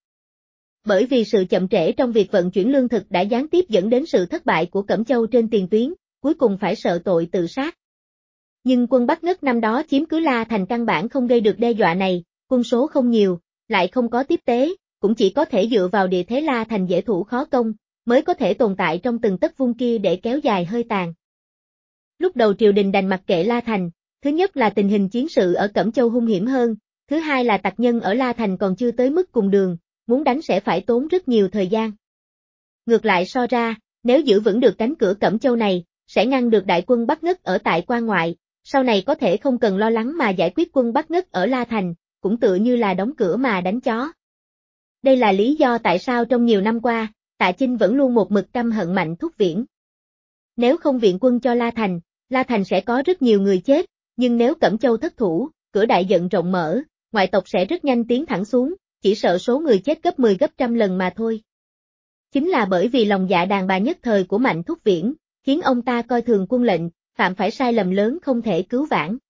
Bởi vì sự chậm trễ trong việc vận chuyển lương thực đã gián tiếp dẫn đến sự thất bại của Cẩm Châu trên tiền tuyến, cuối cùng phải sợ tội tự sát. Nhưng quân bắt ngất năm đó chiếm cứ La Thành căn bản không gây được đe dọa này, quân số không nhiều, lại không có tiếp tế, cũng chỉ có thể dựa vào địa thế La Thành dễ thủ khó công, mới có thể tồn tại trong từng tấc vuông kia để kéo dài hơi tàn. Lúc đầu triều đình đành mặc kệ La Thành, thứ nhất là tình hình chiến sự ở Cẩm Châu hung hiểm hơn, thứ hai là tặc nhân ở La Thành còn chưa tới mức cùng đường, muốn đánh sẽ phải tốn rất nhiều thời gian. Ngược lại so ra, nếu giữ vững được cánh cửa Cẩm Châu này, sẽ ngăn được đại quân bắt ngất ở tại quan ngoại, sau này có thể không cần lo lắng mà giải quyết quân bắt ngất ở La Thành, cũng tựa như là đóng cửa mà đánh chó. Đây là lý do tại sao trong nhiều năm qua, Tạ Chinh vẫn luôn một mực căm hận Mạnh Thúc Viễn. Nếu không viện quân cho La Thành sẽ có rất nhiều người chết, nhưng nếu Cẩm Châu thất thủ, cửa đại trận rộng mở, ngoại tộc sẽ rất nhanh tiến thẳng xuống, chỉ sợ số người chết gấp 10 gấp trăm lần mà thôi. Chính là bởi vì lòng dạ đàn bà nhất thời của Mạnh Thúc Viễn, khiến ông ta coi thường quân lệnh, phạm phải sai lầm lớn không thể cứu vãn.